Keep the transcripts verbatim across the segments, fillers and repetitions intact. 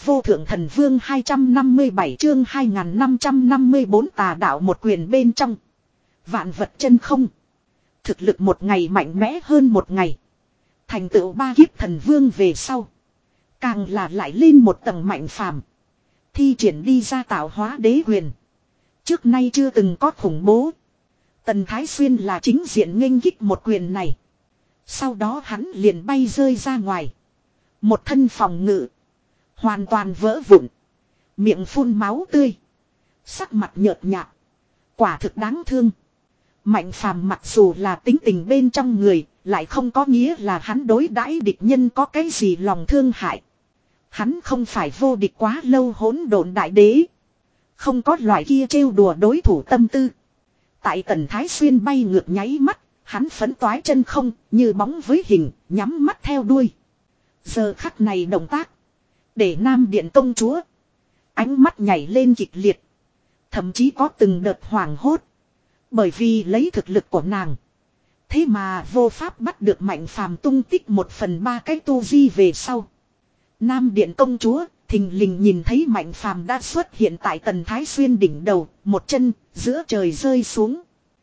vô thượng thần vương hai trăm năm mươi bảy chương hai nghìn năm trăm năm mươi bốn tà đạo một quyền bên trong. Vạn vật chân không. Thực lực một ngày mạnh mẽ hơn một ngày. Thành tựu ba kiếp thần vương về sau. Càng là lại lên một tầng mạnh phàm. Thi triển đi ra tạo hóa đế huyền. Trước nay chưa từng có khủng bố. Tần Thái Xuyên là chính diện nghênh kích một quyền này. Sau đó hắn liền bay rơi ra ngoài. Một thân phòng ngự. Hoàn toàn vỡ vụn. Miệng phun máu tươi. Sắc mặt nhợt nhạt. Quả thực đáng thương. Mạnh phàm mặc dù là tính tình bên trong người. Lại không có nghĩa là hắn đối đãi địch nhân có cái gì lòng thương hại. Hắn không phải vô địch quá lâu hỗn độn đại đế. Không có loại kia trêu đùa đối thủ tâm tư. Tại Tần Thái Xuyên bay ngược nháy mắt. Hắn phấn toái chân không như bóng với hình. Nhắm mắt theo đuôi. Giờ khắc này động tác. Để Nam Điện công chúa. Ánh mắt nhảy lên kịch liệt. Thậm chí có từng đợt hoảng hốt. Bởi vì lấy thực lực của nàng. Thế mà vô pháp bắt được Mạnh Phàm tung tích một phần ba cái tu di về sau. Nam Điện công chúa thình lình nhìn thấy Mạnh Phàm đã xuất hiện tại Tần Thái Xuyên đỉnh đầu. Một chân giữa trời rơi xuống.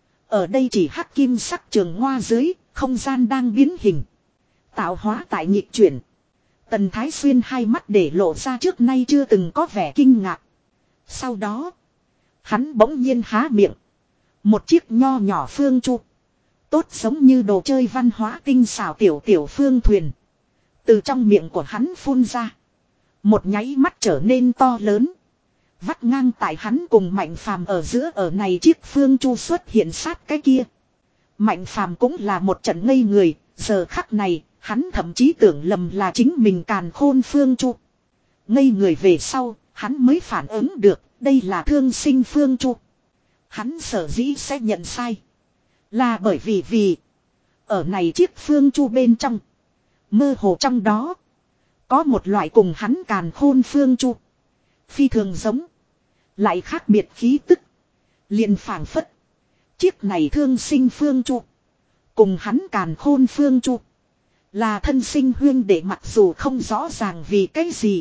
Ở đây chỉ hắc kim sắc trường hoa dưới. Không gian đang biến hình. Tạo hóa tại nhịp chuyển. Tần Thái Xuyên hai mắt để lộ ra trước nay chưa từng có vẻ kinh ngạc. Sau đó. Hắn bỗng nhiên há miệng. Một chiếc nho nhỏ phương chu. Tốt giống như đồ chơi văn hóa tinh xảo tiểu tiểu phương thuyền. Từ trong miệng của hắn phun ra. Một nháy mắt trở nên to lớn. Vắt ngang tại hắn cùng Mạnh Phàm ở giữa ở này chiếc phương chu xuất hiện sát cái kia. Mạnh Phàm cũng là một trận ngây người. Giờ khắc này. Hắn thậm chí tưởng lầm là chính mình càn khôn phương chu. Ngây người về sau, hắn mới phản ứng được, đây là thương sinh phương chu. Hắn sở dĩ sẽ nhận sai. Là bởi vì vì, ở này chiếc phương chu bên trong, mơ hồ trong đó, có một loại cùng hắn càn khôn phương chu. Phi thường giống, lại khác biệt khí tức. Liền phảng phất, chiếc này thương sinh phương chu, cùng hắn càn khôn phương chu. Là thân sinh huyên để mặc dù không rõ ràng vì cái gì.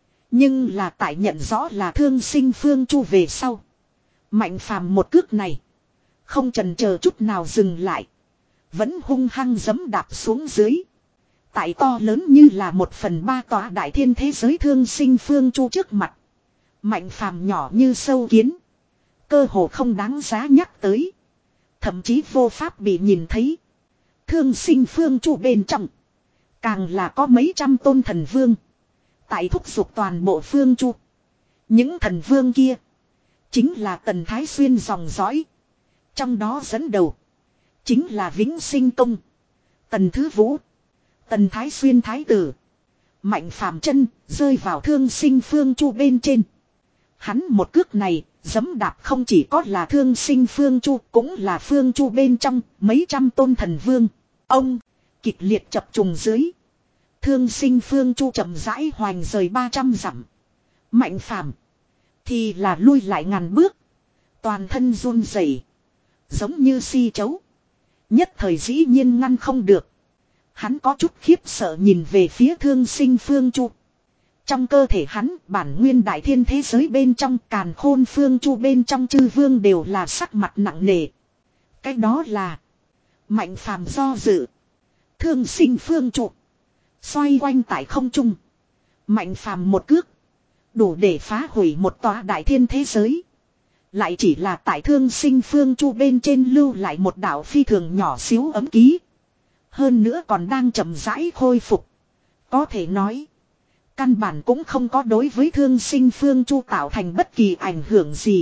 Nhưng là tại nhận rõ là thương sinh phương chu về sau. Mạnh Phàm một cước này. Không chần chờ chút nào dừng lại. Vẫn hung hăng giẫm đạp xuống dưới. Tại to lớn như là một phần ba tòa đại thiên thế giới thương sinh phương chu trước mặt. Mạnh Phàm nhỏ như sâu kiến. Cơ hồ không đáng giá nhắc tới. Thậm chí vô pháp bị nhìn thấy. Thương sinh phương chu bên trong. Càng là có mấy trăm tôn thần vương. Tại thúc giục toàn bộ phương chu. Những thần vương kia. Chính là Tần Thái Xuyên dòng dõi. Trong đó dẫn đầu. Chính là Vĩnh Sinh Công. Tần Thứ Vũ. Tần Thái Xuyên Thái Tử. Mạnh Phàm chân rơi vào thương sinh phương chu bên trên. Hắn một cước này. Giẫm đạp không chỉ có là thương sinh phương chu. Cũng là phương chu bên trong. Mấy trăm tôn thần vương. Ông. Kịch liệt chập trùng dưới. Thương sinh phương chu chậm rãi hoành rời ba trăm dặm. Mạnh Phàm thì là lui lại ngàn bước. Toàn thân run rẩy, giống như si chấu. Nhất thời dĩ nhiên ngăn không được. Hắn có chút khiếp sợ nhìn về phía thương sinh phương chu. Trong cơ thể hắn bản nguyên đại thiên thế giới bên trong càn khôn phương chu bên trong chư vương đều là sắc mặt nặng nề. Cái đó là Mạnh Phàm do dự. Thương sinh phương trụ. Xoay quanh tại không trung. Mạnh Phàm một cước. Đủ để phá hủy một tòa đại thiên thế giới. Lại chỉ là tại thương sinh phương chu bên trên lưu lại một đạo phi thường nhỏ xíu ấm ký. Hơn nữa còn đang chậm rãi khôi phục. Có thể nói. Căn bản cũng không có đối với thương sinh phương chu tạo thành bất kỳ ảnh hưởng gì.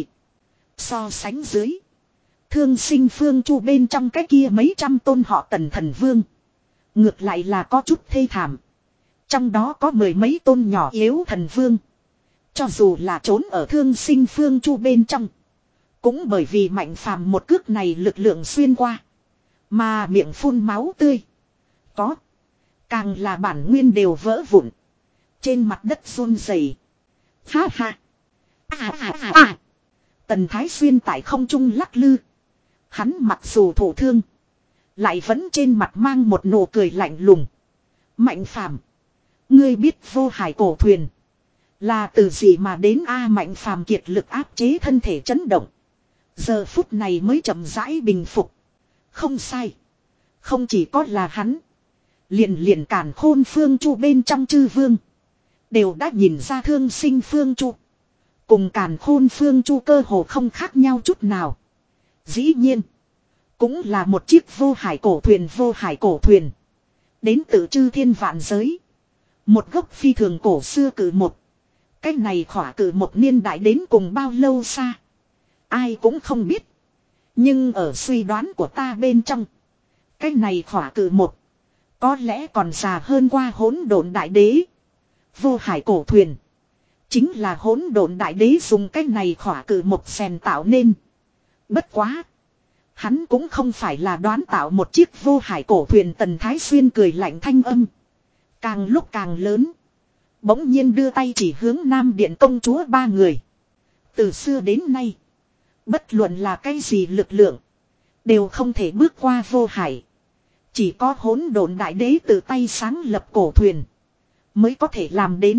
So sánh dưới. Thương sinh phương chu bên trong cái kia mấy trăm tôn họ Tần thần vương. Ngược lại là có chút thê thảm. Trong đó có mười mấy tôn nhỏ yếu thần vương. Cho dù là trốn ở thương sinh phương chu bên trong. Cũng bởi vì Mạnh Phàm một cước này lực lượng xuyên qua. Mà miệng phun máu tươi. Có. Càng là bản nguyên đều vỡ vụn. Trên mặt đất run rẩy. Ha ha. À à à à. Tần Thái Xuyên tại không trung lắc lư. Hắn mặc dù thổ thương. Lại vẫn trên mặt mang một nụ cười lạnh lùng. Mạnh Phàm, ngươi biết vô hải cổ thuyền Là từ gì mà đến A Mạnh phàm kiệt lực áp chế thân thể chấn động. Giờ phút này mới chậm rãi bình phục. Không sai. Không chỉ có là hắn. Liền liền càn khôn Phương Chu bên trong chư vương. Đều đã nhìn ra thương sinh Phương Chu. Cùng càn khôn Phương Chu cơ hồ không khác nhau chút nào. Dĩ nhiên. Cũng là một chiếc vô hải cổ thuyền vô hải cổ thuyền. Đến từ chư thiên vạn giới. Một gốc phi thường cổ xưa cử một. Cái này khỏa cử một niên đại đến cùng bao lâu xa. Ai cũng không biết. Nhưng ở suy đoán của ta bên trong. Cái này khỏa cử một. Có lẽ còn già hơn qua hỗn độn đại đế. Vô hải cổ thuyền. Chính là hỗn độn đại đế dùng cái này khỏa cử một rèn tạo nên. Bất quá. Hắn cũng không phải là đoán tạo một chiếc vô hải cổ thuyền. Tần Thái Xuyên cười lạnh thanh âm. Càng lúc càng lớn. Bỗng nhiên đưa tay chỉ hướng Nam Điện công chúa ba người. Từ xưa đến nay. Bất luận là cái gì lực lượng. Đều không thể bước qua vô hải. Chỉ có hỗn độn đại đế tự tay sáng lập cổ thuyền. Mới có thể làm đến.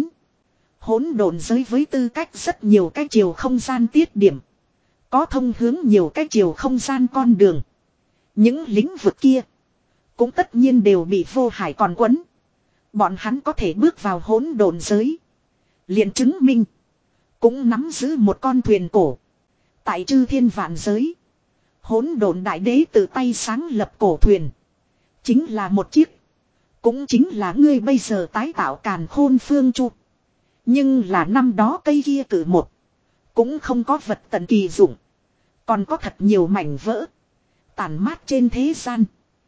Hỗn độn giới với tư cách rất nhiều cái chiều không gian tiết điểm. Có thông hướng nhiều cái chiều không gian con đường. Những lĩnh vực kia. Cũng tất nhiên đều bị vô hải còn quấn. Bọn hắn có thể bước vào hỗn độn giới. Liền chứng minh. Cũng nắm giữ một con thuyền cổ. Tại chư thiên vạn giới. Hỗn độn đại đế tự tay sáng lập cổ thuyền. Chính là một chiếc. Cũng chính là ngươi bây giờ tái tạo càn khôn Phương Chu. Nhưng là năm đó cây kia cử một. Cũng không có vật tận kỳ dụng. Còn có thật nhiều mảnh vỡ. Tản mát trên thế gian.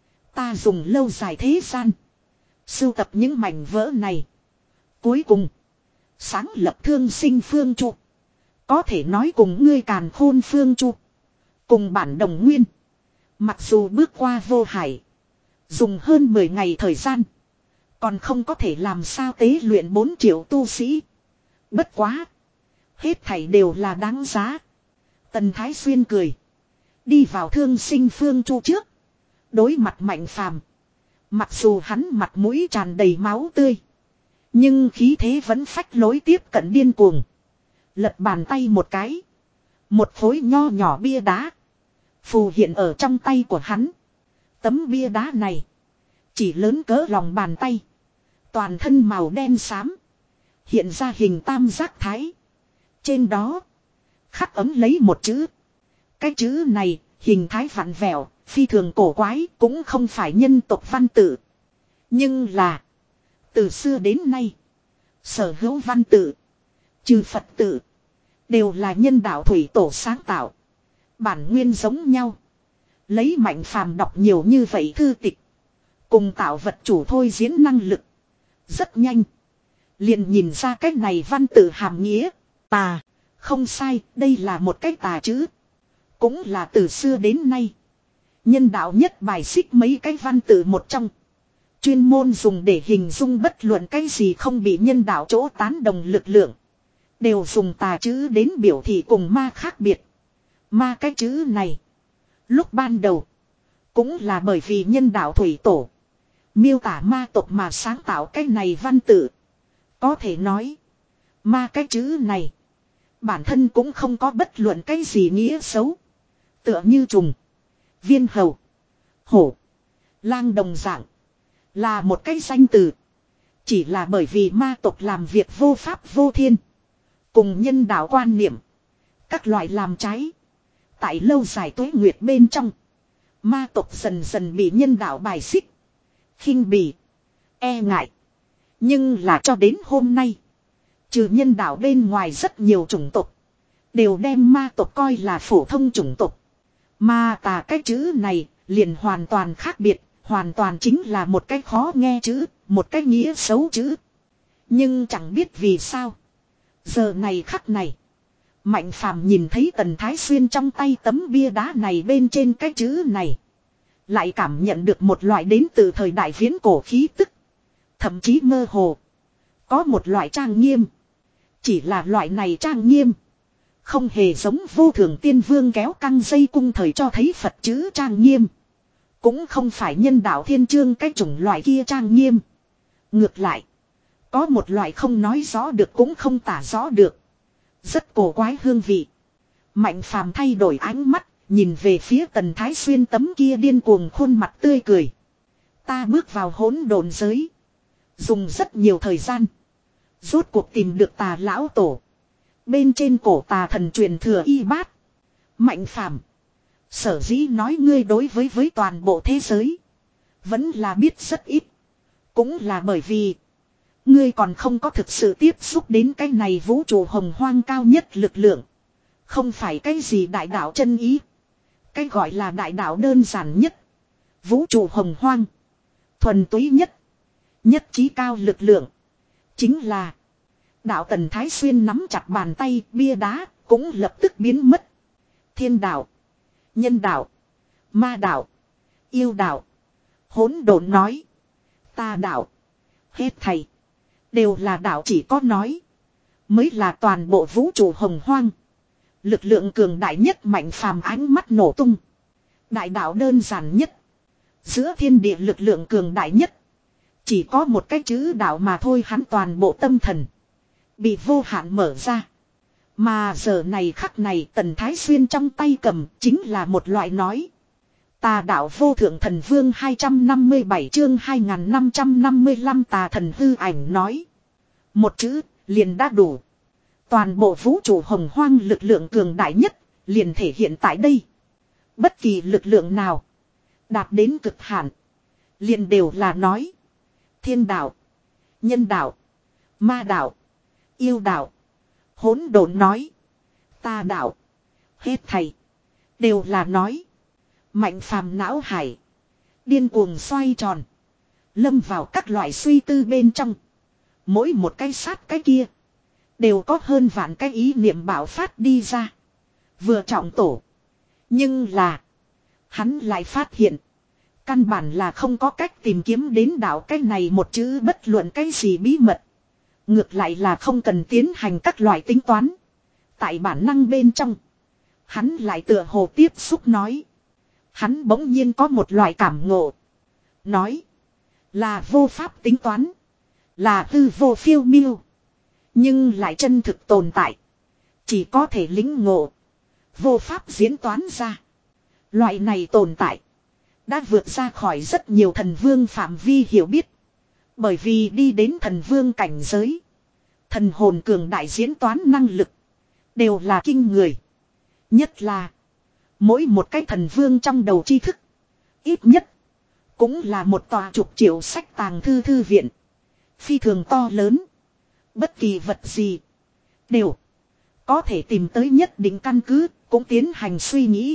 Ta dùng lâu dài thế gian. Sưu tập những mảnh vỡ này. Cuối cùng. Sáng lập thương sinh Phương Chu. Có thể nói cùng ngươi càn khôn Phương Chu. Cùng bản đồng nguyên. Mặc dù bước qua vô hải. Dùng hơn mười ngày thời gian. Còn không có thể làm sao tế luyện bốn triệu tu sĩ. Bất quá. Hết thảy đều là đáng giá. Tần Thái Xuyên cười. Đi vào thương sinh Phương Chu trước. Đối mặt Mạnh Phàm. Mặc dù hắn mặt mũi tràn đầy máu tươi. Nhưng khí thế vẫn phách lối tiếp cận điên cuồng. Lật bàn tay một cái. Một khối nho nhỏ bia đá. Phù hiện ở trong tay của hắn. Tấm bia đá này. Chỉ lớn cỡ lòng bàn tay. Toàn thân màu đen xám. Hiện ra hình tam giác thái. Trên đó. Khắc ấm lấy một chữ. Cái chữ này hình thái vặn vẹo. Phi thường cổ quái cũng không phải nhân tộc văn tự. Nhưng là. Từ xưa đến nay. Sở hữu văn tự. Trừ Phật tự. Đều là nhân đạo thủy tổ sáng tạo. Bản nguyên giống nhau. Lấy Mạnh Phàm đọc nhiều như vậy thư tịch. Cùng tạo vật chủ thôi diễn năng lực. Rất nhanh. Liền nhìn ra cách này văn tự hàm nghĩa. Tà. Không sai, đây là một cách tà chữ. Cũng là từ xưa đến nay. Nhân đạo nhất bài xích mấy cái văn tự một trong. Chuyên môn dùng để hình dung bất luận cái gì không bị nhân đạo chỗ tán đồng lực lượng. Đều dùng tà chữ đến biểu thị cùng ma khác biệt. Ma cái chữ này. Lúc ban đầu. Cũng là bởi vì nhân đạo thủy tổ. Miêu tả ma tộc mà sáng tạo cái này văn tự. Có thể nói. Ma cái chữ này. Bản thân cũng không có bất luận cái gì nghĩa xấu. Tựa như trùng. Viên hầu. Hổ. Lang đồng dạng. Là một cái danh từ. Chỉ là bởi vì ma tộc làm việc vô pháp vô thiên. Cùng nhân đạo quan niệm. Các loại làm trái. Tại lâu dài tuế nguyệt bên trong. Ma tộc dần dần bị nhân đạo bài xích. Khinh bỉ. E ngại. Nhưng là cho đến hôm nay. Trừ nhân đạo bên ngoài rất nhiều chủng tộc. Đều đem ma tộc coi là phổ thông chủng tộc. Ma tà cái chữ này liền hoàn toàn khác biệt. Hoàn toàn chính là một cái khó nghe chữ. Một cái nghĩa xấu chữ. Nhưng chẳng biết vì sao. Giờ này khắc này. Mạnh Phàm nhìn thấy Tần Thái Xuyên trong tay tấm bia đá này bên trên cái chữ này. Lại cảm nhận được một loại đến từ thời đại viễn cổ khí tức. Thậm chí mơ hồ. Có một loại trang nghiêm. Chỉ là loại này trang nghiêm. Không hề giống vô thường tiên vương kéo căng dây cung thời cho thấy Phật chữ trang nghiêm. Cũng không phải nhân đạo thiên chương cái chủng loại kia trang nghiêm. Ngược lại. Có một loại không nói rõ được cũng không tả rõ được. Rất cổ quái hương vị. Mạnh Phàm thay đổi ánh mắt, nhìn về phía Tần Thái Xuyên tấm kia điên cuồng khuôn mặt tươi cười. Ta bước vào hỗn độn giới. Dùng rất nhiều thời gian. Rốt cuộc tìm được Tà lão tổ. Bên trên cổ Tà thần truyền thừa y bát. Mạnh Phàm, sở dĩ nói ngươi đối với với toàn bộ thế giới vẫn là biết rất ít. Cũng là bởi vì ngươi còn không có thực sự tiếp xúc đến cái này vũ trụ hồng hoang cao nhất lực lượng. Không phải cái gì đại đạo chân ý. Cái gọi là đại đạo đơn giản nhất. Vũ trụ hồng hoang. Thuần túy nhất. Nhất trí cao lực lượng. Chính là đạo. Tần Thái Xuyên nắm chặt bàn tay, bia đá cũng lập tức biến mất. Thiên đạo, nhân đạo, ma đạo, yêu đạo, hỗn độn nói, ta đạo, hết thầy đều là đạo. Chỉ có nói mới là toàn bộ vũ trụ hồng hoang lực lượng cường đại nhất. Mạnh Phàm ánh mắt nổ tung. Đại đạo đơn giản nhất, giữa thiên địa lực lượng cường đại nhất, chỉ có một cái chữ đạo mà thôi. Hắn toàn bộ tâm thần bị vô hạn mở ra. Mà giờ này khắc này Tần Thái Xuyên trong tay cầm chính là một loại nói. Tà đạo vô thượng thần vương hai trăm năm mươi bảy chương hai nghìn năm trăm năm mươi lăm tà thần hư ảnh nói. Một chữ liền đã đủ. Toàn bộ vũ trụ hồng hoang lực lượng cường đại nhất liền thể hiện tại đây. Bất kỳ lực lượng nào đạt đến cực hạn liền đều là nói. Thiên đạo, nhân đạo, ma đạo, yêu đạo, hỗn độn nói, ta đạo, hết thầy đều là nói. Mạnh Phàm não hải điên cuồng xoay tròn, lâm vào các loại suy tư bên trong. Mỗi một cái sát cái kia đều có hơn vạn cái ý niệm bạo phát đi ra. Vừa trọng tổ, nhưng là hắn lại phát hiện căn bản là không có cách tìm kiếm đến đạo cái này một chữ bất luận cái gì bí mật. Ngược lại là không cần tiến hành các loại tính toán. Tại bản năng bên trong, hắn lại tựa hồ tiếp xúc nói. Hắn bỗng nhiên có một loại cảm ngộ. Nói là vô pháp tính toán, là hư vô phiêu miêu, nhưng lại chân thực tồn tại. Chỉ có thể lĩnh ngộ, vô pháp diễn toán ra. Loại này tồn tại đã vượt ra khỏi rất nhiều thần vương phạm vi hiểu biết. Bởi vì đi đến thần vương cảnh giới, thần hồn cường đại diễn toán năng lực đều là kinh người. Nhất là mỗi một cái thần vương trong đầu tri thức, ít nhất cũng là một tòa chục triệu sách tàng thư thư viện. Phi thường to lớn. Bất kỳ vật gì đều có thể tìm tới nhất định căn cứ, cũng tiến hành suy nghĩ.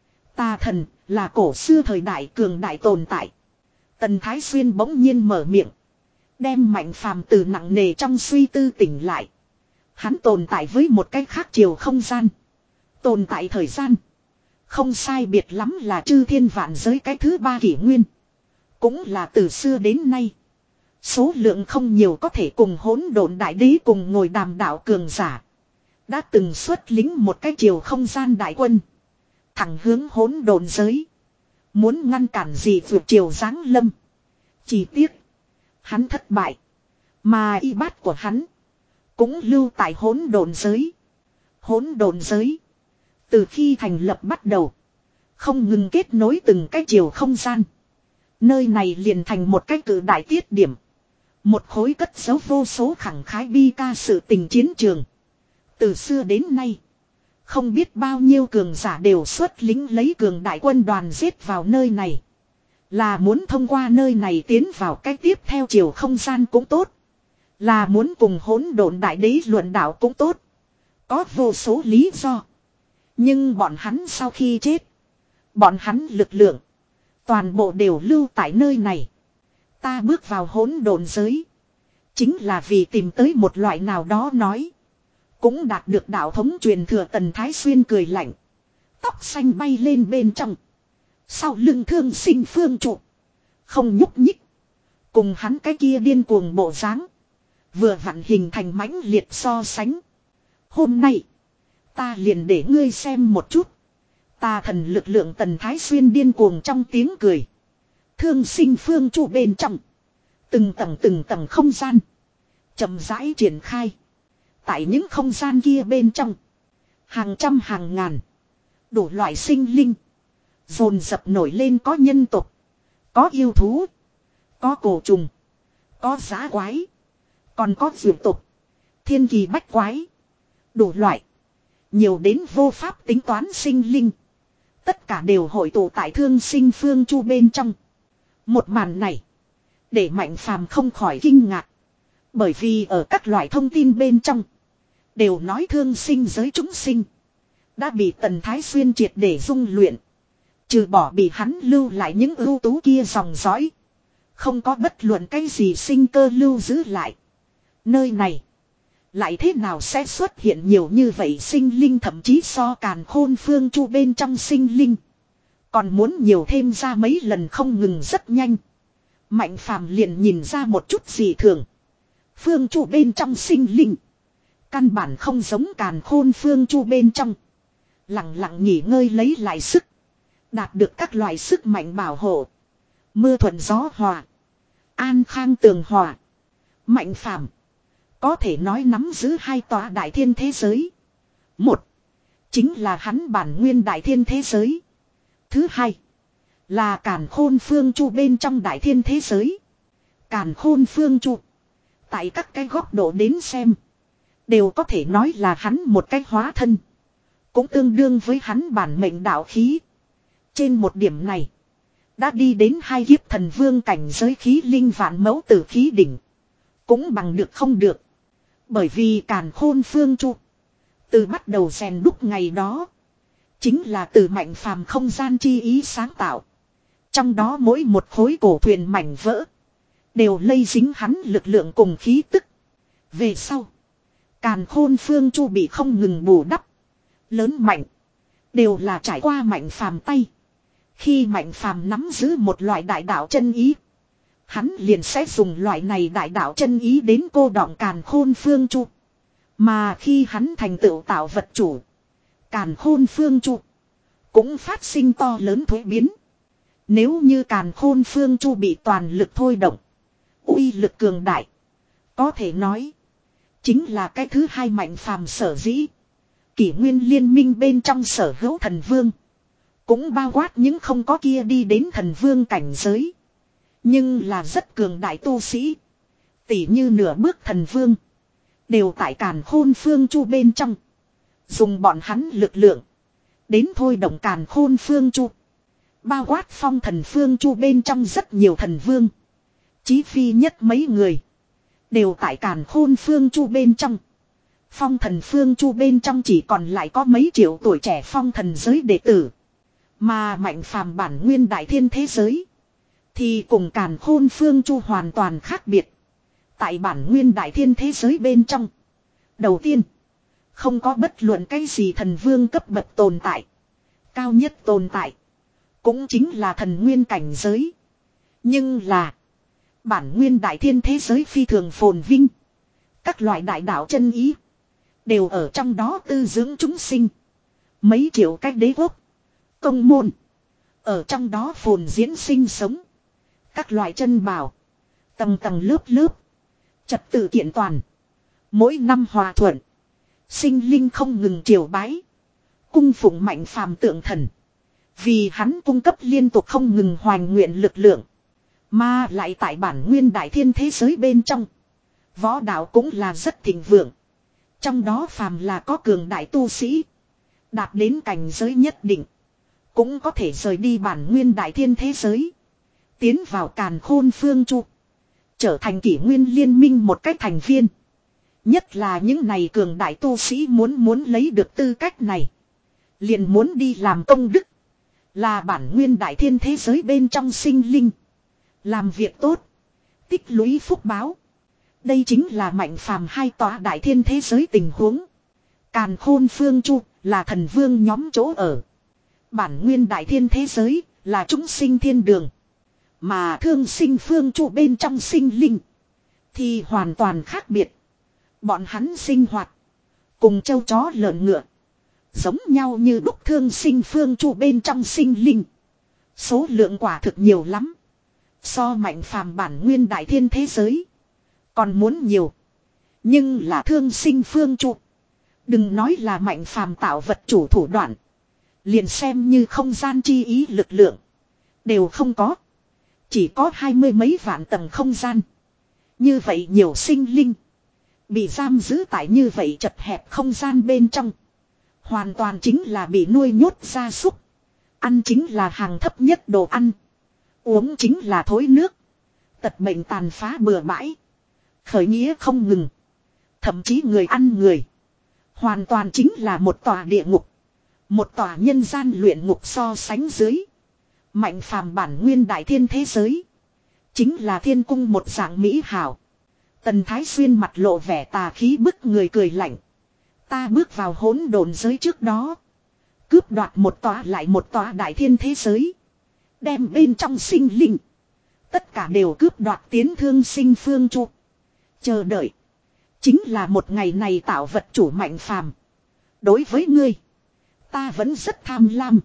Tà thần là cổ xưa thời đại cường đại tồn tại. Tần Thái Xuyên bỗng nhiên mở miệng, đem Mạnh Phàm từ nặng nề trong suy tư tỉnh lại. Hắn tồn tại với một cái khác chiều không gian. Tồn tại thời gian không sai biệt lắm là chư thiên vạn giới cái thứ ba kỷ nguyên. Cũng là từ xưa đến nay số lượng không nhiều có thể cùng hỗn độn đại đế cùng ngồi đàm đạo cường giả. Đã từng xuất lính một cái chiều không gian đại quân, thẳng hướng hỗn độn giới, muốn ngăn cản gì vượt chiều giáng lâm. Chỉ tiếc hắn thất bại. Mà y bát của hắn cũng lưu tại hỗn độn giới. Hỗn độn giới từ khi thành lập bắt đầu, không ngừng kết nối từng cái chiều không gian. Nơi này liền thành một cái cự đại tiết điểm, một khối cất giấu vô số khẳng khái bi ca sự tình chiến trường. Từ xưa đến nay, không biết bao nhiêu cường giả đều xuất lính lấy cường đại quân đoàn giết vào nơi này. Là muốn thông qua nơi này tiến vào cái tiếp theo chiều không gian cũng tốt, là muốn cùng hỗn độn đại đế luận đạo cũng tốt. Có vô số lý do. Nhưng bọn hắn sau khi chết, bọn hắn lực lượng toàn bộ đều lưu tại nơi này. Ta bước vào hỗn độn giới chính là vì tìm tới một loại nào đó nói, cũng đạt được đạo thống truyền thừa. Tần Thái Xuyên cười lạnh, tóc xanh bay lên bên trong. Sau lưng Thương Sinh Phương trụ không nhúc nhích, cùng hắn cái kia điên cuồng bộ dáng vừa vặn hình thành mãnh liệt so sánh. Hôm nay ta liền để ngươi xem một chút tà thần lực lượng. Tần Thái Xuyên điên cuồng trong tiếng cười. Thương Sinh Phương trụ bên trong, từng tầng từng tầng không gian chậm rãi triển khai. Tại những không gian kia bên trong. Hàng trăm hàng ngàn. Đủ loại sinh linh. Dồn dập nổi lên, có nhân tộc. Có yêu thú. Có cổ trùng. Có dã quái. Còn có dược tộc. Thiên kỳ bách quái. Đủ loại. Nhiều đến vô pháp tính toán sinh linh. Tất cả đều hội tụ tại Thương Sinh Phương Chu bên trong. Một màn này. Để Mạnh Phàm không khỏi kinh ngạc. Bởi vì ở các loại thông tin bên trong. Đều nói thương sinh giới chúng sinh. Đã bị Tần Thái Xuyên triệt để dung luyện. Trừ bỏ bị hắn lưu lại những ưu tú kia dòng dõi. Không có bất luận cái gì sinh cơ lưu giữ lại. Nơi này. Lại thế nào sẽ xuất hiện nhiều như vậy sinh linh, thậm chí so Càn Khôn Phương Chu bên trong sinh linh. Còn muốn nhiều thêm ra mấy lần không ngừng rất nhanh. Mạnh Phàm liền nhìn ra một chút gì thường. Phương Chu bên trong sinh linh. Căn bản không giống Càn Khôn Phương Chu bên trong. Lặng lặng nghỉ ngơi lấy lại sức. Đạt được các loại sức mạnh bảo hộ. Mưa thuận gió hòa. An khang tường hòa. Mạnh Phàm có thể nói nắm giữ hai tòa đại thiên thế giới. Một. Chính là hắn bản nguyên đại thiên thế giới. Thứ hai. Là Càn Khôn Phương Chu bên trong đại thiên thế giới. Càn Khôn Phương Chu. Tại các cái góc độ đến xem. Đều có thể nói là hắn một cái hóa thân. Cũng tương đương với hắn bản mệnh đạo khí. Trên một điểm này. Đã đi đến hai kiếp thần vương cảnh giới khí linh vạn mẫu tử khí đỉnh. Cũng bằng được không được. Bởi vì Càn Khôn Phương Chu. Từ bắt đầu rèn đúc ngày đó. Chính là từ Mạnh Phàm không gian chi ý sáng tạo. Trong đó mỗi một khối cổ thuyền mảnh vỡ. Đều lây dính hắn lực lượng cùng khí tức. Về sau. Càn Khôn Phương Chu bị không ngừng bù đắp. Lớn mạnh. Đều là trải qua Mạnh Phàm tay. Khi Mạnh Phàm nắm giữ một loại đại đạo chân ý. Hắn liền sẽ dùng loại này đại đạo chân ý đến cô đọng Càn Khôn Phương Chu. Mà khi hắn thành tựu tạo vật chủ. Càn Khôn Phương Chu. Cũng phát sinh to lớn thuế biến. Nếu như Càn Khôn Phương Chu bị toàn lực thôi động. Uy lực cường đại. Có thể nói. Chính là cái thứ hai Mạnh Phàm sở dĩ. Kỷ nguyên liên minh bên trong sở hữu thần vương. Cũng bao quát những không có kia đi đến thần vương cảnh giới. Nhưng là rất cường đại tu sĩ. Tỉ như nửa bước thần vương. Đều tại Càn Khôn Phương Chu bên trong. Dùng bọn hắn lực lượng. Đến thôi động Càn Khôn Phương Chu. Bao quát Phong Thần Phương Chu bên trong rất nhiều thần vương. Chí phi nhất mấy người. Đều tại Càn Khôn Phương Chu bên trong. Phong Thần Phương Chu bên trong chỉ còn lại có mấy triệu tuổi trẻ phong thần giới đệ tử. Mà Mạnh Phàm bản nguyên đại thiên thế giới. Thì cùng Càn Khôn Phương Chu hoàn toàn khác biệt. Tại bản nguyên đại thiên thế giới bên trong. Đầu tiên. Không có bất luận cái gì thần vương cấp bậc tồn tại. Cao nhất tồn tại. Cũng chính là thần nguyên cảnh giới. Nhưng là. Bản nguyên đại thiên thế giới phi thường phồn vinh. Các loại đại đạo chân ý. Đều ở trong đó tư dưỡng chúng sinh. Mấy triệu cách đế quốc. Công môn. Ở trong đó phồn diễn sinh sống. Các loại chân bảo. Tầng tầng lớp lớp. Trật tự kiện toàn. Mỗi năm hòa thuận. Sinh linh không ngừng triều bái. Cung phụng Mạnh Phàm tượng thần. Vì hắn cung cấp liên tục không ngừng hoàn nguyện lực lượng. Mà lại tại bản nguyên đại thiên thế giới bên trong. Võ đạo cũng là rất thịnh vượng. Trong đó phàm là có cường đại tu sĩ. Đạt đến cảnh giới nhất định. Cũng có thể rời đi bản nguyên đại thiên thế giới. Tiến vào Càn Khôn Phương Chu. Trở thành kỷ nguyên liên minh một cách thành viên. Nhất là những này cường đại tu sĩ muốn muốn lấy được tư cách này. Liền muốn đi làm công đức. Là bản nguyên đại thiên thế giới bên trong sinh linh. Làm việc tốt. Tích lũy phúc báo. Đây chính là Mạnh Phàm hai tòa đại thiên thế giới tình huống. Càn Khôn Phương Chu là thần vương nhóm chỗ ở. Bản nguyên đại thiên thế giới là chúng sinh thiên đường. Mà Thương Sinh Phương Chu bên trong sinh linh. Thì hoàn toàn khác biệt. Bọn hắn sinh hoạt. Cùng châu chó lợn ngựa. Giống nhau như đúc Thương Sinh Phương Chu bên trong sinh linh. Số lượng quả thực nhiều lắm. So Mạnh Phàm bản nguyên đại thiên thế giới. Còn muốn nhiều. Nhưng là thương sinh phương chu. Đừng nói là Mạnh Phàm tạo vật chủ thủ đoạn. Liền xem như không gian chi ý lực lượng. Đều không có. Chỉ có hai mươi mấy vạn tầng không gian. Như vậy nhiều sinh linh. Bị giam giữ tại như vậy chật hẹp không gian bên trong. Hoàn toàn chính là bị nuôi nhốt gia súc. Ăn chính là hàng thấp nhất đồ ăn. Uống chính là thối nước. Tật bệnh tàn phá bừa bãi. Khởi nghĩa không ngừng. Thậm chí người ăn người. Hoàn toàn chính là một tòa địa ngục. Một tòa nhân gian luyện ngục so sánh dưới. Mạnh Phàm bản nguyên đại thiên thế giới. Chính là thiên cung một dạng mỹ hảo. Tần Thái Xuyên mặt lộ vẻ tà khí bức người cười lạnh. Ta bước vào hỗn độn giới trước đó. Cướp đoạt một tòa lại một tòa đại thiên thế giới. Đem bên trong sinh linh. Tất cả đều cướp đoạt tiến thương sinh phương chu. Chờ đợi. Chính là một ngày này tạo vật chủ Mạnh Phàm. Đối với ngươi. Ta vẫn rất tham lam.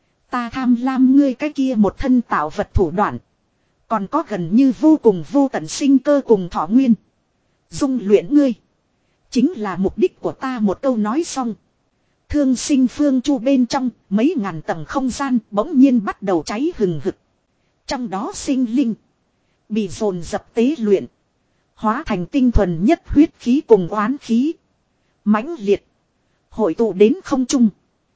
Ta tham lam ngươi cái kia một thân tạo vật thủ đoạn. Còn có gần như vô cùng vô tận sinh cơ cùng thọ nguyên. Dung luyện ngươi. Chính là mục đích của ta một câu nói xong. Thương sinh phương chu bên trong mấy ngàn tầng không gian bỗng nhiên bắt đầu cháy hừng hực. Trong đó sinh linh. Bị dồn dập tế luyện. Hóa thành tinh thuần nhất huyết khí cùng oán khí. mãnh liệt. Hội tụ đến không trung.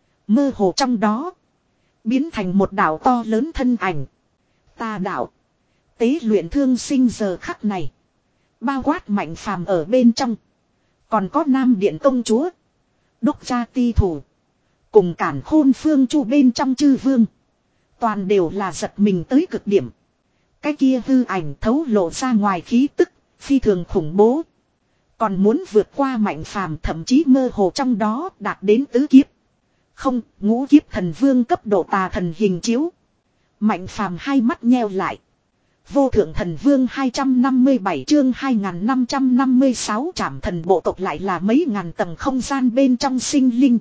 Mơ hồ trong đó. Biến thành một đảo to lớn thân ảnh. Ta đạo. Tế luyện thương sinh giờ khắc này. Bao quát Mạnh Phàm ở bên trong. Còn có Nam Điện công chúa. Đốc gia ti thủ. Cùng cản khôn phương chu bên trong chư vương. Toàn đều là giật mình tới cực điểm. Cái kia hư ảnh thấu lộ ra ngoài khí tức. Phi thường khủng bố. Còn muốn vượt qua Mạnh Phàm, thậm chí mơ hồ trong đó đạt đến tứ kiếp. Không, ngũ kiếp thần vương cấp độ tà thần hình chiếu. Mạnh Phàm hai mắt nheo lại. Vô thượng thần vương hai trăm năm mươi bảy chương hai nghìn năm trăm năm mươi sáu trảm thần bộ tộc lại là mấy ngàn tầng không gian bên trong sinh linh.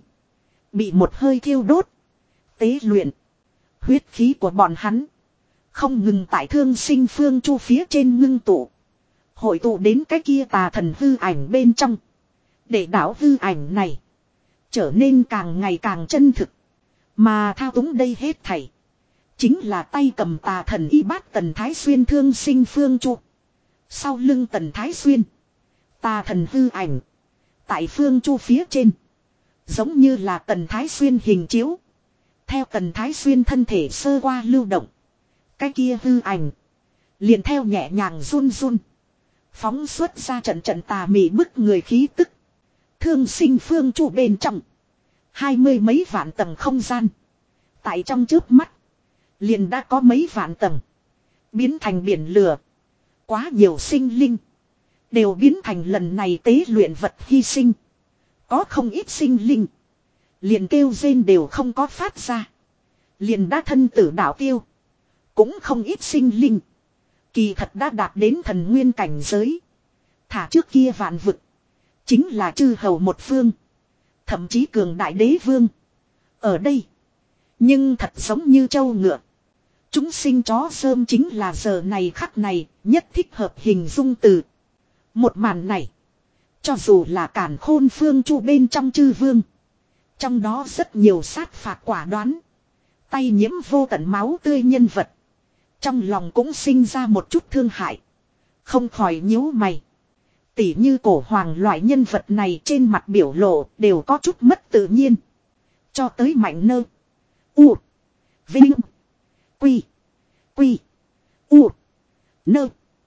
Bị một hơi thiêu đốt. Tế luyện. Huyết khí của bọn hắn. Không ngừng tại thương sinh phương chu phía trên ngưng tụ. Hội tụ đến cái kia tà thần hư ảnh bên trong. Để đảo hư ảnh này. Trở nên càng ngày càng chân thực. Mà thao túng đây hết thảy. Chính là tay cầm tà thần y bát Tần Thái Xuyên thương sinh phương chu. Sau lưng Tần Thái Xuyên. Tà thần hư ảnh. Tại phương chu phía trên. Giống như là Tần Thái Xuyên hình chiếu. Theo Tần Thái Xuyên thân thể sơ qua lưu động. Cái kia hư ảnh. Liền theo nhẹ nhàng run run. Phóng xuất ra trận trận tà mị bức người khí tức. Thương sinh phương chu bên trong. Hai mươi mấy vạn tầng không gian. Tại trong chớp mắt. Liền đã có mấy vạn tầng. Biến thành biển lửa. Quá nhiều sinh linh. Đều biến thành lần này tế luyện vật hy sinh. Có không ít sinh linh. Liền kêu rên đều không có phát ra. Liền đã thân tử đạo tiêu. Cũng không ít sinh linh. Kỳ thật đã đạt đến thần nguyên cảnh giới. Thả trước kia vạn vực. Chính là chư hầu một phương. Thậm chí cường đại đế vương. Ở đây. Nhưng thật giống như châu ngựa. Chúng sinh chó sơm chính là giờ này khắc này. Nhất thích hợp hình dung từ. Một màn này. Cho dù là cản khôn phương chu bên trong chư vương. Trong đó rất nhiều sát phạt quả đoán. Tay nhiễm vô tận máu tươi nhân vật. Trong lòng cũng sinh ra một chút thương hại. Không khỏi nhíu mày. Tỉ như cổ hoàng loại nhân vật này trên mặt biểu lộ đều có chút mất tự nhiên. Cho tới Mạnh Nơ. U. Vinh. Quy. Quy. U. Nơ.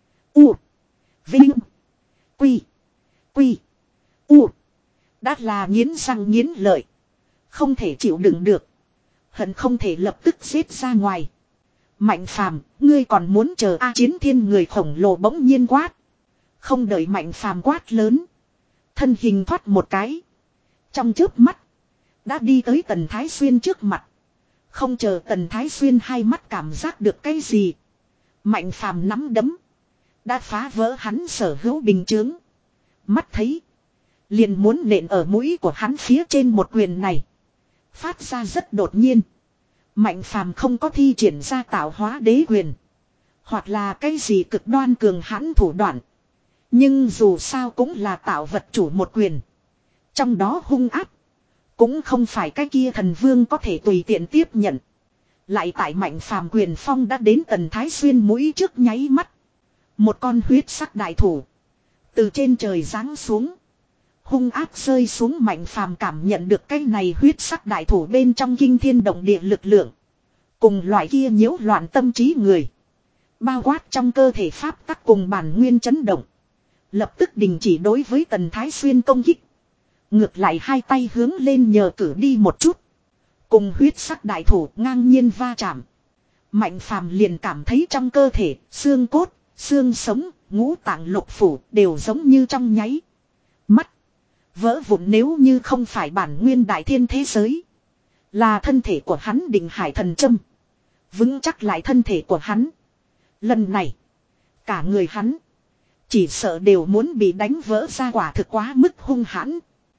U. Vinh. Quy. Quy. U. Đã là nghiến răng nghiến lợi. Không thể chịu đựng được. Hận không thể lập tức giết ra ngoài. Mạnh Phàm, ngươi còn muốn chờ A Chiến Thiên người khổng lồ bỗng nhiên quát. Không đợi Mạnh Phàm quát lớn. Thân hình thoát một cái. Trong chớp mắt. Đã đi tới Tần Thái Xuyên trước mặt. Không chờ Tần Thái Xuyên hai mắt cảm giác được cái gì. Mạnh Phàm nắm đấm. Đã phá vỡ hắn sở hữu bình chướng. Mắt thấy. Liền muốn nện ở mũi của hắn phía trên một quyền này. Phát ra rất đột nhiên. Mạnh Phàm không có thi triển ra tạo hóa đế quyền. Hoặc là cái gì cực đoan cường hãn thủ đoạn. Nhưng dù sao cũng là tạo vật chủ một quyền. Trong đó hung áp. Cũng không phải cái kia thần vương có thể tùy tiện tiếp nhận. Lại tại Mạnh Phàm quyền phong đã đến Tần Thái Xuyên mũi trước nháy mắt. Một con huyết sắc đại thủ. Từ trên trời giáng xuống. Hung áp rơi xuống. Mạnh Phàm cảm nhận được cái này huyết sắc đại thủ bên trong kinh thiên động địa lực lượng. Cùng loại kia nhiễu loạn tâm trí người. Bao quát trong cơ thể pháp tắc cùng bản nguyên chấn động. Lập tức đình chỉ đối với Tần Thái Xuyên công kích. Ngược lại hai tay hướng lên nhờ cử đi một chút. Cùng huyết sắc đại thủ ngang nhiên va chạm. Mạnh Phàm liền cảm thấy trong cơ thể, xương cốt, xương sống, ngũ tạng lục phủ đều giống như trong nháy mắt. Vỡ vụn nếu như không phải bản nguyên đại thiên thế giới. Là thân thể của hắn định hải thần châm. Vững chắc lại thân thể của hắn. Lần này, cả người hắn chỉ sợ đều muốn bị đánh vỡ ra, quả thực quá mức hung hãn.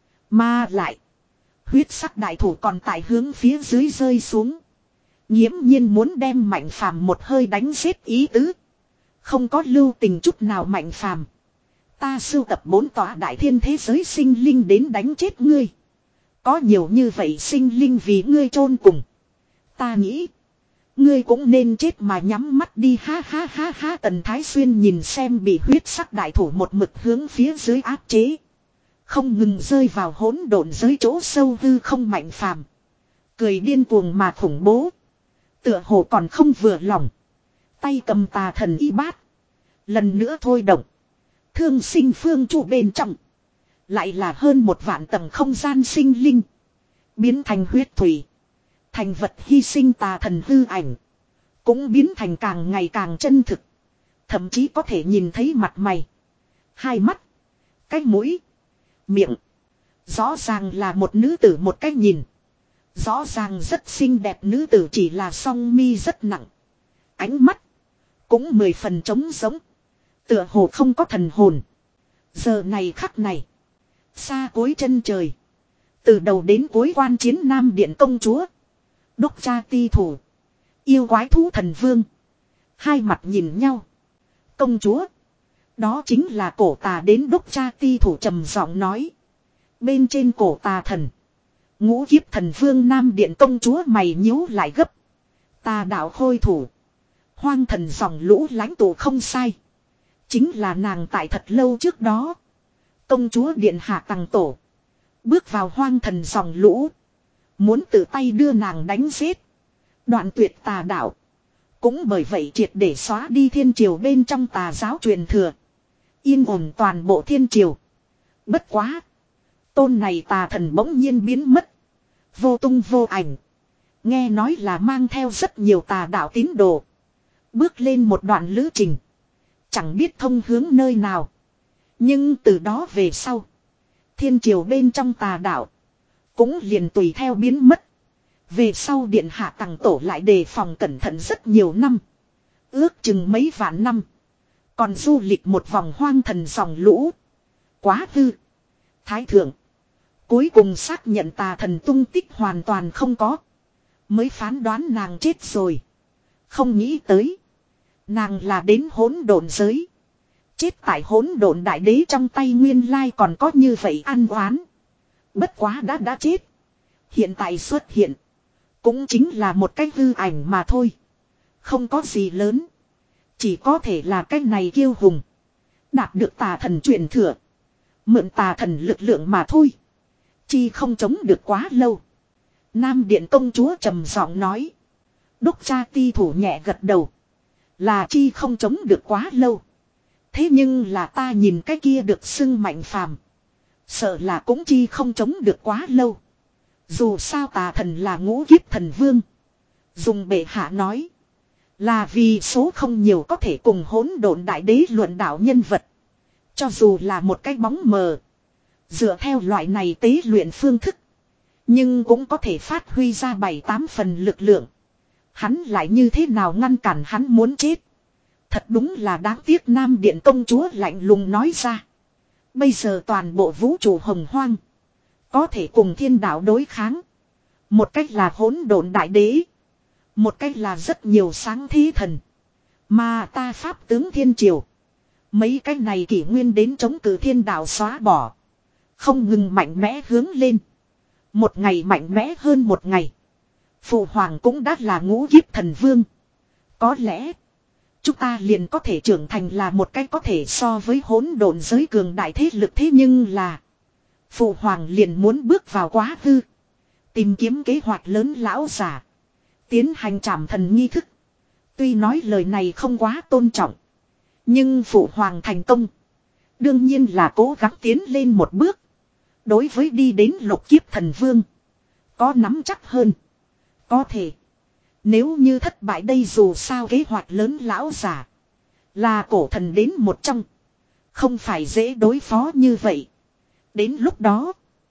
Mà lại, huyết sắc đại thủ còn tại hướng phía dưới rơi xuống. Nghiễm nhiên muốn đem Mạnh Phàm một hơi đánh giết ý tứ. Không có lưu tình chút nào. Mạnh Phàm, ta sưu tập bốn tòa đại thiên thế giới sinh linh đến đánh chết ngươi. Có nhiều như vậy sinh linh vì ngươi chôn cùng. Ta nghĩ, ngươi cũng nên chết mà nhắm mắt đi, ha ha ha ha. Tần Thái Xuyên nhìn xem bị huyết sắc đại thủ một mực hướng phía dưới áp chế. Không ngừng rơi vào hỗn độn giới chỗ sâu hư không Mạnh Phàm. Cười điên cuồng mà khủng bố. Tựa hồ còn không vừa lòng. Tay cầm tà thần y bát. Lần nữa thôi động. Thương sinh phương trụ bên trong. Lại là hơn một vạn tầng không gian sinh linh. Biến thành huyết thủy. Thành vật hy sinh tà thần hư ảnh. Cũng biến thành càng ngày càng chân thực. Thậm chí có thể nhìn thấy mặt mày. Hai mắt. Cái mũi. Miệng. Rõ ràng là một nữ tử một cách nhìn. Rõ ràng rất xinh đẹp nữ tử, chỉ là song mi rất nặng. Ánh mắt. Cũng mười phần trống giống. Tựa hồ không có thần hồn. Giờ này khắc này. Xa cuối chân trời. Từ đầu đến cuối quan chiến Nam Điện công chúa. Đốc cha ti thủ. Yêu quái thú thần vương. Hai mặt nhìn nhau. Công chúa. Đó chính là cổ tà đến. Đốc cha ti thủ trầm giọng nói. Bên trên cổ tà thần. Ngũ kiếp thần vương. Nam Điện công chúa mày nhíu lại gấp. Tà đạo khôi thủ. Hoang thần dòng lũ lãnh tụ không sai. Chính là nàng tại thật lâu trước đó. Công chúa điện hạ Tằng Tổ. Bước vào hoang thần dòng lũ. Muốn tự tay đưa nàng đánh giết. Đoạn tuyệt tà đạo. Cũng bởi vậy triệt để xóa đi thiên triều bên trong tà giáo truyền thừa. Yên ổn toàn bộ thiên triều. Bất quá. Tôn này tà thần bỗng nhiên biến mất. Vô tung vô ảnh. Nghe nói là mang theo rất nhiều tà đạo tín đồ. Bước lên một đoạn lữ trình. Chẳng biết thông hướng nơi nào. Nhưng từ đó về sau. Thiên triều bên trong tà đạo. Cũng liền tùy theo biến mất. Về sau điện hạ Tằng Tổ lại đề phòng cẩn thận rất nhiều năm. Ước chừng mấy vạn năm. Còn du lịch một vòng hoang thần dòng lũ. Quá hư. Thái thượng. Cuối cùng xác nhận tà thần tung tích hoàn toàn không có. Mới phán đoán nàng chết rồi. Không nghĩ tới. Nàng là đến hỗn độn giới. Chết tại hỗn độn đại đế trong tay, nguyên lai còn có như vậy ăn oán. Bất quá đã đã chết. Hiện tại xuất hiện. Cũng chính là một cái hư ảnh mà thôi. Không có gì lớn. Chỉ có thể là cái này kiêu hùng. Đạt được tà thần truyền thừa. Mượn tà thần lực lượng mà thôi. Chi không chống được quá lâu. Nam Điện công chúa trầm giọng nói. Đốc cha ti thủ nhẹ gật đầu. Là chi không chống được quá lâu. Thế nhưng là ta nhìn cái kia được xưng Mạnh Phàm. Sợ là cũng chi không chống được quá lâu. Dù sao tà thần là ngũ kiếp thần vương. Dùng bệ hạ nói. Là vì số không nhiều có thể cùng hỗn độn đại đế luận đạo nhân vật. Cho dù là một cái bóng mờ. Dựa theo loại này tế luyện phương thức. Nhưng cũng có thể phát huy ra bảy tám phần lực lượng. Hắn lại như thế nào ngăn cản hắn muốn chết. Thật đúng là đáng tiếc. Nam Điện công chúa lạnh lùng nói ra. Bây giờ toàn bộ vũ trụ hồng hoang. Có thể cùng thiên đạo đối kháng. Một cách là hỗn độn đại đế. Một cách là rất nhiều sáng thế thần. Mà ta pháp tướng thiên triều. Mấy cái này kỷ nguyên đến chống cự thiên đạo xóa bỏ. Không ngừng mạnh mẽ hướng lên. Một ngày mạnh mẽ hơn một ngày. Phụ hoàng cũng đã là ngũ kiếp thần vương. Có lẽ chúng ta liền có thể trưởng thành là một cái có thể so với hỗn độn giới cường đại thế lực, thế nhưng là phụ hoàng liền muốn bước vào quá khứ. Tìm kiếm kế hoạch lớn lão giả. Tiến hành trảm thần nghi thức. Tuy nói lời này không quá tôn trọng. Nhưng phụ hoàng thành công. Đương nhiên là cố gắng tiến lên một bước. Đối với đi đến lục kiếp thần vương. Có nắm chắc hơn. Có thể. Nếu như thất bại đây dù sao kế hoạch lớn lão giả. Là cổ thần đến một trong. Không phải dễ đối phó như vậy. Đến lúc đó.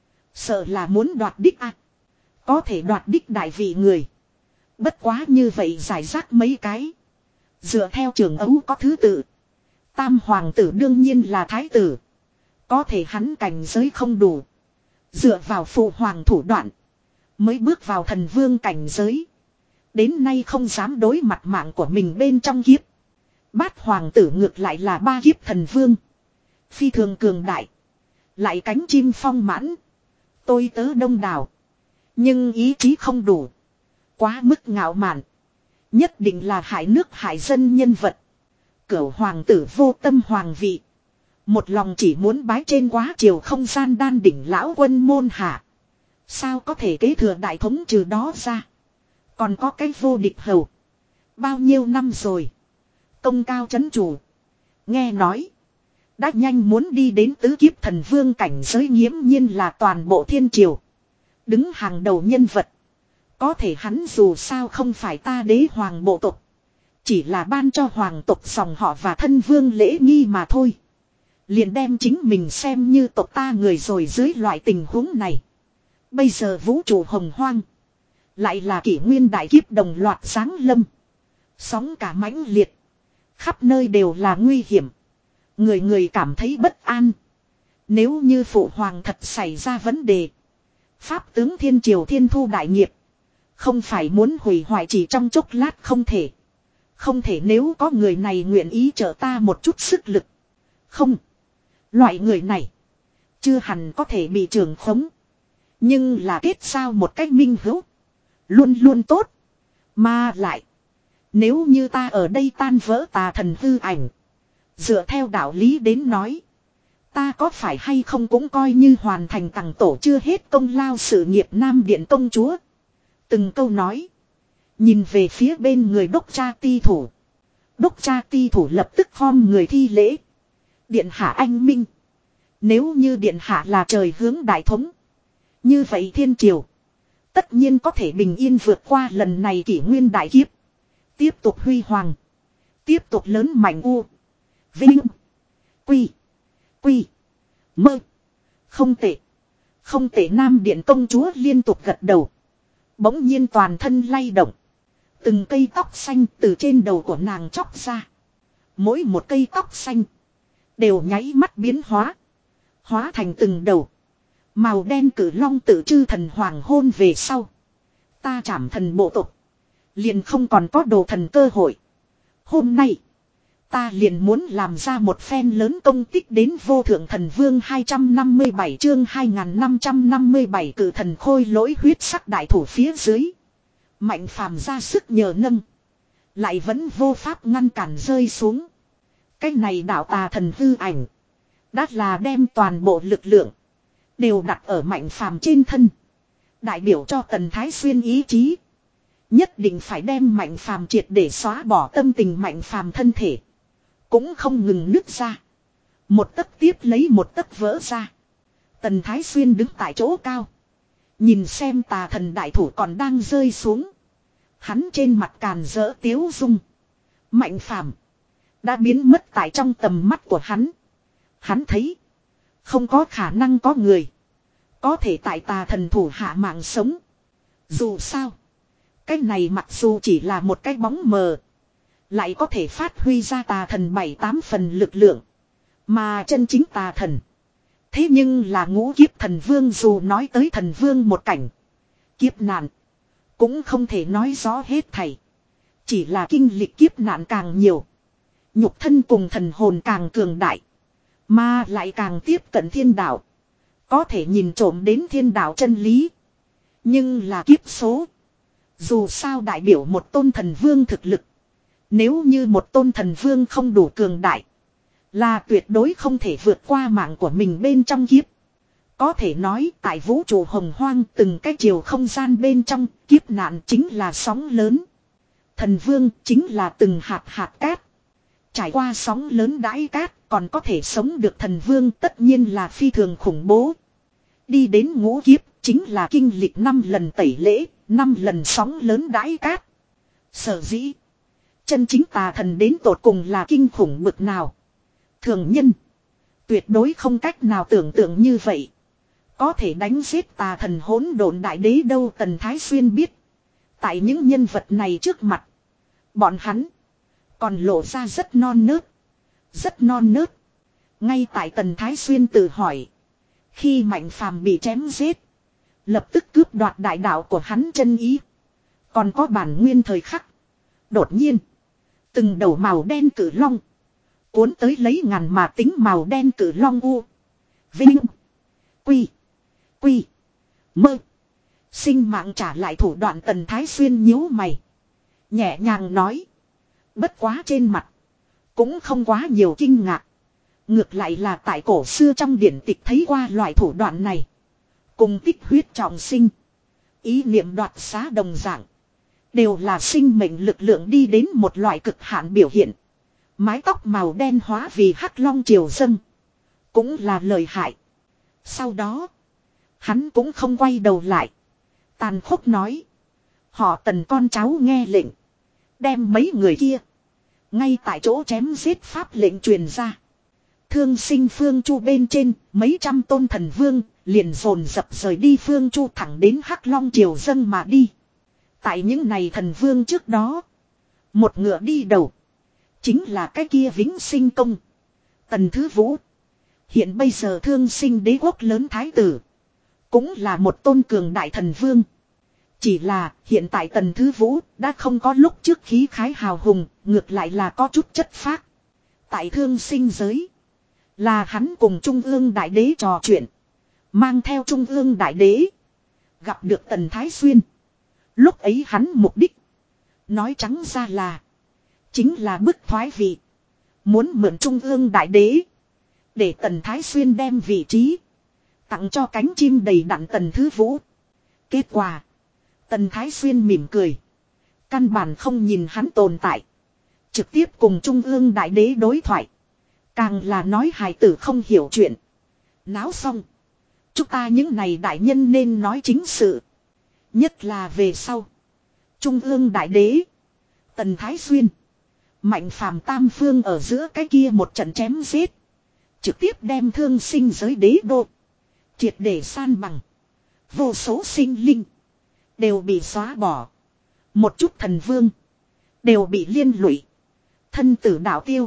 Sợ là muốn đoạt đích à. Có thể đoạt đích đại vị người. Bất quá như vậy giải rác mấy cái. Dựa theo trường ấu có thứ tự. Tam hoàng tử đương nhiên là thái tử. Có thể hắn cảnh giới không đủ. Dựa vào phụ hoàng thủ đoạn. Mới bước vào thần vương cảnh giới. Đến nay không dám đối mặt mạng của mình bên trong kiếp. Bát hoàng tử ngược lại là ba kiếp thần vương. Phi thường cường đại. Lại cánh chim phong mãn. Tôi tớ đông đảo. Nhưng ý chí không đủ. Quá mức ngạo mạn. Nhất định là hại nước hại dân nhân vật. Cửu hoàng tử vô tâm hoàng vị. Một lòng chỉ muốn bái trên quá chiều không gian đan đỉnh lão quân môn hạ. Sao có thể kế thừa đại thống trừ đó ra. Còn có cái vô địch hầu. Bao nhiêu năm rồi. Công cao chấn chủ. Nghe nói. Đã nhanh muốn đi đến tứ kiếp thần vương cảnh giới, nghiễm nhiên là toàn bộ thiên triều. Đứng hàng đầu nhân vật. Có thể hắn dù sao không phải ta đế hoàng bộ tộc. Chỉ là ban cho hoàng tộc dòng họ và thân vương lễ nghi mà thôi. Liền đem chính mình xem như tộc ta người rồi dưới loại tình huống này. Bây giờ vũ trụ hồng hoang. Lại là kỷ nguyên đại kiếp đồng loạt giáng lâm. Sóng cả mãnh liệt. Khắp nơi đều là nguy hiểm. Người người cảm thấy bất an. Nếu như phụ hoàng thật xảy ra vấn đề. Pháp tướng thiên triều thiên thu đại nghiệp. Không phải muốn hủy hoại chỉ trong chốc lát không thể. Không thể nếu có người này nguyện ý trợ ta một chút sức lực. Không. Loại người này. Chưa hẳn có thể bị trường khống. Nhưng là kết giao một cách minh hữu. Luôn luôn tốt. Mà lại. Nếu như ta ở đây tan vỡ tà thần hư ảnh. Dựa theo đạo lý đến nói. Ta có phải hay không cũng coi như hoàn thành tầng tổ chưa hết công lao sự nghiệp Nam Điện công chúa. Từng câu nói. Nhìn về phía bên người đốc cha ti thủ. Đốc cha ti thủ lập tức khom người thi lễ. Điện hạ anh minh. Nếu như điện hạ là trời hướng đại thống. Như vậy thiên triều. Tất nhiên có thể bình yên vượt qua lần này kỷ nguyên đại kiếp. Tiếp tục huy hoàng. Tiếp tục lớn mạnh u. Vinh. Quy. Quy. Mơ. Không tệ. Không tệ Nam Điện công chúa liên tục gật đầu. Bỗng nhiên toàn thân lay động. Từng cây tóc xanh từ trên đầu của nàng chóc ra. Mỗi một cây tóc xanh. Đều nháy mắt biến hóa. Hóa thành từng đầu. Màu đen cử long tự chư thần hoàng hôn về sau. Ta trảm thần bộ tộc. Liền không còn có đồ thần cơ hội. Hôm nay. Ta liền muốn làm ra một phen lớn công tích đến vô thượng thần vương hai trăm năm mươi bảy chương hai nghìn năm trăm năm mươi bảy cử thần khôi lỗi huyết sắc đại thủ phía dưới. Mạnh phàm ra sức nhờ nâng. Lại vẫn vô pháp ngăn cản rơi xuống. Cái này đạo tà thần hư ảnh. Đã là đem toàn bộ lực lượng. Đều đặt ở mạnh phàm trên thân. Đại biểu cho Tần Thái Xuyên ý chí. Nhất định phải đem mạnh phàm triệt để xóa bỏ tâm tình mạnh phàm thân thể. Cũng không ngừng nứt ra. Một tấc tiếp lấy một tấc vỡ ra. Tần Thái Xuyên đứng tại chỗ cao. Nhìn xem tà thần đại thủ còn đang rơi xuống. Hắn trên mặt càn rỡ tiếu dung. Mạnh phàm. Đã biến mất tại trong tầm mắt của hắn. Hắn thấy. Không có khả năng có người. Có thể tại tà thần thủ hạ mạng sống. Dù sao. Cái này mặc dù chỉ là một cái bóng mờ. Lại có thể phát huy ra tà thần bảy tám phần lực lượng. Mà chân chính tà thần. Thế nhưng là ngũ kiếp thần vương, dù nói tới thần vương một cảnh. Kiếp nạn. Cũng không thể nói rõ hết thảy. Chỉ là kinh lịch kiếp nạn càng nhiều. Nhục thân cùng thần hồn càng cường đại. Mà lại càng tiếp cận thiên đạo. Có thể nhìn trộm đến thiên đạo chân lý. Nhưng là kiếp số. Dù sao đại biểu một tôn thần vương thực lực. Nếu như một tôn thần vương không đủ cường đại. Là tuyệt đối không thể vượt qua mạng của mình bên trong kiếp. Có thể nói tại vũ trụ hồng hoang từng cái chiều không gian bên trong kiếp nạn chính là sóng lớn. Thần vương chính là từng hạt hạt cát. Trải qua sóng lớn đãi cát còn có thể sống được thần vương tất nhiên là phi thường khủng bố. Đi đến ngũ kiếp chính là kinh lịch năm lần tẩy lễ, năm lần sóng lớn đãi cát. Sở dĩ chân chính tà thần đến tột cùng là kinh khủng bực nào. Thường nhân tuyệt đối không cách nào tưởng tượng như vậy. Có thể đánh giết tà thần hỗn độn đại đế đâu. Tần Thái Xuyên biết. Tại những nhân vật này trước mặt. Bọn hắn còn lộ ra rất non nớt. Rất non nớt. Ngay tại Tần Thái Xuyên tự hỏi. Khi Mạnh Phàm bị chém giết. Lập tức cướp đoạt đại đạo của hắn chân ý. Còn có bản nguyên thời khắc. Đột nhiên. Từng đầu màu đen cử long. Cuốn tới lấy ngàn mà tính màu đen cử long u. Vinh. Quy. Quy. Mơ. Sinh mạng trả lại thủ đoạn. Tần Thái Xuyên nhíu mày. Nhẹ nhàng nói. Bất quá trên mặt. Cũng không quá nhiều kinh ngạc. Ngược lại là tại cổ xưa trong điển tịch thấy qua loại thủ đoạn này. Cùng tích huyết trọng sinh. Ý niệm đoạt xá đồng dạng. Đều là sinh mệnh lực lượng đi đến một loại cực hạn biểu hiện. Mái tóc màu đen hóa vì hắc long triều dâng. Cũng là lời hại. Sau đó. Hắn cũng không quay đầu lại. Tàn khốc nói. Họ Tần con cháu nghe lệnh. Đem mấy người kia. Ngay tại chỗ chém giết pháp lệnh truyền ra. Thương sinh phương chu bên trên. Mấy trăm tôn thần vương. Liền dồn dập rời đi phương chu thẳng đến hắc long triều dâng mà đi. Tại những này thần vương trước đó. Một ngựa đi đầu. Chính là cái kia vĩnh sinh công. Tần Thứ Vũ. Hiện bây giờ thương sinh đế quốc lớn thái tử. Cũng là một tôn cường đại thần vương. Chỉ là hiện tại Tần Thứ Vũ đã không có lúc trước khí khái hào hùng. Ngược lại là có chút chất phác. Tại thương sinh giới. Là hắn cùng Trung ương đại đế trò chuyện. Mang theo Trung ương đại đế. Gặp được Tần Thái Xuyên. Lúc ấy hắn mục đích. Nói trắng ra là. Chính là bức thoái vị. Muốn mượn Trung ương đại đế. Để Tần Thái Xuyên đem vị trí. Tặng cho cánh chim đầy đặn Tần Thứ Vũ. Kết quả. Tần Thái Xuyên mỉm cười. Căn bản không nhìn hắn tồn tại. Trực tiếp cùng Trung ương đại đế đối thoại. Càng là nói hài tử không hiểu chuyện. Náo xong. Chúng ta những này đại nhân nên nói chính sự. Nhất là về sau. Trung ương đại đế. Tần Thái Xuyên. Mạnh Phàm tam phương ở giữa cái kia một trận chém giết. Trực tiếp đem thương sinh giới đế đô. Triệt để san bằng. Vô số sinh linh. Đều bị xóa bỏ. Một chút thần vương. Đều bị liên lụy. Thân tử đạo tiêu.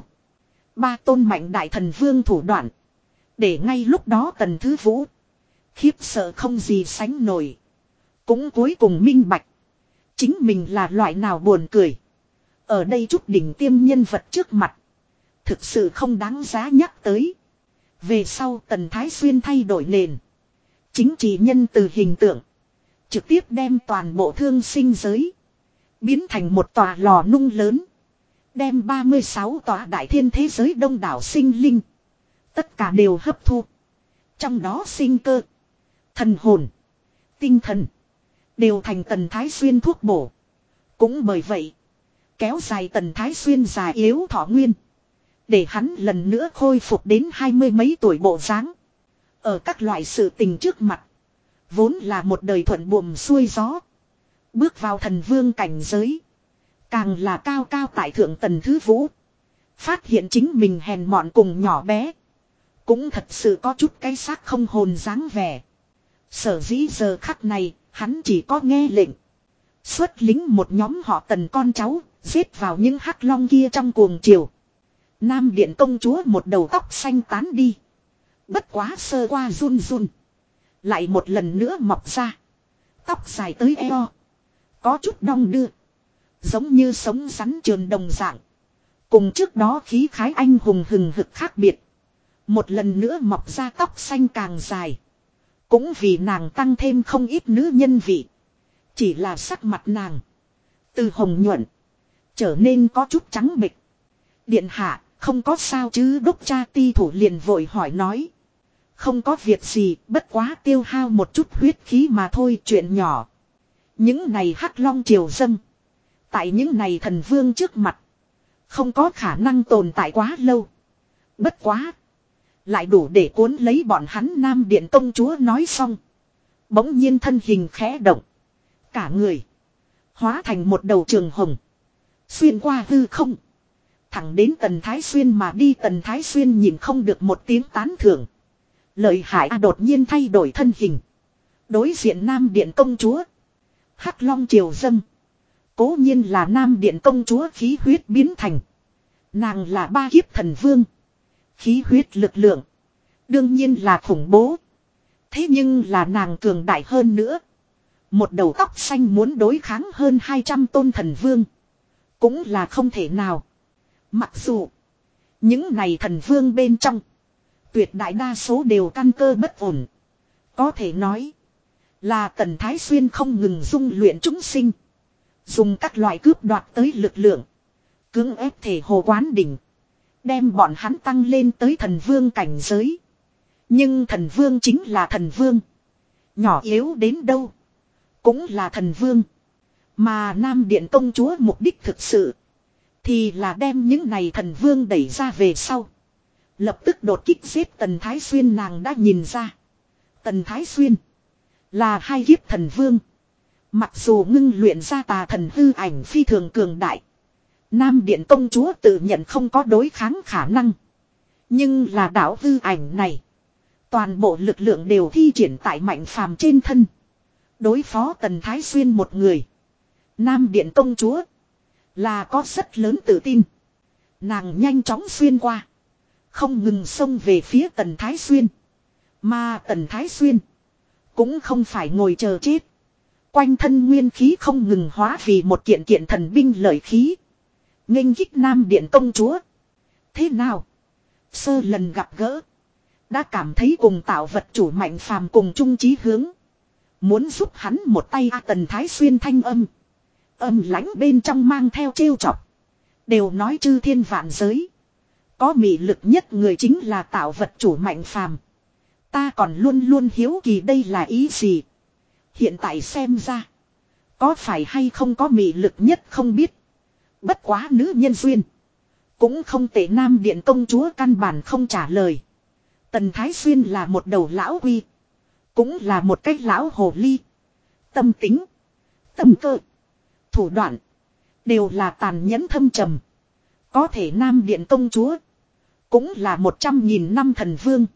Ba tôn mạnh đại thần vương thủ đoạn. Để ngay lúc đó Tần Thứ Vũ. Khiếp sợ không gì sánh nổi. Cũng cuối cùng minh bạch. Chính mình là loại nào buồn cười. Ở đây chút đỉnh tiêm nhân vật trước mặt. Thực sự không đáng giá nhắc tới. Về sau Tần Thái Xuyên thay đổi nền. Chính trị nhân từ hình tượng. Trực tiếp đem toàn bộ thương sinh giới. Biến thành một tòa lò nung lớn. Đem ba mươi sáu tòa đại thiên thế giới đông đảo sinh linh. Tất cả đều hấp thu. Trong đó sinh cơ. Thần hồn. Tinh thần. Đều thành Tần Thái Xuyên thuốc bổ. Cũng bởi vậy. Kéo dài Tần Thái Xuyên già yếu thọ nguyên. Để hắn lần nữa khôi phục đến hai mươi mấy tuổi bộ dáng. Ở các loại sự tình trước mặt. Vốn là một đời thuận buồm xuôi gió. Bước vào thần vương cảnh giới. Càng là cao cao tại thượng Tần Thứ Vũ. Phát hiện chính mình hèn mọn cùng nhỏ bé. Cũng thật sự có chút cái xác không hồn dáng vẻ. Sở dĩ giờ khắc này, hắn chỉ có nghe lệnh. Xuất lính một nhóm họ Tần con cháu, giết vào những hắc long kia trong cuồng chiều. Nam Điện công chúa một đầu tóc xanh tán đi. Bất quá sơ qua run run. Lại một lần nữa mọc ra. Tóc dài tới eo. Có chút đong đưa. Giống như sống rắn trường đồng dạng. Cùng trước đó khí khái anh hùng hừng hực khác biệt. Một lần nữa mọc ra tóc xanh càng dài. Cũng vì nàng tăng thêm không ít nữ nhân vị. Chỉ là sắc mặt nàng. Từ hồng nhuận. Trở nên có chút trắng bệch. Điện hạ, không có sao chứ? Đốc cha ti thủ liền vội hỏi nói. Không có việc gì, bất quá tiêu hao một chút huyết khí mà thôi, chuyện nhỏ. Những này hắc long triều dâng. Tại những này thần vương trước mặt. Không có khả năng tồn tại quá lâu. Bất quá. Lại đủ để cuốn lấy bọn hắn Nam Điện công chúa nói xong. Bỗng nhiên thân hình khẽ động. Cả người. Hóa thành một đầu trường hồng. Xuyên qua hư không. Thẳng đến Tần Thái Xuyên mà đi. Tần Thái Xuyên nhìn không được một tiếng tán thưởng. Lợi hại à, đột nhiên thay đổi thân hình. Đối diện Nam Điện công chúa. Hắc long triều dâng. Cố nhiên là Nam Điện công chúa khí huyết biến thành. Nàng là ba kiếp thần vương. Khí huyết lực lượng. Đương nhiên là khủng bố. Thế nhưng là nàng cường đại hơn nữa. Một đầu tóc xanh muốn đối kháng hơn hai trăm tôn thần vương. Cũng là không thể nào. Mặc dù. Những này thần vương bên trong. Tuyệt đại đa số đều căn cơ bất ổn. Có thể nói. Là Tần Thái Xuyên không ngừng dung luyện chúng sinh. Dùng các loại cướp đoạt tới lực lượng. Cưỡng ép thể hồ quán đỉnh. Đem bọn hắn tăng lên tới thần vương cảnh giới. Nhưng thần vương chính là thần vương. Nhỏ yếu đến đâu. Cũng là thần vương. Mà Nam Điện công chúa mục đích thực sự. Thì là đem những này thần vương đẩy ra về sau. Lập tức đột kích giết Tần Thái Xuyên. Nàng đã nhìn ra. Tần Thái Xuyên. Là hai kiếp thần vương. Mặc dù ngưng luyện ra tà thần hư ảnh phi thường cường đại. Nam Điện công chúa tự nhận không có đối kháng khả năng. Nhưng là đạo hư ảnh này. Toàn bộ lực lượng đều thi triển tại Mạnh Phàm trên thân. Đối phó Tần Thái Xuyên một người. Nam Điện công chúa. Là có rất lớn tự tin. Nàng nhanh chóng xuyên qua. Không ngừng xông về phía Tần Thái Xuyên. Mà Tần Thái Xuyên. Cũng không phải ngồi chờ chết. Quanh thân nguyên khí không ngừng hóa vì một kiện kiện thần binh lợi khí. Nghênh kích Nam Điện công chúa. Thế nào? Sơ lần gặp gỡ. Đã cảm thấy cùng tạo vật chủ Mạnh Phàm cùng chung chí hướng. Muốn giúp hắn một tay a. Tần Thái Xuyên thanh âm. Âm lãnh bên trong mang theo trêu chọc. Đều nói chư thiên vạn giới. Có mị lực nhất người chính là tạo vật chủ Mạnh Phàm. Ta còn luôn luôn hiếu kỳ đây là ý gì. Hiện tại xem ra. Có phải hay không có mị lực nhất không biết. Bất quá nữ nhân duyên. Cũng không tệ. Nam Điện công chúa căn bản không trả lời. Tần Thái Xuyên là một đầu lão quy. Cũng là một cái lão hồ ly. Tâm tính. Tâm cơ. Thủ đoạn. Đều là tàn nhẫn thâm trầm. Có thể Nam Điện công chúa. Cũng là một trăm nghìn năm thần vương.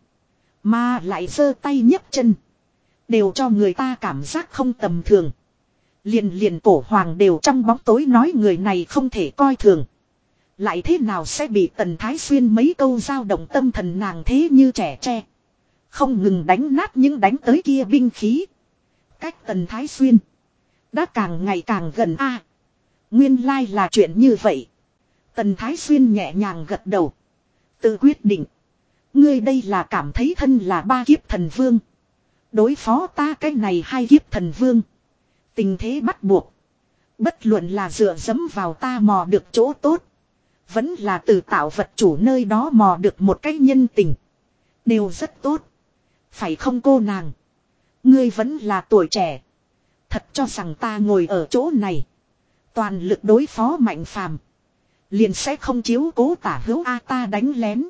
Mà lại giơ tay nhấc chân. Đều cho người ta cảm giác không tầm thường. Liền liền cổ hoàng đều trong bóng tối nói người này không thể coi thường. Lại thế nào sẽ bị Tần Thái Xuyên mấy câu dao động tâm thần nàng thế như trẻ tre. Không ngừng đánh nát những đánh tới kia binh khí. Cách Tần Thái Xuyên. Đã càng ngày càng gần a. À, nguyên lai là chuyện như vậy. Tần Thái Xuyên nhẹ nhàng gật đầu. Tự quyết định. Ngươi đây là cảm thấy thân là ba kiếp thần vương. Đối phó ta cái này hai kiếp thần vương. Tình thế bắt buộc. Bất luận là dựa dẫm vào ta mò được chỗ tốt. Vẫn là từ tạo vật chủ nơi đó mò được một cái nhân tình. Đều rất tốt. Phải không cô nàng? Ngươi vẫn là tuổi trẻ. Thật cho rằng ta ngồi ở chỗ này. Toàn lực đối phó Mạnh Phàm. Liền sẽ không chiếu cố tả hữu A. Ta đánh lén.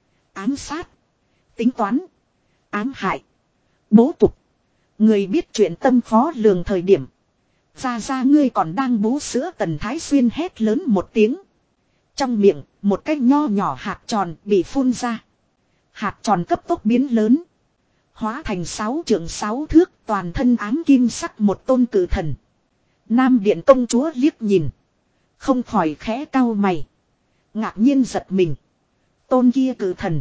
Ám sát. Tính toán. Ám hại. Bố cục. Người biết chuyện tâm khó lường thời điểm. Ra ra ngươi còn đang bú sữa. Tần Thái Xuyên hét lớn một tiếng. Trong miệng, một cái nho nhỏ hạt tròn bị phun ra. Hạt tròn cấp tốc biến lớn. Hóa thành sáu trượng sáu thước, toàn thân ám kim sắc một tôn cử thần. Nam Điện công chúa liếc nhìn. Không khỏi khẽ cau mày. Ngạc nhiên giật mình. Tôn kia cử thần.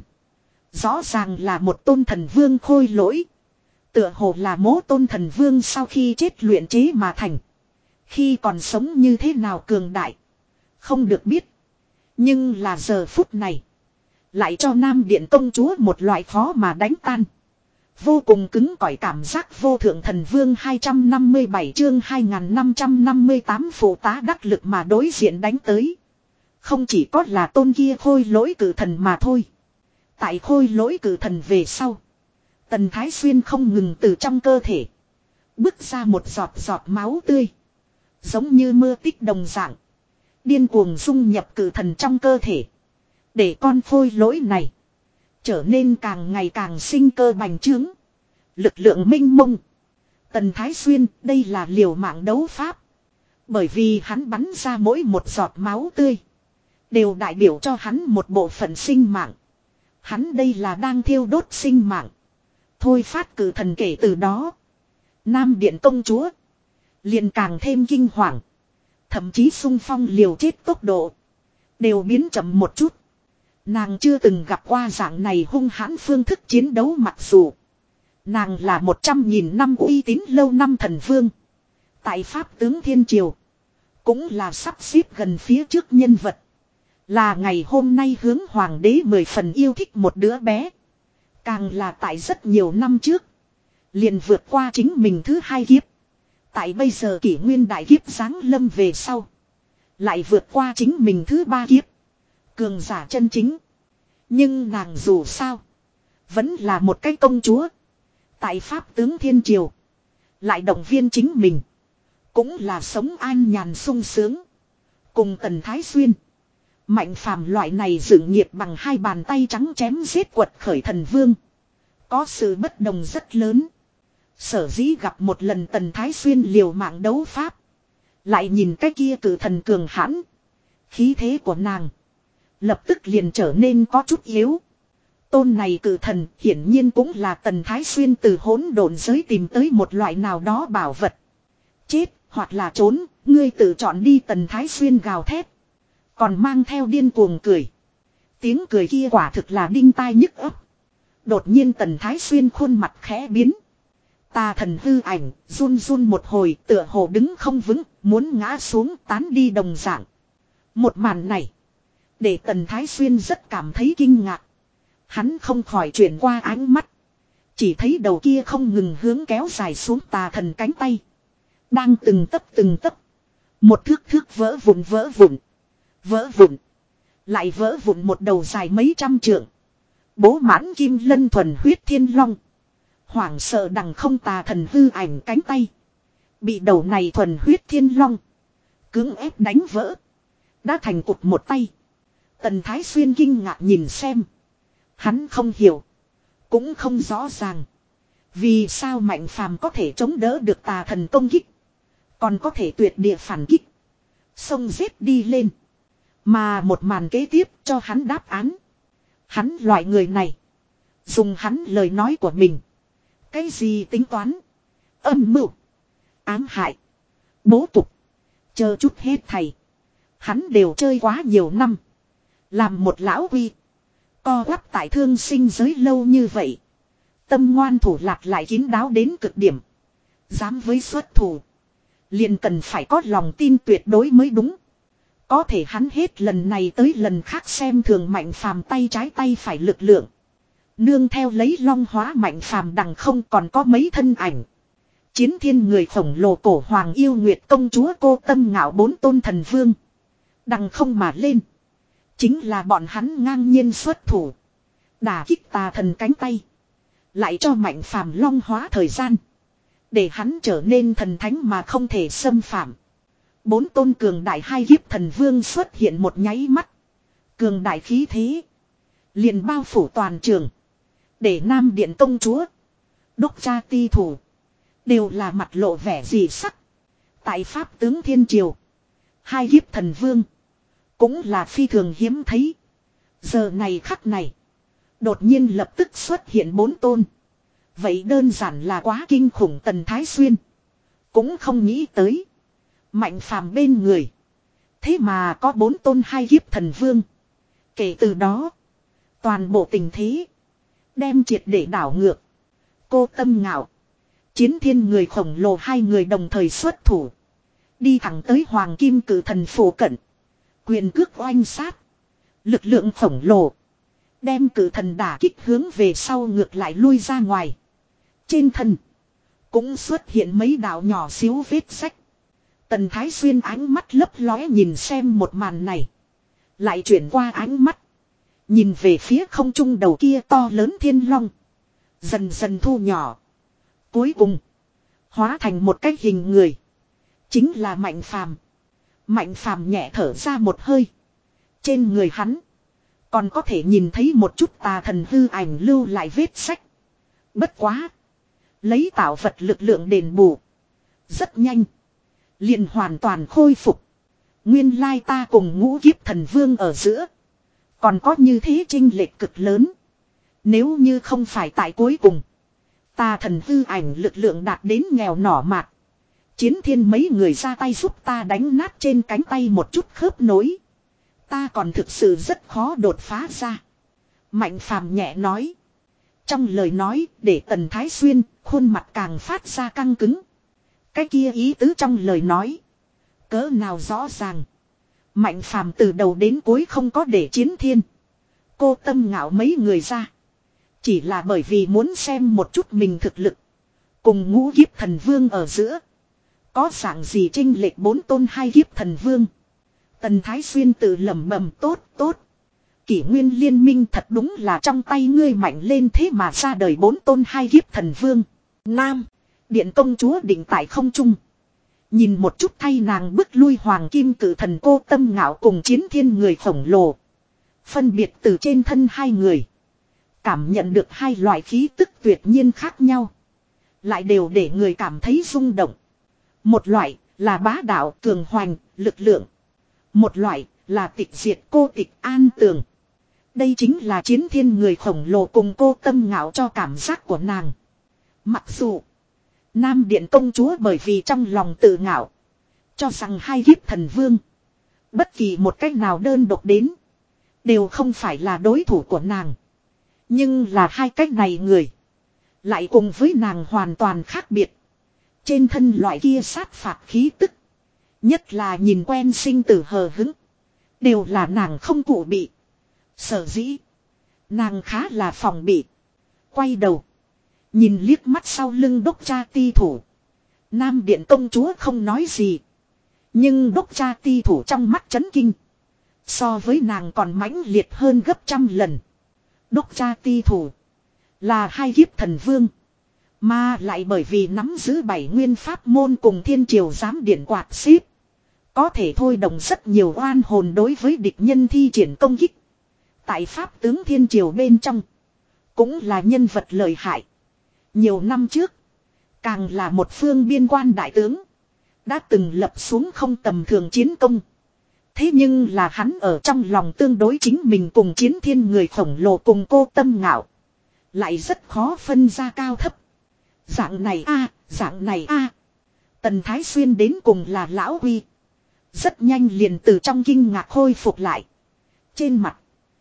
Rõ ràng là một tôn thần vương khôi lỗi. Tựa hồ là mố tôn thần vương sau khi chết luyện chế mà thành. Khi còn sống như thế nào cường đại. Không được biết. Nhưng là giờ phút này. Lại cho Nam Điện công chúa một loại khó mà đánh tan. Vô cùng cứng cỏi cảm giác. Vô thượng thần vương hai trăm năm mươi bảy chương hai nghìn năm trăm năm mươi tám phụ tá đắc lực mà đối diện đánh tới. Không chỉ có là tôn kia khôi lỗi cử thần mà thôi. Tại khôi lỗi cử thần về sau. Tần Thái Xuyên không ngừng từ trong cơ thể. Bước ra một giọt giọt máu tươi. Giống như mưa tích đồng dạng. Điên cuồng dung nhập cử thần trong cơ thể. Để con khôi lỗi này. Trở nên càng ngày càng sinh cơ bành trướng. Lực lượng minh mông. Tần Thái Xuyên đây là liều mạng đấu pháp. Bởi vì hắn bắn ra mỗi một giọt máu tươi. Đều đại biểu cho hắn một bộ phận sinh mạng. Hắn đây là đang thiêu đốt sinh mạng. Thôi phát cử thần kể từ đó. Nam Điện công chúa. Liền càng thêm kinh hoàng. Thậm chí xung phong liều chết tốc độ. Đều biến chậm một chút. Nàng chưa từng gặp qua dạng này hung hãn phương thức chiến đấu mặc dù. Nàng là một trăm nghìn năm uy tín lâu năm thần vương. Tại Pháp tướng Thiên Triều. Cũng là sắp xếp gần phía trước nhân vật. Là ngày hôm nay hướng hoàng đế mười phần yêu thích một đứa bé. Càng là tại rất nhiều năm trước. Liền vượt qua chính mình thứ hai kiếp. Tại bây giờ kỷ nguyên đại kiếp giáng lâm về sau. Lại vượt qua chính mình thứ ba kiếp. Cường giả chân chính. Nhưng nàng dù sao. Vẫn là một cái công chúa. Tại Pháp tướng Thiên Triều. Lại động viên chính mình. Cũng là sống an nhàn sung sướng. Cùng Tần Thái Xuyên. Mạnh phàm loại này dựng nghiệp bằng hai bàn tay trắng chém giết quật khởi thần vương. Có sự bất đồng rất lớn. Sở dĩ gặp một lần Tần Thái Xuyên liều mạng đấu pháp. Lại nhìn cái kia cử thần cường hãn. Khí thế của nàng. Lập tức liền trở nên có chút yếu. Tôn này cử thần hiển nhiên cũng là Tần Thái Xuyên từ hỗn độn giới tìm tới một loại nào đó bảo vật. Chết hoặc là trốn, ngươi tự chọn đi. Tần Thái Xuyên gào thét. Còn mang theo điên cuồng cười. Tiếng cười kia quả thực là đinh tai nhức ấp. Đột nhiên Tần Thái Xuyên khuôn mặt khẽ biến. Tà thần hư ảnh, run run một hồi tựa hồ đứng không vững, muốn ngã xuống tán đi đồng dạng. Một màn này. Để Tần Thái Xuyên rất cảm thấy kinh ngạc. Hắn không khỏi chuyển qua ánh mắt. Chỉ thấy đầu kia không ngừng hướng kéo dài xuống tà thần cánh tay. Đang từng tấc từng tấc. Một thước thước vỡ vụn vỡ vụn. Vỡ vụn. Lại vỡ vụn một đầu dài mấy trăm trượng. Bố mãn kim lân thuần huyết thiên long. Hoảng sợ đằng không tà thần hư ảnh cánh tay. Bị đầu này thuần huyết thiên long. Cưỡng ép đánh vỡ. Đã thành cục một tay. Tần Thái Xuyên kinh ngạc nhìn xem. Hắn không hiểu. Cũng không rõ ràng. Vì sao Mạnh Phàm có thể chống đỡ được tà thần công kích. Còn có thể tuyệt địa phản kích. Xông giết đi lên. Mà một màn kế tiếp cho hắn đáp án. Hắn loại người này. Dùng hắn lời nói của mình. Cái gì tính toán. Âm mưu. Ám hại. Bố cục. Chờ chút hết thầy. Hắn đều chơi quá nhiều năm. Làm một lão quy. Co quắp tại thương sinh giới lâu như vậy. Tâm ngoan thủ lạc lại kín đáo đến cực điểm. Dám với xuất thủ. Liền cần phải có lòng tin tuyệt đối mới đúng. Có thể hắn hết lần này tới lần khác xem thường Mạnh Phàm tay trái tay phải lực lượng. Nương theo lấy long hóa Mạnh Phàm đằng không còn có mấy thân ảnh. Chiến thiên người khổng lồ cổ hoàng yêu nguyệt công chúa cô tâm ngạo bốn tôn thần vương. Đằng không mà lên. Chính là bọn hắn ngang nhiên xuất thủ. Đả kích tà thần cánh tay. Lại cho Mạnh Phàm long hóa thời gian. Để hắn trở nên thần thánh mà không thể xâm phạm. Bốn tôn cường đại hai kiếp thần vương xuất hiện một nháy mắt. Cường đại khí thế. Liền bao phủ toàn trường. Để Nam Điện công chúa. Đốc cha ti thủ. Đều là mặt lộ vẻ dị sắc. Tại Pháp tướng Thiên Triều. Hai kiếp thần vương. Cũng là phi thường hiếm thấy. Giờ này khắc này. Đột nhiên lập tức xuất hiện bốn tôn. Vậy đơn giản là quá kinh khủng. Tần Thái Xuyên. Cũng không nghĩ tới. Mạnh Phàm bên người. Thế mà có bốn tôn hai kiếp thần vương. Kể từ đó. Toàn bộ tình thế. Đem triệt để đảo ngược. Cô tâm ngạo. Chiến thiên người khổng lồ hai người đồng thời xuất thủ. Đi thẳng tới Hoàng Kim Cử Thần phủ cận. Quyền cước oanh sát. Lực lượng khổng lồ. Đem cử thần đả kích hướng về sau ngược lại lui ra ngoài. Trên thân. Cũng xuất hiện mấy đạo nhỏ xíu vết sách. Tần Thái Xuyên ánh mắt lấp lóe nhìn xem một màn này. Lại chuyển qua ánh mắt. Nhìn về phía không trung đầu kia to lớn thiên long. Dần dần thu nhỏ. Cuối cùng. Hóa thành một cái hình người. Chính là Mạnh Phàm. Mạnh Phàm nhẹ thở ra một hơi. Trên người hắn. Còn có thể nhìn thấy một chút tà thần hư ảnh lưu lại vết sách. Bất quá. Lấy tạo vật lực lượng đền bù. Rất nhanh. Liền hoàn toàn khôi phục. Nguyên lai ta cùng ngũ kiếp thần vương ở giữa. Còn có như thế chênh lệch cực lớn. Nếu như không phải tại cuối cùng. Ta thần hư ảnh lực lượng đạt đến nghèo nỏ mạt. Chiến thiên mấy người ra tay giúp ta đánh nát trên cánh tay một chút khớp nối. Ta còn thực sự rất khó đột phá ra. Mạnh Phàm nhẹ nói. Trong lời nói để Tần Thái Xuyên khuôn mặt càng phát ra căng cứng. Cái kia ý tứ trong lời nói. Cỡ nào rõ ràng. Mạnh Phàm từ đầu đến cuối không có để chiến thiên. Cô Tâm Ngạo mấy người ra. Chỉ là bởi vì muốn xem một chút mình thực lực. Cùng ngũ kiếp thần vương ở giữa. Có dạng gì chênh lệch bốn tôn hai kiếp thần vương. Tần Thái Xuyên tự lẩm bẩm tốt tốt. Kỷ nguyên liên minh thật đúng là trong tay ngươi mạnh lên thế mà ra đời bốn tôn hai kiếp thần vương. Nam. Điện công chúa định tại không trung. Nhìn một chút thay nàng bức lui hoàng kim cử thần Cô Tâm Ngạo cùng chiến thiên người khổng lồ. Phân biệt từ trên thân hai người. Cảm nhận được hai loại khí tức tuyệt nhiên khác nhau. Lại đều để người cảm thấy rung động. Một loại là bá đạo cường hoành, lực lượng. Một loại là tịch diệt cô tịch an tường. Đây chính là chiến thiên người khổng lồ cùng Cô Tâm Ngạo cho cảm giác của nàng. Mặc dù Nam Điện công chúa bởi vì trong lòng tự ngạo. Cho rằng hai kiếp thần vương. Bất kỳ một cách nào đơn độc đến. Đều không phải là đối thủ của nàng. Nhưng là hai cách này người. Lại cùng với nàng hoàn toàn khác biệt. Trên thân loại kia sát phạt khí tức. Nhất là nhìn quen sinh tử hờ hững. Đều là nàng không cụ bị. Sở dĩ. Nàng khá là phòng bị. Quay đầu. Nhìn liếc mắt sau lưng đốc cha ti thủ. Nam Điện công chúa không nói gì. Nhưng đốc cha ti thủ trong mắt chấn kinh. So với nàng còn mãnh liệt hơn gấp trăm lần. Đốc cha ti thủ. Là hai kiếp thần vương. Mà lại bởi vì nắm giữ bảy nguyên pháp môn cùng thiên triều giám điện quạt xếp. Có thể thôi động rất nhiều oan hồn đối với địch nhân thi triển công kích. Tại pháp tướng thiên triều bên trong. Cũng là nhân vật lợi hại. Nhiều năm trước. Càng là một phương biên quan đại tướng. Đã từng lập xuống không tầm thường chiến công. Thế nhưng là hắn ở trong lòng tương đối chính mình cùng chiến thiên người khổng lồ cùng Cô Tâm Ngạo. Lại rất khó phân ra cao thấp. Dạng này a, dạng này a. Tần Thái Xuyên đến cùng là lão huy. Rất nhanh liền từ trong kinh ngạc khôi phục lại. Trên mặt.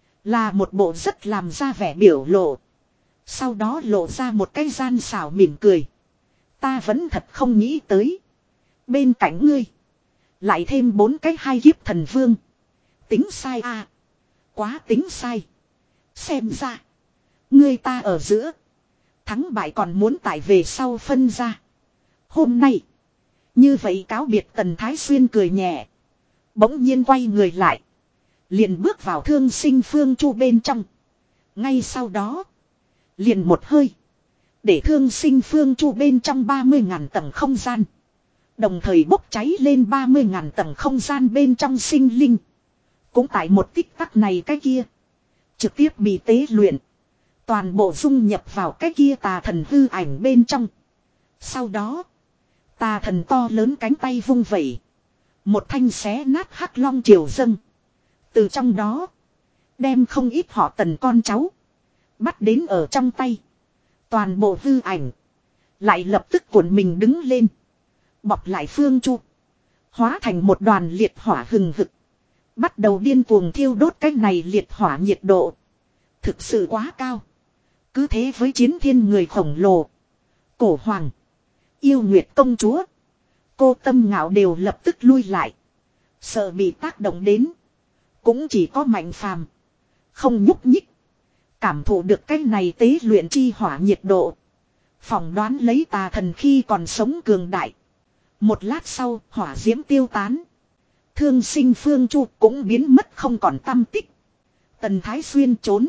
Là một bộ rất làm ra vẻ biểu lộ. Sau đó lộ ra một cái gian xảo mỉm cười. Ta vẫn thật không nghĩ tới. Bên cạnh ngươi. Lại thêm bốn cái hai kiếp thần vương. Tính sai a, quá tính sai. Xem ra. Ngươi ta ở giữa. Thắng bại còn muốn tại về sau phân ra. Hôm nay. Như vậy cáo biệt Tần Thái Xuyên cười nhẹ. Bỗng nhiên quay người lại. Liền bước vào Thương Sinh Phương Chu bên trong. Ngay sau đó. Liền một hơi. Để Thương Sinh Phương Chu bên trong ba mươi ngàn tầng không gian. Đồng thời bốc cháy lên ba mươi ngàn tầng không gian bên trong sinh linh. Cũng tại một tích tắc này cái kia. Trực tiếp bị tế luyện. Toàn bộ dung nhập vào cái kia tà thần hư ảnh bên trong. Sau đó. Tà thần to lớn cánh tay vung vẩy. Một thanh xé nát hắc long triều dâng. Từ trong đó. Đem không ít họ Tần con cháu. Bắt đến ở trong tay. Toàn bộ hư ảnh. Lại lập tức cuộn mình đứng lên. Bọc lại Phương Chu. Hóa thành một đoàn liệt hỏa hừng hực. Bắt đầu điên cuồng thiêu đốt cái này liệt hỏa nhiệt độ. Thực sự quá cao. Cứ thế với chiến thiên người khổng lồ. Cổ hoàng. Yêu Nguyệt công chúa. Cô Tâm Ngạo đều lập tức lui lại. Sợ bị tác động đến. Cũng chỉ có Mạnh Phàm không nhúc nhích. Cảm thụ được cái này tế luyện chi hỏa nhiệt độ. Phỏng đoán lấy tà thần khi còn sống cường đại. Một lát sau hỏa diễm tiêu tán. Thương Sinh Phương Chu cũng biến mất không còn tăm tích. Tần Thái Xuyên trốn.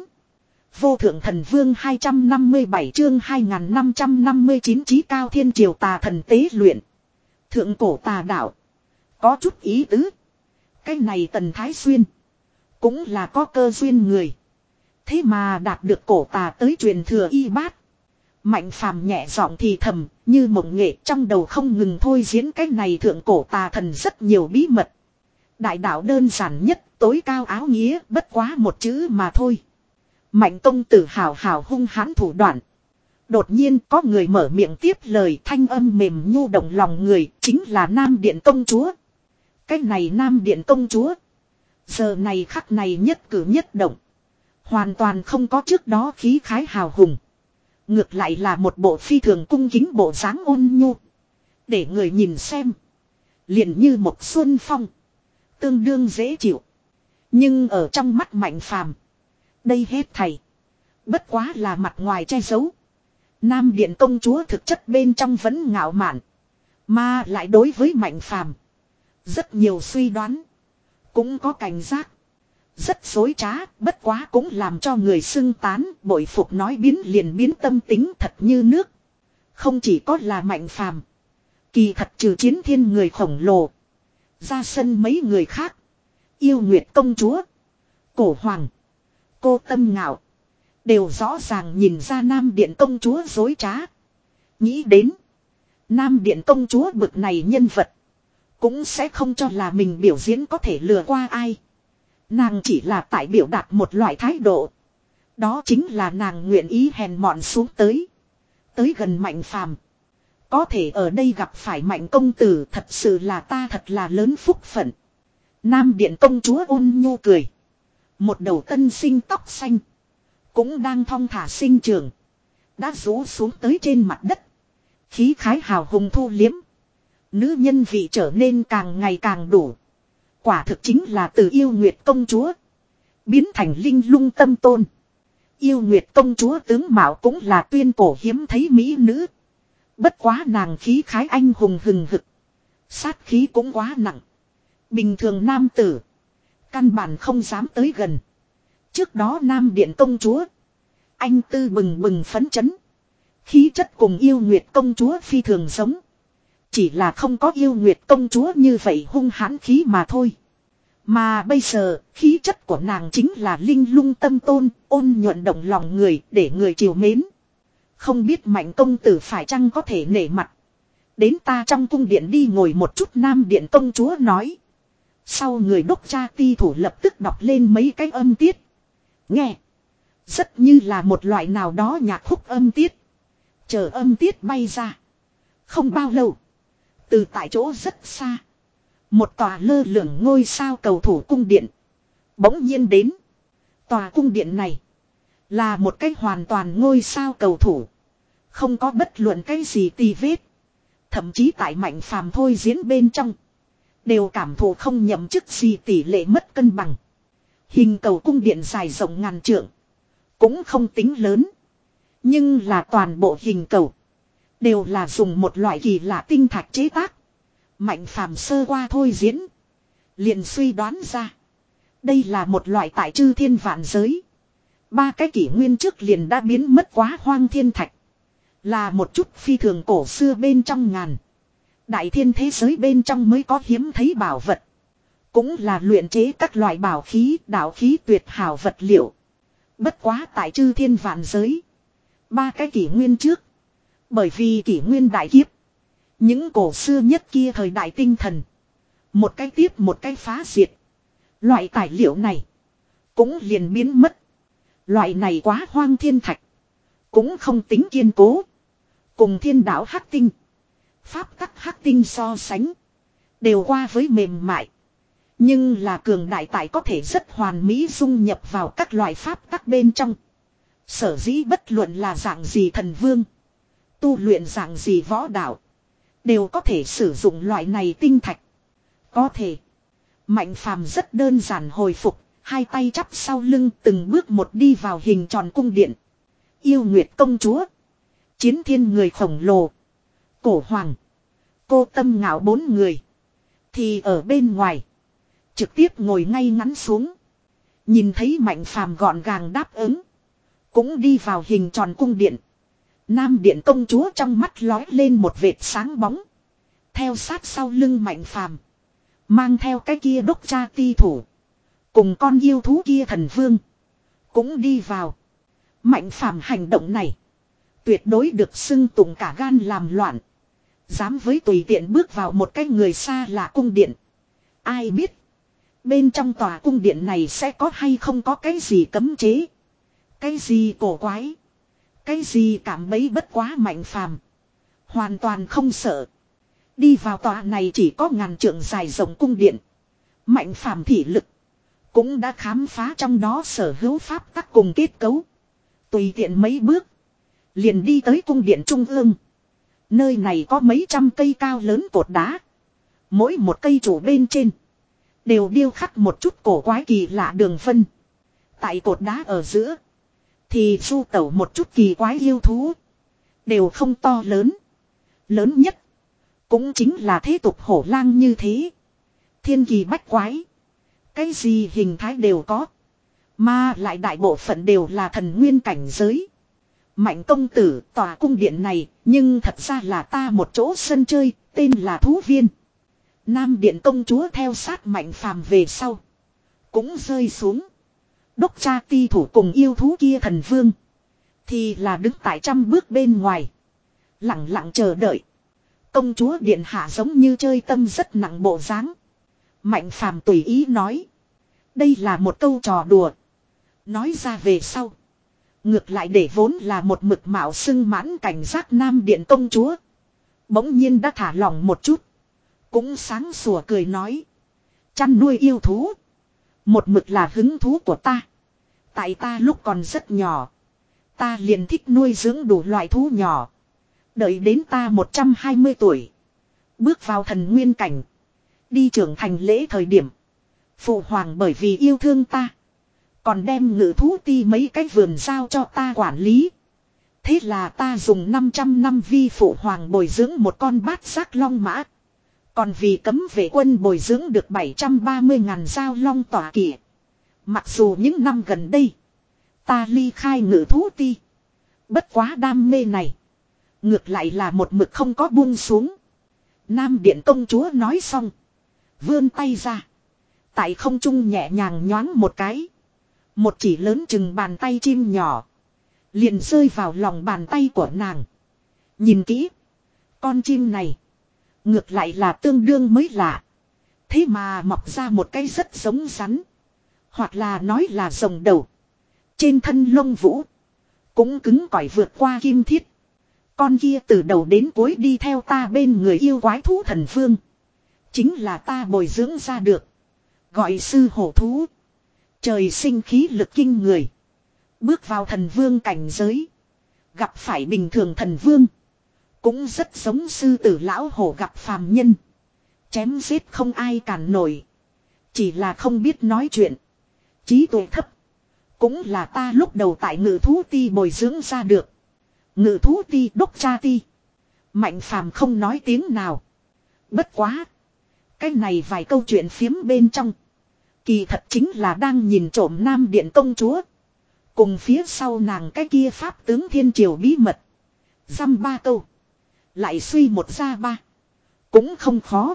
Vô Thượng Thần Vương hai trăm năm mươi bảy chương hai nghìn năm trăm năm mươi chín chí cao thiên triều tà thần tế luyện. Thượng cổ tà đạo. Có chút ý tứ. Cái này Tần Thái Xuyên. Cũng là có cơ duyên người. Thế mà đạt được cổ tà tới truyền thừa y bát. Mạnh Phàm nhẹ giọng thì thầm, như mộng nghệ trong đầu không ngừng thôi diễn cái này thượng cổ tà thần rất nhiều bí mật. Đại đạo đơn giản nhất, tối cao áo nghĩa, bất quá một chữ mà thôi. Mạnh công tử hào hào hung hãn thủ đoạn. Đột nhiên có người mở miệng tiếp lời, thanh âm mềm nhu động lòng người, chính là Nam Điện công chúa. Cái này Nam Điện công chúa. Giờ này khắc này nhất cử nhất động. Hoàn toàn không có trước đó khí khái hào hùng. Ngược lại là một bộ phi thường cung kính bộ dáng ôn nhu. Để người nhìn xem. Liền như một xuân phong. Tương đương dễ chịu. Nhưng ở trong mắt Mạnh Phàm, đây hết thảy bất quá là mặt ngoài che giấu. Nam Điện công chúa thực chất bên trong vẫn ngạo mạn. Mà lại đối với Mạnh Phàm, rất nhiều suy đoán. Cũng có cảnh giác. Rất dối trá, bất quá cũng làm cho người xưng tán, bội phục nói biến liền biến tâm tính thật như nước. Không chỉ có là Mạnh Phàm, kỳ thật trừ Chiến Thiên người khổng lồ, ra sân mấy người khác, Yêu Nguyệt công chúa, Cổ Hoàng, Cô Tâm Ngạo, đều rõ ràng nhìn ra Nam Điện công chúa dối trá. Nghĩ đến, Nam Điện công chúa bực này nhân vật, cũng sẽ không cho là mình biểu diễn có thể lừa qua ai. Nàng chỉ là tại biểu đạt một loại thái độ. Đó chính là nàng nguyện ý hèn mọn xuống tới. Tới gần Mạnh Phàm. Có thể ở đây gặp phải Mạnh công tử thật sự là ta thật là lớn phúc phận. Nam Điện công chúa ôn nhu cười. Một đầu tân sinh tóc xanh. Cũng đang thong thả sinh trưởng. Đã rũ xuống tới trên mặt đất. Khí khái hào hùng thu liếm. Nữ nhân vị trở nên càng ngày càng đủ. Quả thực chính là từ Yêu Nguyệt công chúa biến thành linh lung tâm tôn. Yêu Nguyệt công chúa tướng mạo cũng là tuyên cổ hiếm thấy mỹ nữ. Bất quá nàng khí khái anh hùng hừng hực. Sát khí cũng quá nặng. Bình thường nam tử căn bản không dám tới gần. Trước đó Nam Điện công chúa, anh tư bừng bừng phấn chấn. Khí chất cùng Yêu Nguyệt công chúa phi thường giống. Chỉ là không có Yêu Nguyệt công chúa như vậy hung hãn khí mà thôi. Mà bây giờ, khí chất của nàng chính là linh lung tâm tôn, ôn nhuận động lòng người, để người chiều mến. Không biết Mạnh công tử phải chăng có thể nể mặt. Đến ta trong cung điện đi ngồi một chút. Nam Điện công chúa nói. Sau người đốc cha ti thủ lập tức đọc lên mấy cái âm tiết. Nghe. Rất như là một loại nào đó nhạc khúc âm tiết. Chờ âm tiết bay ra. Không bao lâu. Từ tại chỗ rất xa. Một tòa lơ lửng ngôi sao cầu thủ cung điện. Bỗng nhiên đến. Tòa cung điện này. Là một cái hoàn toàn ngôi sao cầu thủ. Không có bất luận cái gì tì vết. Thậm chí tại Mạnh Phàm thôi diễn bên trong. Đều cảm thụ không nhầm chức gì tỷ lệ mất cân bằng. Hình cầu cung điện dài rộng ngàn trượng. Cũng không tính lớn. Nhưng là toàn bộ hình cầu. Đều là dùng một loại kỳ lạ tinh thạch chế tác. Mạnh Phàm sơ qua thôi diễn. Liền suy đoán ra. Đây là một loại tại chư thiên vạn giới. Ba cái kỷ nguyên trước liền đã biến mất quá hoang thiên thạch. Là một chút phi thường cổ xưa bên trong ngàn. Đại thiên thế giới bên trong mới có hiếm thấy bảo vật. Cũng là luyện chế các loại bảo khí, đạo khí tuyệt hảo vật liệu. Bất quá tại chư thiên vạn giới. Ba cái kỷ nguyên trước. Bởi vì kỷ nguyên đại kiếp. Những cổ xưa nhất kia thời đại tinh thần. Một cái tiếp một cái phá diệt. Loại tài liệu này. Cũng liền biến mất. Loại này quá hoang thiên thạch. Cũng không tính kiên cố. Cùng thiên đạo hắc tinh. Pháp tắc hắc tinh so sánh. Đều qua với mềm mại. Nhưng là cường đại tại có thể rất hoàn mỹ dung nhập vào các loại pháp tắc bên trong. Sở dĩ bất luận là dạng gì thần vương. Tu luyện dạng gì võ đạo. Đều có thể sử dụng loại này tinh thạch. Có thể. Mạnh Phàm rất đơn giản hồi phục. Hai tay chắp sau lưng từng bước một đi vào hình tròn cung điện. Yêu Nguyệt công chúa. Chiến thiên người khổng lồ. Cổ hoàng. Cô Tâm Ngạo bốn người. Thì ở bên ngoài. Trực tiếp ngồi ngay ngắn xuống. Nhìn thấy Mạnh Phàm gọn gàng đáp ứng. Cũng đi vào hình tròn cung điện. Nam điện công chúa trong mắt lói lên một vệt sáng bóng. Theo sát sau lưng Mạnh Phàm. Mang theo cái kia đốc cha ti thủ. Cùng con yêu thú kia thần vương. Cũng đi vào. Mạnh Phàm hành động này. Tuyệt đối được xưng tụng cả gan làm loạn. Dám với tùy tiện bước vào một cái người xa lạ cung điện. Ai biết. Bên trong tòa cung điện này sẽ có hay không có cái gì cấm chế. Cái gì cổ quái. Cái gì cảm bấy bất quá Mạnh Phàm. Hoàn toàn không sợ. Đi vào tòa này chỉ có ngàn trượng dài rộng cung điện. Mạnh Phàm thị lực. Cũng đã khám phá trong đó sở hữu pháp tắc cùng kết cấu. Tùy tiện mấy bước. Liền đi tới cung điện trung ương. Nơi này có mấy trăm cây cao lớn cột đá. Mỗi một cây trụ bên trên. Đều điêu khắc một chút cổ quái kỳ lạ đường vân. Tại cột đá ở giữa. Thì du tẩu một chút kỳ quái yêu thú. Đều không to lớn. Lớn nhất. Cũng chính là thế tục hổ lang như thế. Thiên kỳ bách quái. Cái gì hình thái đều có. Mà lại đại bộ phận đều là thần nguyên cảnh giới. Mạnh công tử tòa cung điện này. Nhưng thật ra là ta một chỗ sân chơi. Tên là thú viên. Nam điện công chúa theo sát Mạnh Phàm về sau. Cũng rơi xuống. Đốc cha ti thủ cùng yêu thú kia thần vương. Thì là đứng tại trăm bước bên ngoài. Lặng lặng chờ đợi. Công chúa điện hạ giống như chơi tâm rất nặng bộ dáng. Mạnh Phàm tùy ý nói. Đây là một câu trò đùa. Nói ra về sau. Ngược lại để vốn là một mực mạo xưng mãn cảnh giác nam điện công chúa. Bỗng nhiên đã thả lỏng một chút. Cũng sáng sủa cười nói. Chăn nuôi yêu thú. Một mực là hứng thú của ta. Tại ta lúc còn rất nhỏ. Ta liền thích nuôi dưỡng đủ loại thú nhỏ. Đợi đến ta một trăm hai mươi tuổi. Bước vào thần nguyên cảnh. Đi trưởng thành lễ thời điểm. Phụ hoàng bởi vì yêu thương ta. Còn đem ngự thú ti mấy cái vườn giao cho ta quản lý. Thế là ta dùng năm trăm năm vi phụ hoàng bồi dưỡng một con bát giác long mã. Còn vì cấm vệ quân bồi dưỡng được bảy trăm ba mươi ngàn giao long tỏa kỵ. Mặc dù những năm gần đây. Ta ly khai ngự thú ti. Bất quá đam mê này. Ngược lại là một mực không có buông xuống. Nam điện công chúa nói xong. Vươn tay ra. Tại không trung nhẹ nhàng nhoáng một cái. Một chỉ lớn chừng bàn tay chim nhỏ. Liền rơi vào lòng bàn tay của nàng. Nhìn kỹ. Con chim này. Ngược lại là tương đương mới lạ. Thế mà mọc ra một cái rất giống rắn. Hoặc là nói là rồng đầu. Trên thân lông vũ. Cũng cứng cỏi vượt qua kim thiết. Con kia từ đầu đến cuối đi theo ta bên người yêu quái thú thần vương. Chính là ta bồi dưỡng ra được. Gọi sư hổ thú. Trời sinh khí lực kinh người. Bước vào thần vương cảnh giới. Gặp phải bình thường thần vương. Cũng rất giống sư tử lão hổ gặp phàm nhân. Chém giết không ai cản nổi. Chỉ là không biết nói chuyện. Trí tuệ thấp. Cũng là ta lúc đầu tại ngự thú ti bồi dưỡng ra được. Ngự thú ti đốc cha ti. Mạnh Phàm không nói tiếng nào. Bất quá. Cái này vài câu chuyện phiếm bên trong. Kỳ thật chính là đang nhìn trộm nam điện công chúa. Cùng phía sau nàng cái kia pháp tướng thiên triều bí mật. Dăm ba câu. Lại suy một ra ba. Cũng không khó.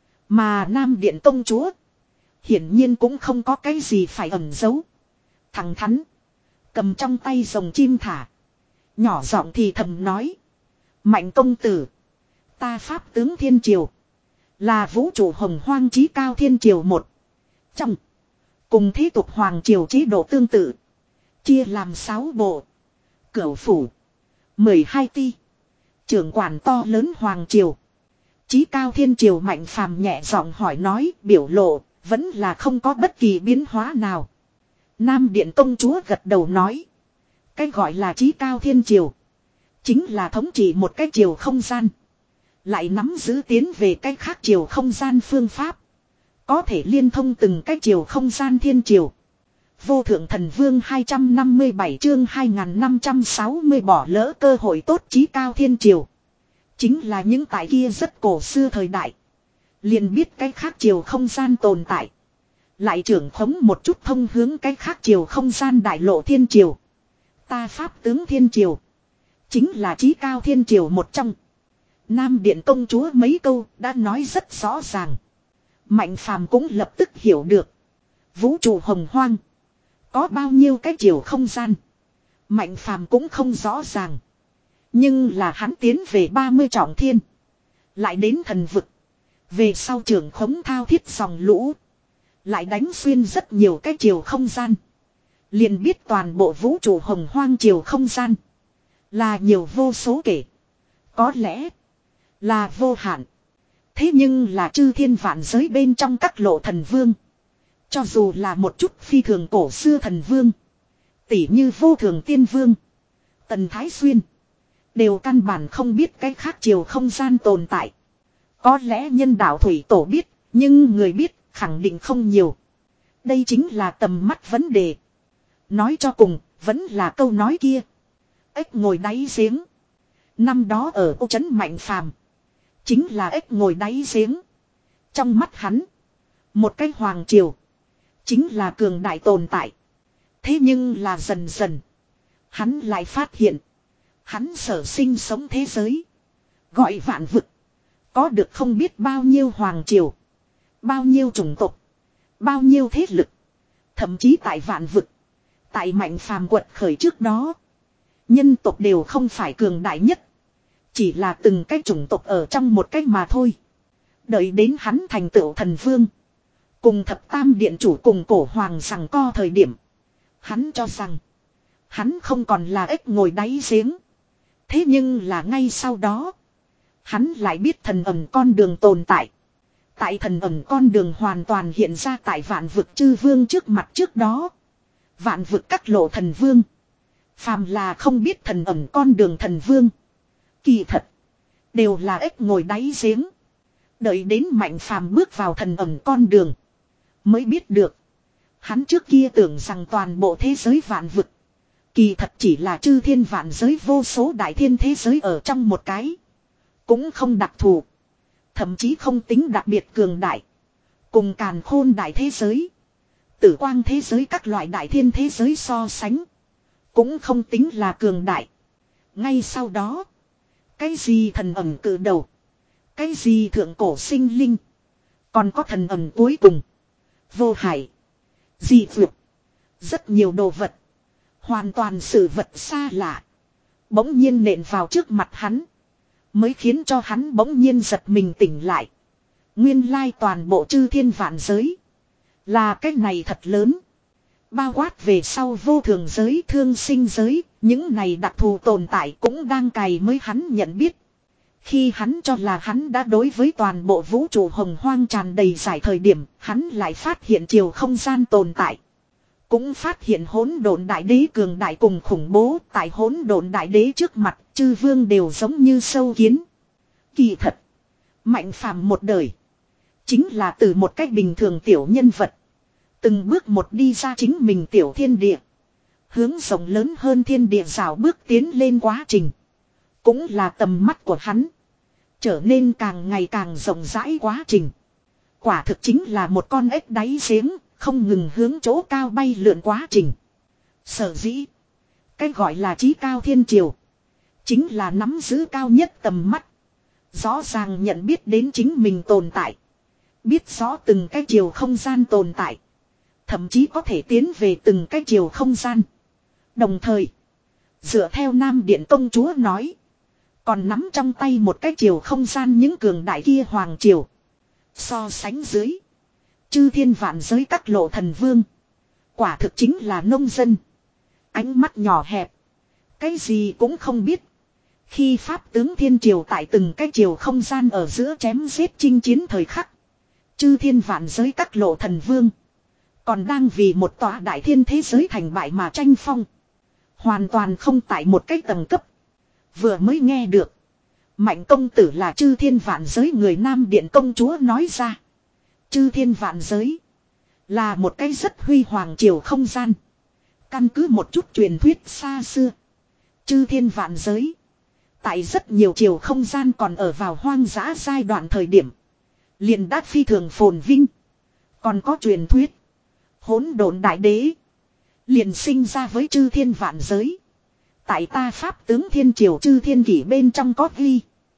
Mà nam điện công chúa. Hiển nhiên cũng không có cái gì phải ẩn giấu. Thẳng thắn. Cầm trong tay rồng chim thả. Nhỏ giọng thì thầm nói. Mạnh công tử. Ta pháp tướng thiên triều. Là vũ trụ hồng hoang chí cao thiên triều một. Trong. Cùng thế tục hoàng triều chế độ tương tự. Chia làm sáu bộ. Cửu phủ. mười hai ti. Trưởng quản to lớn hoàng triều. Chí cao thiên triều Mạnh Phàm nhẹ giọng hỏi nói biểu lộ. Vẫn là không có bất kỳ biến hóa nào. Nam điện công chúa gật đầu nói. Cái gọi là chí cao thiên triều. Chính là thống trị một cái triều không gian. Lại nắm giữ tiến về cái khác triều không gian phương pháp. Có thể liên thông từng cái triều không gian thiên triều. Vô thượng thần vương hai trăm năm mươi bảy chương hai nghìn năm trăm sáu mươi bỏ lỡ cơ hội tốt chí cao thiên triều. Chính là những tại kia rất cổ xưa thời đại. Liền biết cái khác triều không gian tồn tại. Lại trưởng khống một chút thông hướng cái khác triều không gian đại lộ thiên triều. Ta pháp tướng thiên triều. Chính là chí cao thiên triều một trong. Nam Điện công chúa mấy câu đã nói rất rõ ràng. Mạnh phàm cũng lập tức hiểu được. Vũ trụ hồng hoang. Có bao nhiêu cái triều không gian. Mạnh phàm cũng không rõ ràng. Nhưng là hắn tiến về ba mươi trọng thiên. Lại đến thần vực. Về sau trưởng khống thao thiết dòng lũ. Lại đánh xuyên rất nhiều cái triều không gian. Liền biết toàn bộ vũ trụ hồng hoang triều không gian. Là nhiều vô số kể. Có lẽ là vô hạn. Thế nhưng là chư thiên vạn giới bên trong các lộ thần vương. Cho dù là một chút phi thường cổ xưa thần vương. Tỉ như vô thường tiên vương. Tần Thái Xuyên. Đều căn bản không biết cái khác triều không gian tồn tại. Có lẽ nhân đạo thủy tổ biết. Nhưng người biết khẳng định không nhiều. Đây chính là tầm mắt vấn đề. Nói cho cùng vẫn là câu nói kia. Ếch ngồi đáy giếng. Năm đó ở ô trấn Mạnh Phàm. Chính là ếch ngồi đáy giếng. Trong mắt hắn. Một cái hoàng triều. Chính là cường đại tồn tại. Thế nhưng là dần dần. Hắn lại phát hiện. Hắn sở sinh sống thế giới. Gọi vạn vực. Có được không biết bao nhiêu hoàng triều. Bao nhiêu chủng tộc. Bao nhiêu thế lực. Thậm chí tại vạn vực. Tại Mạnh Phàm quật khởi trước đó. Nhân tộc đều không phải cường đại nhất. Chỉ là từng cái chủng tộc ở trong một cách mà thôi. Đợi đến hắn thành tựu thần vương. Cùng thập tam điện chủ cùng cổ hoàng rằng co thời điểm. Hắn cho rằng. Hắn không còn là ếch ngồi đáy giếng. Thế nhưng là ngay sau đó. Hắn lại biết thần ẩn con đường tồn tại. Tại thần ẩn con đường hoàn toàn hiện ra tại vạn vực chư vương trước mặt trước đó. Vạn vực các lộ thần vương. Phàm là không biết thần ẩn con đường thần vương. Kỳ thật. Đều là ếch ngồi đáy giếng. Đợi đến Mạnh Phàm bước vào thần ẩn con đường. Mới biết được. Hắn trước kia tưởng rằng toàn bộ thế giới vạn vực. Kỳ thật chỉ là chư thiên vạn giới vô số đại thiên thế giới ở trong một cái. Cũng không đặc thù. Thậm chí không tính đặc biệt cường đại. Cùng càn khôn đại thế giới. Tử quang thế giới các loại đại thiên thế giới so sánh. Cũng không tính là cường đại. Ngay sau đó. Cái gì thần ẩn cử đầu. Cái gì thượng cổ sinh linh. Còn có thần ẩn cuối cùng. Vô hải. Dị vượt. Rất nhiều đồ vật. Hoàn toàn sự vật xa lạ. Bỗng nhiên nện vào trước mặt hắn. Mới khiến cho hắn bỗng nhiên giật mình tỉnh lại. Nguyên lai toàn bộ chư thiên vạn giới. Là cái này thật lớn. Bao quát về sau vô thường giới, thương sinh giới. Những này đặc thù tồn tại cũng đang cày mới hắn nhận biết. Khi hắn cho là hắn đã đối với toàn bộ vũ trụ hồng hoang tràn đầy giải thời điểm, hắn lại phát hiện chiều không gian tồn tại. Cũng phát hiện hỗn độn đại đế cường đại cùng khủng bố, tại hỗn độn đại đế trước mặt, chư vương đều giống như sâu kiến. Kỳ thật, Mạnh Phàm một đời, chính là từ một cách bình thường tiểu nhân vật. Từng bước một đi ra chính mình tiểu thiên địa. Hướng rộng lớn hơn thiên địa rào bước tiến lên quá trình. Cũng là tầm mắt của hắn. Trở nên càng ngày càng rộng rãi quá trình. Quả thực chính là một con ếch đáy giếng. Không ngừng hướng chỗ cao bay lượn quá trình. Sở dĩ. Cái gọi là chí cao thiên triều. Chính là nắm giữ cao nhất tầm mắt. Rõ ràng nhận biết đến chính mình tồn tại. Biết rõ từng cái chiều không gian tồn tại. Thậm chí có thể tiến về từng cái chiều không gian. Đồng thời. Dựa theo Nam Điện công chúa nói. Còn nắm trong tay một cái chiều không gian những cường đại kia hoàng triều. So sánh dưới. Chư thiên vạn giới các lộ thần vương. Quả thực chính là nông dân. Ánh mắt nhỏ hẹp. Cái gì cũng không biết. Khi pháp tướng thiên triều tại từng cái triều không gian ở giữa chém giết chinh chiến thời khắc. Chư thiên vạn giới các lộ thần vương. Còn đang vì một tòa đại thiên thế giới thành bại mà tranh phong. Hoàn toàn không tại một cái tầng cấp. Vừa mới nghe được. Mạnh công tử là chư thiên vạn giới người Nam Điện công chúa nói ra. Chư thiên vạn giới. Là một cái rất huy hoàng triều không gian. Căn cứ một chút truyền thuyết xa xưa. Chư thiên vạn giới. Tại rất nhiều chiều không gian còn ở vào hoang dã giai đoạn thời điểm. Liền đã phi thường phồn vinh. Còn có truyền thuyết. Hỗn độn đại đế. Liền sinh ra với chư thiên vạn giới. Tại ta pháp tướng thiên triều chư thiên kỷ bên trong có ghi.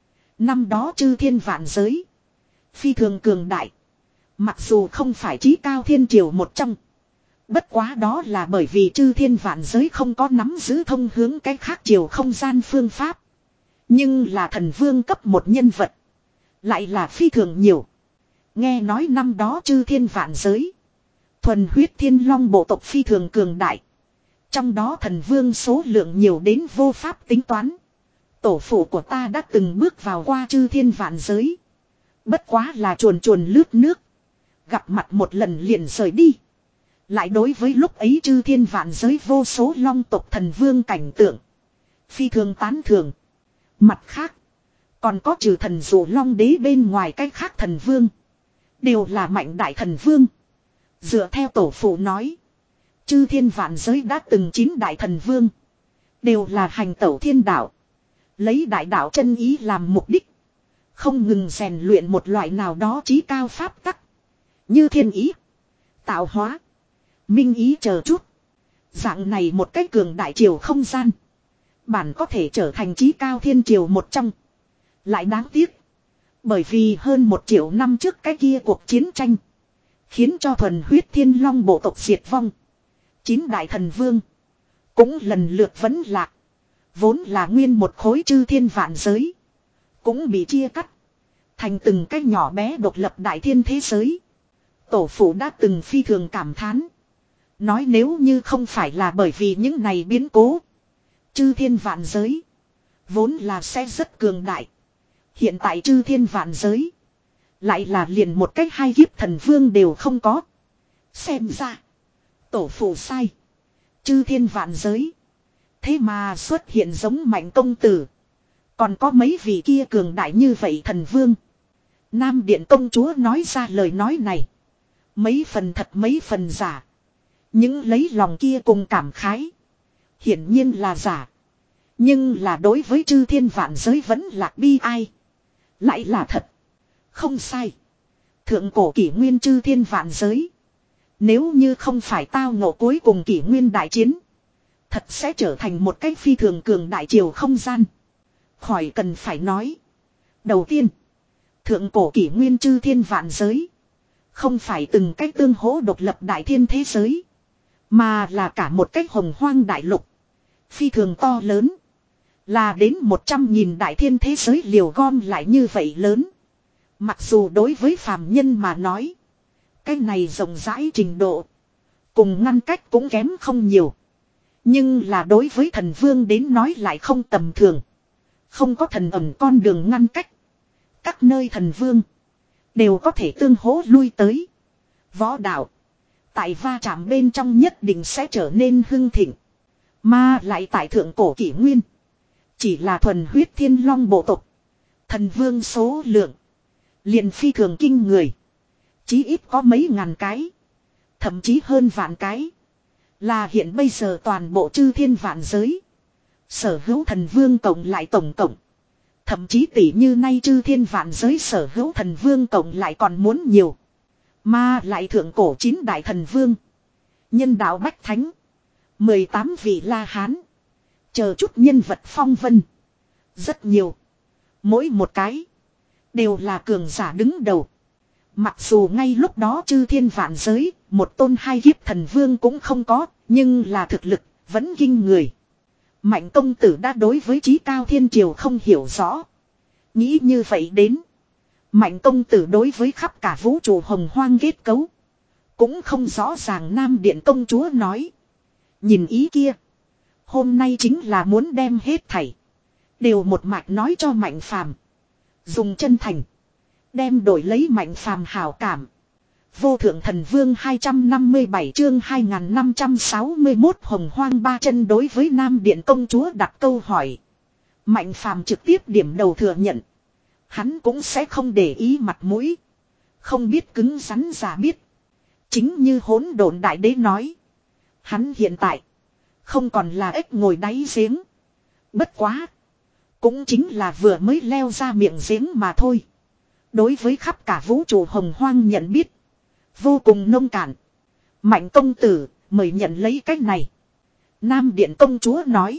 Năm đó chư thiên vạn giới. Phi thường cường đại. Mặc dù không phải chí cao thiên triều một trong. Bất quá đó là bởi vì chư thiên vạn giới không có nắm giữ thông hướng cái khác chiều không gian phương pháp. Nhưng là thần vương cấp một nhân vật. Lại là phi thường nhiều. Nghe nói năm đó chư thiên vạn giới. Thuần huyết thiên long bộ tộc phi thường cường đại. Trong đó thần vương số lượng nhiều đến vô pháp tính toán. Tổ phụ của ta đã từng bước vào qua chư thiên vạn giới. Bất quá là chuồn chuồn lướt nước. Gặp mặt một lần liền rời đi. Lại đối với lúc ấy chư thiên vạn giới vô số long tộc thần vương cảnh tượng. Phi thường tán thường. Mặt khác. Còn có trừ thần dụ long đế bên ngoài cách khác thần vương. Đều là mạnh đại thần vương. Dựa theo tổ phụ nói. Chư thiên vạn giới đã từng chín đại thần vương. Đều là hành tẩu thiên đạo. Lấy đại đạo chân ý làm mục đích. Không ngừng rèn luyện một loại nào đó chí cao pháp tắc. Như thiên ý. Tạo hóa. Minh ý chờ chút. Dạng này một cách cường đại triều không gian. Bản có thể trở thành chí cao thiên triều một trong. Lại đáng tiếc. Bởi vì hơn một triệu năm trước cái kia cuộc chiến tranh. Khiến cho thuần huyết thiên long bộ tộc diệt vong. Chín đại thần vương. Cũng lần lượt vẫn lạc. Vốn là nguyên một khối chư thiên vạn giới. Cũng bị chia cắt. Thành từng cái nhỏ bé độc lập đại thiên thế giới. Tổ phụ đã từng phi thường cảm thán. Nói nếu như không phải là bởi vì những này biến cố. Chư thiên vạn giới. Vốn là sẽ rất cường đại. Hiện tại chư thiên vạn giới. Lại là liền một cách hai kiếp thần vương đều không có. Xem ra. Tổ phụ sai. Chư thiên vạn giới. Thế mà xuất hiện giống mạnh công tử. Còn có mấy vị kia cường đại như vậy thần vương. Nam điện công chúa nói ra lời nói này. Mấy phần thật mấy phần giả. Những lấy lòng kia cùng cảm khái. Hiển nhiên là giả. Nhưng là đối với chư thiên vạn giới vẫn là bi ai. Lại là thật. Không sai. Thượng cổ kỷ nguyên chư thiên vạn giới. Nếu như không phải tao ngộ cuối cùng kỷ nguyên đại chiến. Thật sẽ trở thành một cái phi thường cường đại triều không gian. Khỏi cần phải nói. Đầu tiên. Thượng cổ kỷ nguyên chư thiên vạn giới. Không phải từng cách tương hỗ độc lập đại thiên thế giới. Mà là cả một cách hồng hoang đại lục. Phi thường to lớn. Là đến một trăm nghìn đại thiên thế giới liều gom lại như vậy lớn. Mặc dù đối với phàm nhân mà nói. Cái này rộng rãi trình độ. Cùng ngăn cách cũng kém không nhiều. Nhưng là đối với thần vương đến nói lại không tầm thường. Không có thần ẩm con đường ngăn cách. Các nơi thần vương. Đều có thể tương hỗ lui tới. Võ đạo. Tại va chạm bên trong nhất định sẽ trở nên hưng thịnh. Mà lại tại thượng cổ kỷ nguyên. Chỉ là thuần huyết thiên long bộ tộc. Thần vương số lượng. Liền phi thường kinh người. Chí ít có mấy ngàn cái. Thậm chí hơn vạn cái. Là hiện bây giờ toàn bộ chư thiên vạn giới. Sở hữu thần vương cộng lại tổng cộng. Thậm chí tỷ như nay chư thiên vạn giới sở hữu thần vương cộng lại còn muốn nhiều. Mà lại thượng cổ chín đại thần vương. Nhân đạo bách thánh. mười tám vị La Hán. Chờ chút nhân vật phong vân. Rất nhiều. Mỗi một cái. Đều là cường giả đứng đầu. Mặc dù ngay lúc đó chư thiên vạn giới. Một tôn hai kiếp thần vương cũng không có. Nhưng là thực lực vẫn kinh người. Mạnh công tử đã đối với chí cao thiên triều không hiểu rõ. Nghĩ như vậy đến. Mạnh công tử đối với khắp cả vũ trụ hồng hoang kết cấu. Cũng không rõ ràng Nam điện công chúa nói. Nhìn ý kia. Hôm nay chính là muốn đem hết thảy. Đều một mạch nói cho Mạnh Phàm. Dùng chân thành. Đem đổi lấy Mạnh Phàm hảo cảm. Vô thượng thần vương hai trăm năm mươi bảy chương hai nghìn năm trăm sáu mươi mốt hồng hoang ba chân đối với Nam điện công chúa đặt câu hỏi. Mạnh Phàm trực tiếp điểm đầu thừa nhận. Hắn cũng sẽ không để ý mặt mũi. Không biết cứng rắn giả biết. Chính như hỗn độn đại đế nói. Hắn hiện tại. Không còn là ếch ngồi đáy giếng. Bất quá. Cũng chính là vừa mới leo ra miệng giếng mà thôi. Đối với khắp cả vũ trụ hồng hoang nhận biết. Vô cùng nông cạn. Mạnh công tử. Mời nhận lấy cách này. Nam điện công chúa nói.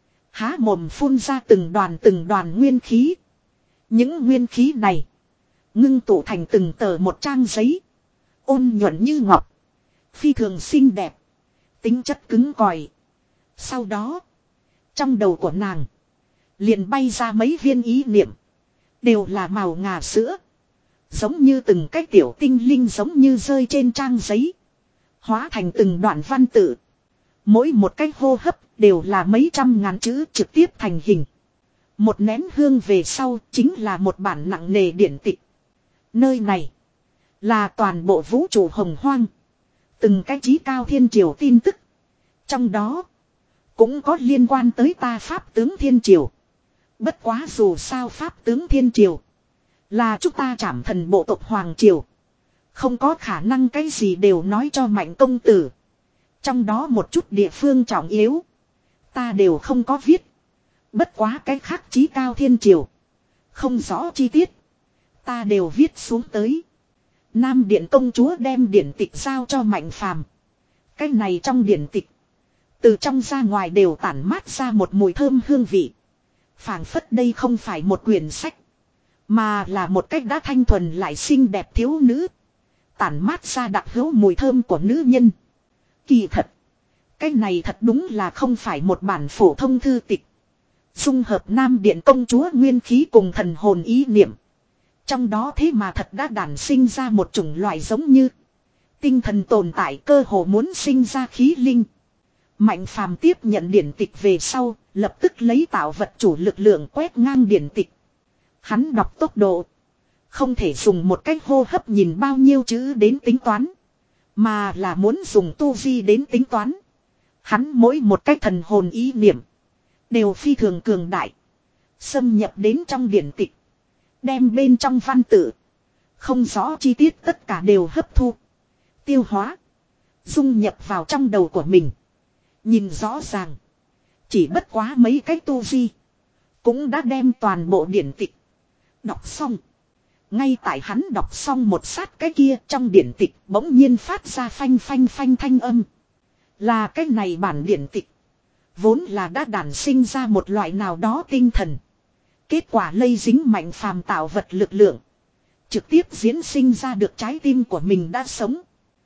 Há mồm phun ra từng đoàn từng đoàn nguyên khí. Những nguyên khí này. Ngưng tụ thành từng tờ một trang giấy. Ôn nhuận như ngọc. Phi thường xinh đẹp. Tính chất cứng còi. Sau đó. Trong đầu của nàng. Liền bay ra mấy viên ý niệm. Đều là màu ngà sữa. Giống như từng cái tiểu tinh linh giống như rơi trên trang giấy. Hóa thành từng đoạn văn tự. Mỗi một cái hô hấp đều là mấy trăm ngàn chữ trực tiếp thành hình. Một nén hương về sau chính là một bản nặng nề điển tịch. Nơi này là toàn bộ vũ trụ hồng hoang. Từng cái chí cao thiên triều tin tức. Trong đó cũng có liên quan tới ta pháp tướng thiên triều. Bất quá dù sao pháp tướng thiên triều là chúng ta trảm thần bộ tộc hoàng triều. Không có khả năng cái gì đều nói cho mạnh công tử. Trong đó một chút địa phương trọng yếu. Ta đều không có viết. Bất quá cái khác chí cao thiên triều. Không rõ chi tiết. Ta đều viết xuống tới. Nam điện công chúa đem điển tịch giao cho Mạnh Phàm. Cái này trong điển tịch. Từ trong ra ngoài đều tản mát ra một mùi thơm hương vị. Phảng phất đây không phải một quyển sách. Mà là một cách đã thanh thuần lại xinh đẹp thiếu nữ. Tản mát ra đặc hữu mùi thơm của nữ nhân. Kỳ thật. Cái này thật đúng là không phải một bản phổ thông thư tịch. Dung hợp Nam điện công chúa nguyên khí cùng thần hồn ý niệm. Trong đó thế mà thật đã đản sinh ra một chủng loại giống như tinh thần tồn tại cơ hồ muốn sinh ra khí linh. Mạnh Phàm tiếp nhận điển tịch về sau, lập tức lấy tạo vật chủ lực lượng quét ngang điển tịch. Hắn đọc tốc độ. Không thể dùng một cách hô hấp nhìn bao nhiêu chữ đến tính toán. Mà là muốn dùng tu vi đến tính toán. Hắn mỗi một cách thần hồn ý niệm. Đều phi thường cường đại. Xâm nhập đến trong điển tịch. Đem bên trong văn tự. Không rõ chi tiết tất cả đều hấp thu. Tiêu hóa. Dung nhập vào trong đầu của mình. Nhìn rõ ràng. Chỉ bất quá mấy cái tu vi. Cũng đã đem toàn bộ điển tịch. Đọc xong. Ngay tại hắn đọc xong một sát cái kia trong điển tịch bỗng nhiên phát ra phanh phanh phanh thanh âm. Là cái này bản điển tịch. Vốn là đã đản sinh ra một loại nào đó tinh thần. Kết quả lây dính Mạnh Phàm tạo vật lực lượng. Trực tiếp diễn sinh ra được trái tim của mình đã sống.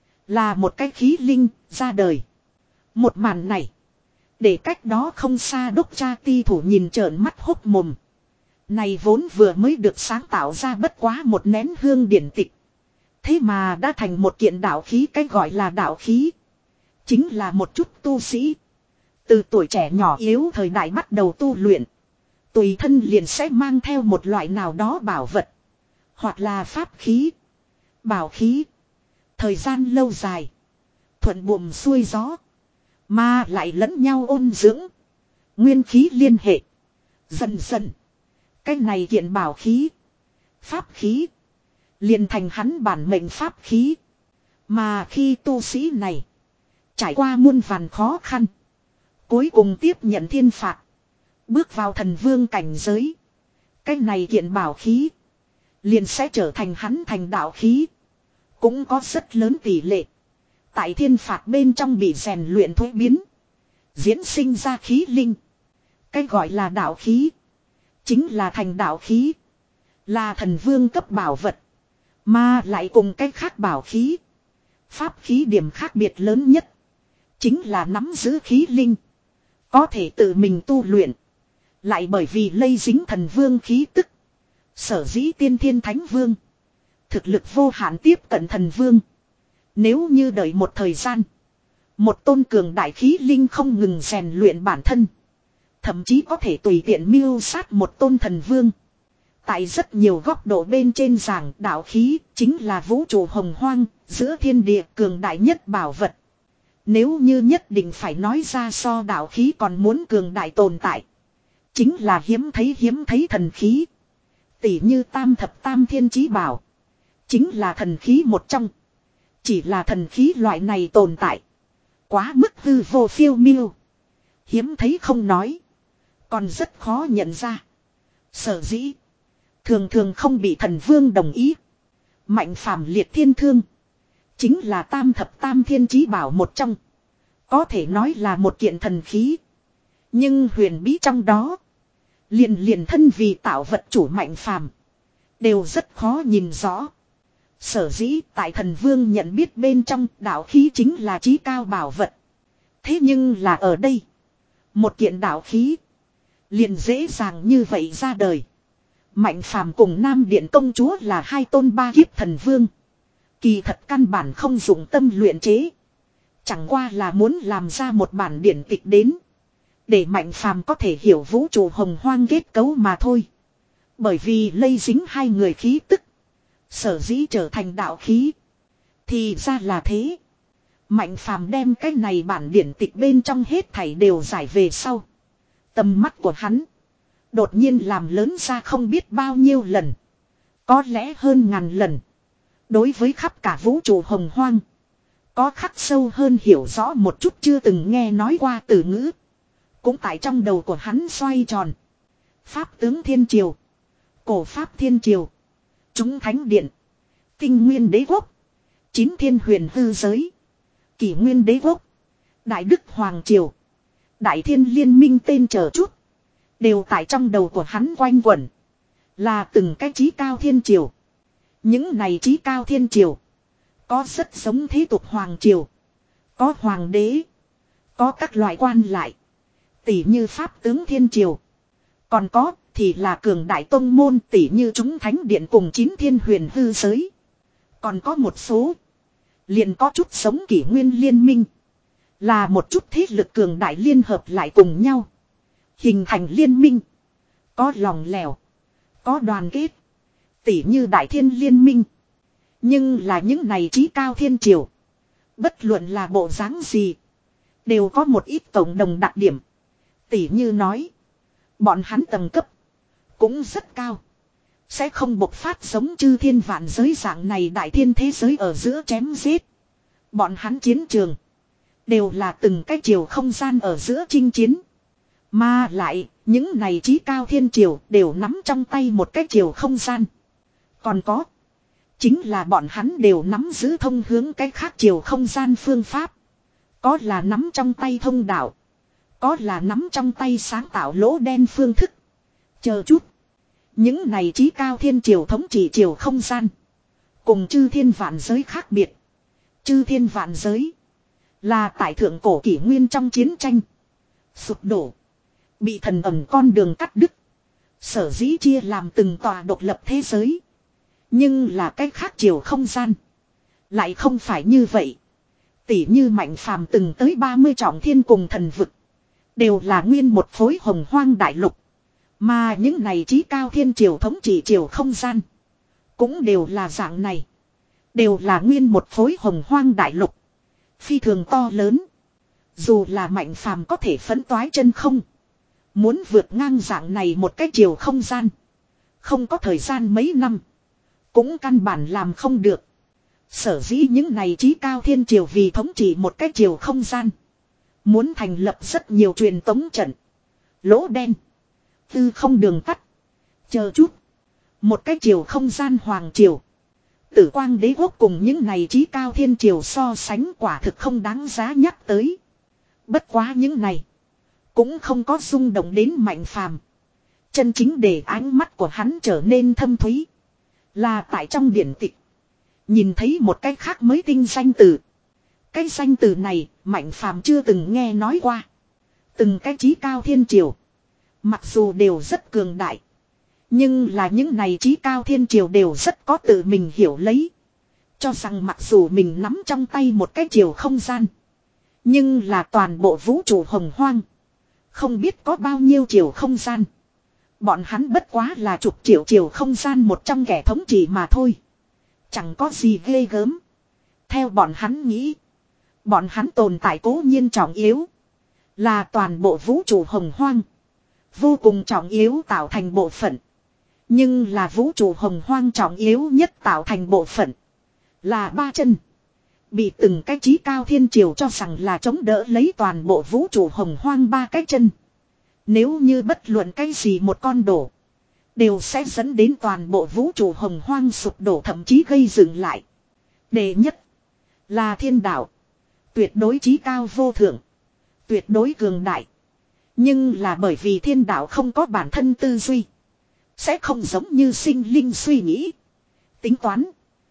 Là một cái khí linh ra đời. Một màn này. Để cách đó không xa đốc cha ti thủ nhìn trợn mắt hốc mồm. Này vốn vừa mới được sáng tạo ra bất quá một nén hương điển tịch. Thế mà đã thành một kiện đạo khí, cái gọi là đạo khí. Chính là một chút tu sĩ. Từ tuổi trẻ nhỏ yếu thời đại bắt đầu tu luyện. Tùy thân liền sẽ mang theo một loại nào đó bảo vật. Hoặc là pháp khí. Bảo khí. Thời gian lâu dài. Thuận buồm xuôi gió. Mà lại lẫn nhau ôn dưỡng. Nguyên khí liên hệ. Dần dần. Cái này kiện bảo khí. Pháp khí. Liền thành hắn bản mệnh pháp khí. Mà khi tu sĩ này. Trải qua muôn vàn khó khăn. Cuối cùng tiếp nhận thiên phạt. Bước vào thần vương cảnh giới. Cái này kiện bảo khí. Liền sẽ trở thành hắn thành đạo khí. Cũng có rất lớn tỷ lệ. Tại thiên phạt bên trong bị rèn luyện thuế biến. Diễn sinh ra khí linh. Cái gọi là đạo khí. Chính là thành đạo khí. Là thần vương cấp bảo vật. Mà lại cùng cách khác bảo khí. Pháp khí điểm khác biệt lớn nhất. Chính là nắm giữ khí linh. Có thể tự mình tu luyện. Lại bởi vì lây dính thần vương khí tức. Sở dĩ tiên thiên thánh vương. Thực lực vô hạn tiếp cận thần vương. Nếu như đợi một thời gian. Một tôn cường đại khí linh không ngừng rèn luyện bản thân. Thậm chí có thể tùy tiện mưu sát một tôn thần vương. Tại rất nhiều góc độ bên trên giảng đạo khí chính là vũ trụ hồng hoang, giữa thiên địa cường đại nhất bảo vật. Nếu như nhất định phải nói ra so đạo khí còn muốn cường đại tồn tại. Chính là hiếm thấy hiếm thấy thần khí. Tỷ như tam thập tam thiên chí bảo. Chính là thần khí một trong. Chỉ là thần khí loại này tồn tại. Quá mức hư vô phiêu miêu. Hiếm thấy không nói. Còn rất khó nhận ra. Sở dĩ. Thường thường không bị thần vương đồng ý. Mạnh phàm liệt thiên thương. Chính là tam thập tam thiên chí bảo một trong. Có thể nói là một kiện thần khí. Nhưng huyền bí trong đó. Liền liền thân vì tạo vật chủ mạnh phàm. Đều rất khó nhìn rõ. Sở dĩ tại thần vương nhận biết bên trong đạo khí chính là chí cao bảo vật. Thế nhưng là ở đây. Một kiện đạo khí. Liền dễ dàng như vậy ra đời. Mạnh phàm cùng Nam Điện công chúa là hai tôn ba kiếp thần vương. Kỳ thật căn bản không dùng tâm luyện chế. Chẳng qua là muốn làm ra một bản điển tịch đến. Để mạnh phàm có thể hiểu vũ trụ hồng hoang kết cấu mà thôi. Bởi vì lây dính hai người khí tức. Sở dĩ trở thành đạo khí. Thì ra là thế. Mạnh phàm đem cái này bản điển tịch bên trong hết thảy đều giải về sau. Tầm mắt của hắn. Đột nhiên làm lớn ra không biết bao nhiêu lần. Có lẽ hơn ngàn lần. Đối với khắp cả vũ trụ hồng hoang. Có khắc sâu hơn hiểu rõ một chút chưa từng nghe nói qua từ ngữ. Cũng tại trong đầu của hắn xoay tròn. Pháp tướng thiên triều. Cổ pháp thiên triều. Chúng thánh điện. Tinh nguyên đế quốc. Chín thiên huyền hư giới. Kỷ nguyên đế quốc. Đại đức hoàng triều. Đại thiên liên minh tên chờ chút. Đều tại trong đầu của hắn quanh quẩn. Là từng cái chí cao thiên triều. Những này chí cao thiên triều. Có rất giống thế tục hoàng triều. Có hoàng đế. Có các loại quan lại. Tỷ như pháp tướng thiên triều. Còn có thì là cường đại tông môn tỷ như chúng thánh điện cùng chín thiên huyền hư giới. Còn có một số. Liền có chút sống kỷ nguyên liên minh. Là một chút thế lực cường đại liên hợp lại cùng nhau. Hình thành liên minh. Có lòng lẻo. Có đoàn kết. Tỷ như đại thiên liên minh. Nhưng là những này chí cao thiên triều. Bất luận là bộ dáng gì. Đều có một ít cộng đồng đặc điểm. Tỷ như nói. Bọn hắn tầng cấp. Cũng rất cao. Sẽ không bộc phát giống chư thiên vạn giới dạng này đại thiên thế giới ở giữa chém giết. Bọn hắn chiến trường. Đều là từng cái chiều không gian ở giữa chinh chiến. Mà lại, những này chí cao thiên triều đều nắm trong tay một cái chiều không gian. Còn có. Chính là bọn hắn đều nắm giữ thông hướng cái khác chiều không gian phương pháp. Có là nắm trong tay thông đạo. Có là nắm trong tay sáng tạo lỗ đen phương thức. Chờ chút. Những này chí cao thiên triều thống trị chiều không gian. Cùng chư thiên vạn giới khác biệt. Chư thiên vạn giới. Là tại thượng cổ kỷ nguyên trong chiến tranh. Sụp đổ. Bị thần ẩm con đường cắt đứt. Sở dĩ chia làm từng tòa độc lập thế giới. Nhưng là cách khác chiều không gian. Lại không phải như vậy. Tỷ như mạnh phàm từng tới ba mươi trọng thiên cùng thần vực. Đều là nguyên một phối hồng hoang đại lục. Mà những này chí cao thiên triều thống trị triều không gian. Cũng đều là dạng này. Đều là nguyên một phối hồng hoang đại lục. Phi thường to lớn. Dù là mạnh phàm có thể phấn toái chân không. Muốn vượt ngang dạng này một cái chiều không gian. Không có thời gian mấy năm. Cũng căn bản làm không được. Sở dĩ những này chí cao thiên triều vì thống trị một cái chiều không gian. Muốn thành lập rất nhiều truyền tống trận. Lỗ đen. Tư không đường tắt. Chờ chút. Một cái chiều không gian hoàng triều. Tử quang đế quốc cùng những này chí cao thiên triều so sánh quả thực không đáng giá nhắc tới. Bất quá những này. Cũng không có rung động đến mạnh phàm. Chân chính để ánh mắt của hắn trở nên thâm thúy. Là tại trong điển tịch. Nhìn thấy một cái khác mới tinh danh từ. Cái danh từ này mạnh phàm chưa từng nghe nói qua. Từng cái chí cao thiên triều. Mặc dù đều rất cường đại. Nhưng là những này chí cao thiên triều đều rất có tự mình hiểu lấy. Cho rằng mặc dù mình nắm trong tay một cái chiều không gian. Nhưng là toàn bộ vũ trụ hồng hoang. Không biết có bao nhiêu chiều không gian. Bọn hắn bất quá là chục triệu chiều không gian một trong kẻ thống trị mà thôi. Chẳng có gì ghê gớm. Theo bọn hắn nghĩ. Bọn hắn tồn tại cố nhiên trọng yếu. Là toàn bộ vũ trụ hồng hoang. Vô cùng trọng yếu tạo thành bộ phận. Nhưng là vũ trụ hồng hoang trọng yếu nhất tạo thành bộ phận. Là ba chân. Bị từng cái chí cao thiên triều cho rằng là chống đỡ lấy toàn bộ vũ trụ hồng hoang ba cái chân. Nếu như bất luận cái gì một con đổ. Đều sẽ dẫn đến toàn bộ vũ trụ hồng hoang sụp đổ, thậm chí gây dừng lại. Đệ nhất là thiên đạo. Tuyệt đối chí cao vô thượng. Tuyệt đối cường đại. Nhưng là bởi vì thiên đạo không có bản thân tư duy. Sẽ không giống như sinh linh suy nghĩ. Tính toán.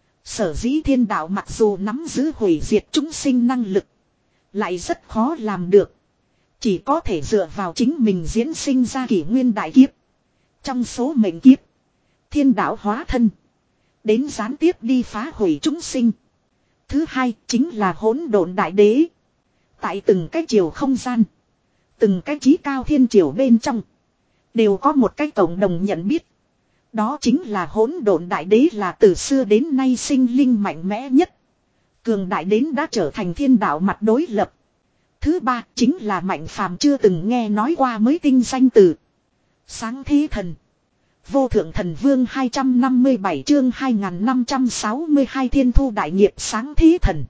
Sở dĩ thiên đạo mặc dù nắm giữ hủy diệt chúng sinh năng lực. Lại rất khó làm được. Chỉ có thể dựa vào chính mình diễn sinh ra kỷ nguyên đại kiếp. Trong số mệnh kiếp. Thiên đạo hóa thân. Đến gián tiếp đi phá hủy chúng sinh. Thứ hai chính là hỗn độn đại đế. Tại từng cái chiều không gian. Từng cái chí cao thiên triều bên trong. Đều có một cái cộng đồng nhận biết. Đó chính là hỗn độn đại đế là từ xưa đến nay sinh linh mạnh mẽ nhất. Cường đại đến đã trở thành thiên đạo mặt đối lập. Thứ ba chính là mạnh phàm chưa từng nghe nói qua mới tinh danh từ. Sáng thế thần. Vô thượng thần vương hai trăm năm mươi bảy chương hai nghìn năm trăm sáu mươi hai thiên thu đại nghiệp. Sáng thế thần.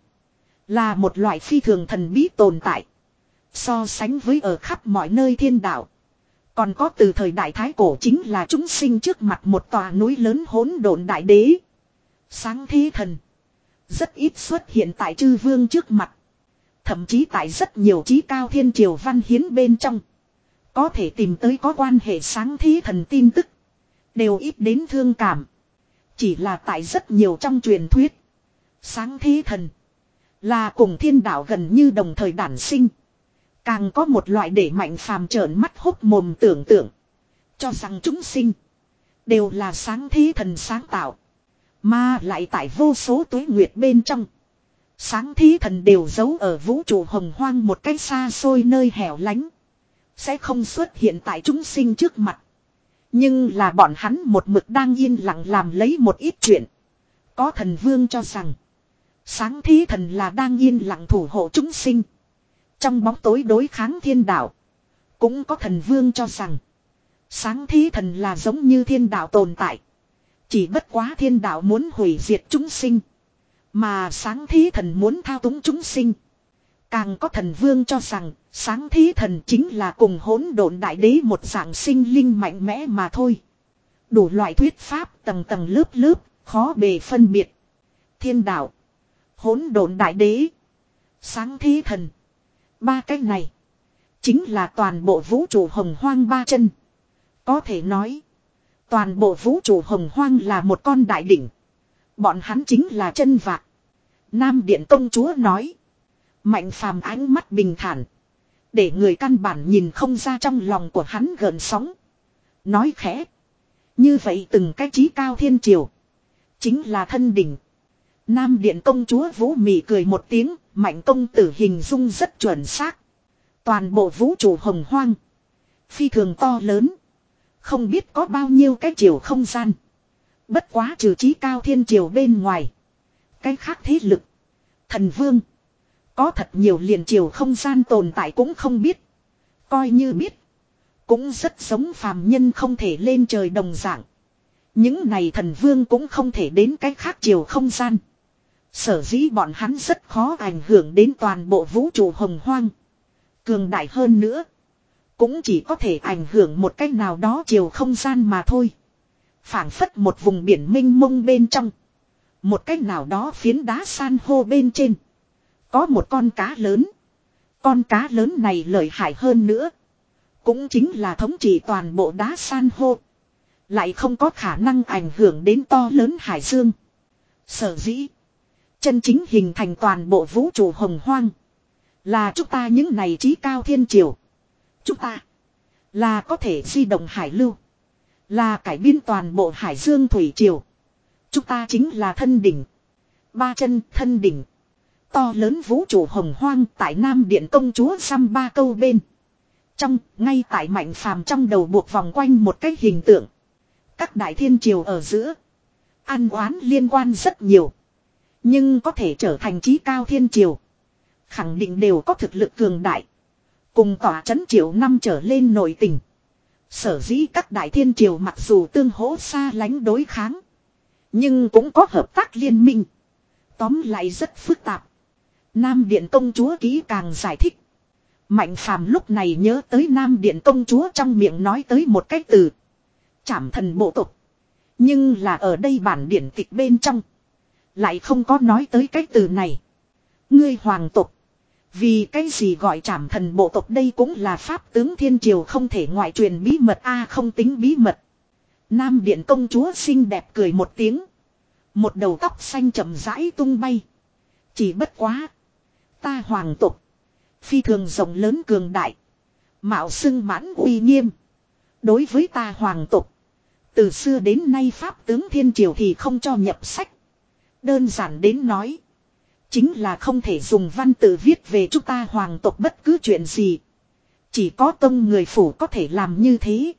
Là một loại phi thường thần bí tồn tại. So sánh với ở khắp mọi nơi thiên đạo. Còn có từ thời đại thái cổ chính là chúng sinh trước mặt một tòa núi lớn hỗn độn đại đế. Sáng thế thần. Rất ít xuất hiện tại chư vương trước mặt. Thậm chí tại rất nhiều chí cao thiên triều văn hiến bên trong. Có thể tìm tới có quan hệ sáng thế thần tin tức. Đều ít đến thương cảm. Chỉ là tại rất nhiều trong truyền thuyết. Sáng thế thần. Là cùng thiên đạo gần như đồng thời đản sinh. Càng có một loại để mạnh phàm trợn mắt hốc mồm tưởng tượng. Cho rằng chúng sinh. Đều là sáng thế thần sáng tạo. Mà lại tại vô số tuế nguyệt bên trong. Sáng thế thần đều giấu ở vũ trụ hồng hoang một cách xa xôi nơi hẻo lánh. Sẽ không xuất hiện tại chúng sinh trước mặt. Nhưng là bọn hắn một mực đang yên lặng làm lấy một ít chuyện. Có thần vương cho rằng. Sáng thế thần là đang yên lặng thủ hộ chúng sinh. Trong bóng tối đối kháng thiên đạo. Cũng có thần vương cho rằng. Sáng thế thần là giống như thiên đạo tồn tại. Chỉ bất quá thiên đạo muốn hủy diệt chúng sinh. Mà sáng thế thần muốn thao túng chúng sinh. Càng có thần vương cho rằng sáng thế thần chính là cùng hỗn độn đại đế một dạng sinh linh mạnh mẽ mà thôi. Đủ loại thuyết pháp tầng tầng lớp lớp, khó bề phân biệt. Thiên đạo, hỗn độn đại đế, sáng thế thần. Ba cái này chính là toàn bộ vũ trụ hồng hoang ba chân. Có thể nói, toàn bộ vũ trụ hồng hoang là một con đại đỉnh. Bọn hắn chính là chân vạc. Nam Điện công chúa nói. Mạnh phàm ánh mắt bình thản. Để người căn bản nhìn không ra trong lòng của hắn gợn sóng. Nói khẽ. Như vậy từng cái chí cao thiên triều. Chính là thân đỉnh. Nam Điện công chúa Vũ Mị cười một tiếng. Mạnh công tử hình dung rất chuẩn xác. Toàn bộ vũ trụ hồng hoang. Phi thường to lớn. Không biết có bao nhiêu cái chiều không gian. Bất quá trừ chí cao thiên triều bên ngoài. Cái khác thế lực. Thần vương. Có thật nhiều liền chiều không gian tồn tại cũng không biết. Coi như biết. Cũng rất giống phàm nhân không thể lên trời đồng dạng. Những này thần vương cũng không thể đến cái khác chiều không gian. Sở dĩ bọn hắn rất khó ảnh hưởng đến toàn bộ vũ trụ hồng hoang. Cường đại hơn nữa. Cũng chỉ có thể ảnh hưởng một cách nào đó chiều không gian mà thôi. Phảng phất một vùng biển mênh mông bên trong. Một cách nào đó phiến đá san hô bên trên. Có một con cá lớn. Con cá lớn này lợi hại hơn nữa. Cũng chính là thống trị toàn bộ đá san hô. Lại không có khả năng ảnh hưởng đến to lớn hải dương. Sở dĩ. Chân chính hình thành toàn bộ vũ trụ hồng hoang. Là chúng ta những này chí cao thiên triều. Chúng ta. Là có thể di động hải lưu. Là cải biên toàn bộ hải dương thủy triều. Chúng ta chính là thân đỉnh. Ba chân thân đỉnh. To lớn vũ trụ hồng hoang tại Nam Điện công chúa xăm ba câu bên. Trong, ngay tại mạnh phàm trong đầu buộc vòng quanh một cái hình tượng. Các đại thiên triều ở giữa. Ăn oán liên quan rất nhiều. Nhưng có thể trở thành chí cao thiên triều. Khẳng định đều có thực lực cường đại. Cùng tỏa chấn triệu năm trở lên nội tình. Sở dĩ các đại thiên triều mặc dù tương hỗ xa lánh đối kháng. Nhưng cũng có hợp tác liên minh. Tóm lại rất phức tạp. Nam Điện công chúa kỹ càng giải thích. Mạnh Phàm lúc này nhớ tới Nam Điện công chúa trong miệng nói tới một cái từ. Trảm thần bộ tộc. Nhưng là ở đây bản điển tịch bên trong. Lại không có nói tới cái từ này. Ngươi hoàng tộc. Vì cái gì gọi trảm thần bộ tộc đây cũng là pháp tướng thiên triều không thể ngoại truyền bí mật a không tính bí mật. Nam Điện công chúa xinh đẹp cười một tiếng. Một đầu tóc xanh chậm rãi tung bay. Chỉ bất quá. Ta hoàng tộc. Phi thường rộng lớn cường đại. Mạo xưng mãn uy nghiêm. Đối với ta hoàng tộc. Từ xưa đến nay pháp tướng thiên triều thì không cho nhập sách. Đơn giản đến nói. Chính là không thể dùng văn tự viết về chúng ta hoàng tộc bất cứ chuyện gì. Chỉ có tông người phủ có thể làm như thế.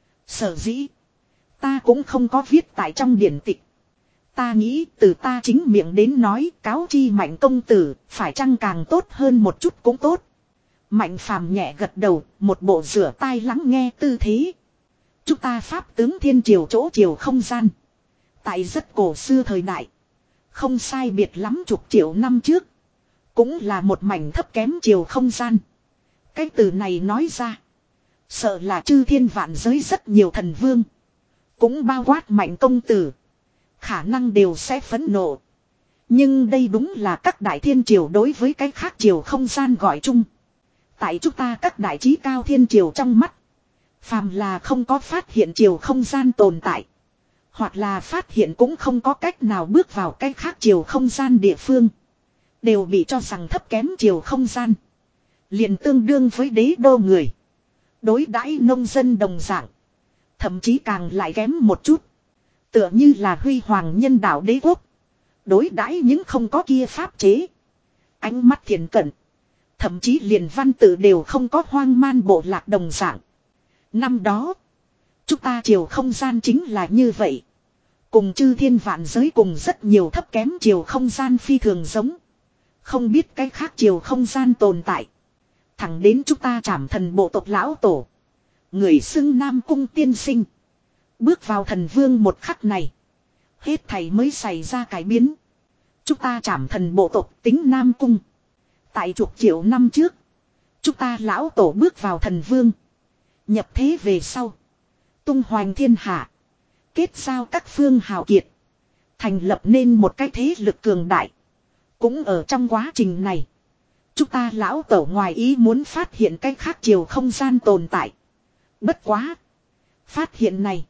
Sở dĩ. Ta cũng không có viết tại trong điển tịch. Ta nghĩ từ ta chính miệng đến nói cáo chi Mạnh công tử phải chăng càng tốt hơn một chút cũng tốt. Mạnh Phàm nhẹ gật đầu, một bộ rửa tai lắng nghe tư thế. Chúng ta pháp tướng thiên triều chỗ triều không gian. Tại rất cổ xưa thời đại. Không sai biệt lắm chục triệu năm trước. Cũng là một mảnh thấp kém triều không gian. Cái từ này nói ra. Sợ là chư thiên vạn giới rất nhiều thần vương. Cũng bao quát Mạnh công tử. Khả năng đều sẽ phẫn nộ. Nhưng đây đúng là các đại thiên triều đối với cái khác triều không gian gọi chung. Tại chúng ta các đại trí cao thiên triều trong mắt. Phàm là không có phát hiện triều không gian tồn tại. Hoặc là phát hiện cũng không có cách nào bước vào cái khác triều không gian địa phương. Đều bị cho rằng thấp kém triều không gian. Liền tương đương với đế đô người. Đối đãi nông dân đồng dạng. Thậm chí càng lại kém một chút. Tựa như là huy hoàng nhân đạo đế quốc. Đối đãi những không có kia pháp chế. Ánh mắt thiện cận. Thậm chí liền văn tự đều không có hoang man bộ lạc đồng dạng. Năm đó. Chúng ta triều không gian chính là như vậy. Cùng chư thiên vạn giới cùng rất nhiều thấp kém triều không gian phi thường giống. Không biết cái khác triều không gian tồn tại. Thẳng đến chúng ta trảm thần bộ tộc lão tổ. Người xưng Nam Cung tiên sinh. Bước vào thần vương một khắc này. Hết thảy mới xảy ra cải biến. Chúng ta trảm thần bộ tộc tính Nam Cung. Tại chục triệu năm trước. Chúng ta lão tổ bước vào thần vương. Nhập thế về sau. Tung hoành thiên hạ. Kết giao các phương hào kiệt. Thành lập nên một cái thế lực cường đại. Cũng ở trong quá trình này. Chúng ta lão tổ ngoài ý muốn phát hiện cái khác chiều không gian tồn tại. Bất quá. Phát hiện này.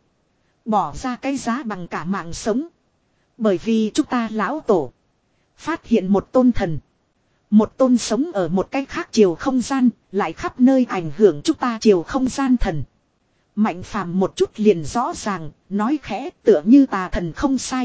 Bỏ ra cái giá bằng cả mạng sống. Bởi vì chúng ta lão tổ. Phát hiện một tôn thần. Một tôn sống ở một cái khác chiều không gian. Lại khắp nơi ảnh hưởng chúng ta chiều không gian thần. Mạnh Phàm một chút liền rõ ràng. Nói khẽ tựa như tà thần không sai.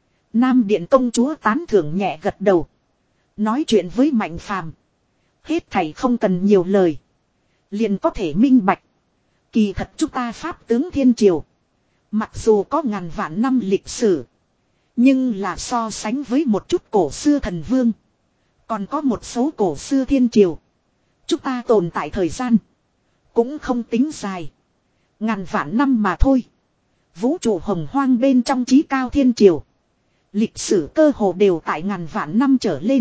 Nam Điện công chúa tán thưởng nhẹ gật đầu. Nói chuyện với Mạnh Phàm. Hết thảy không cần nhiều lời. Liền có thể minh bạch. Kỳ thật chúng ta pháp tướng thiên triều. Mặc dù có ngàn vạn năm lịch sử. Nhưng là so sánh với một chút cổ xưa thần vương. Còn có một số cổ xưa thiên triều. Chúng ta tồn tại thời gian. Cũng không tính dài. Ngàn vạn năm mà thôi. Vũ trụ hồng hoang bên trong trí cao thiên triều. Lịch sử cơ hồ đều tại ngàn vạn năm trở lên.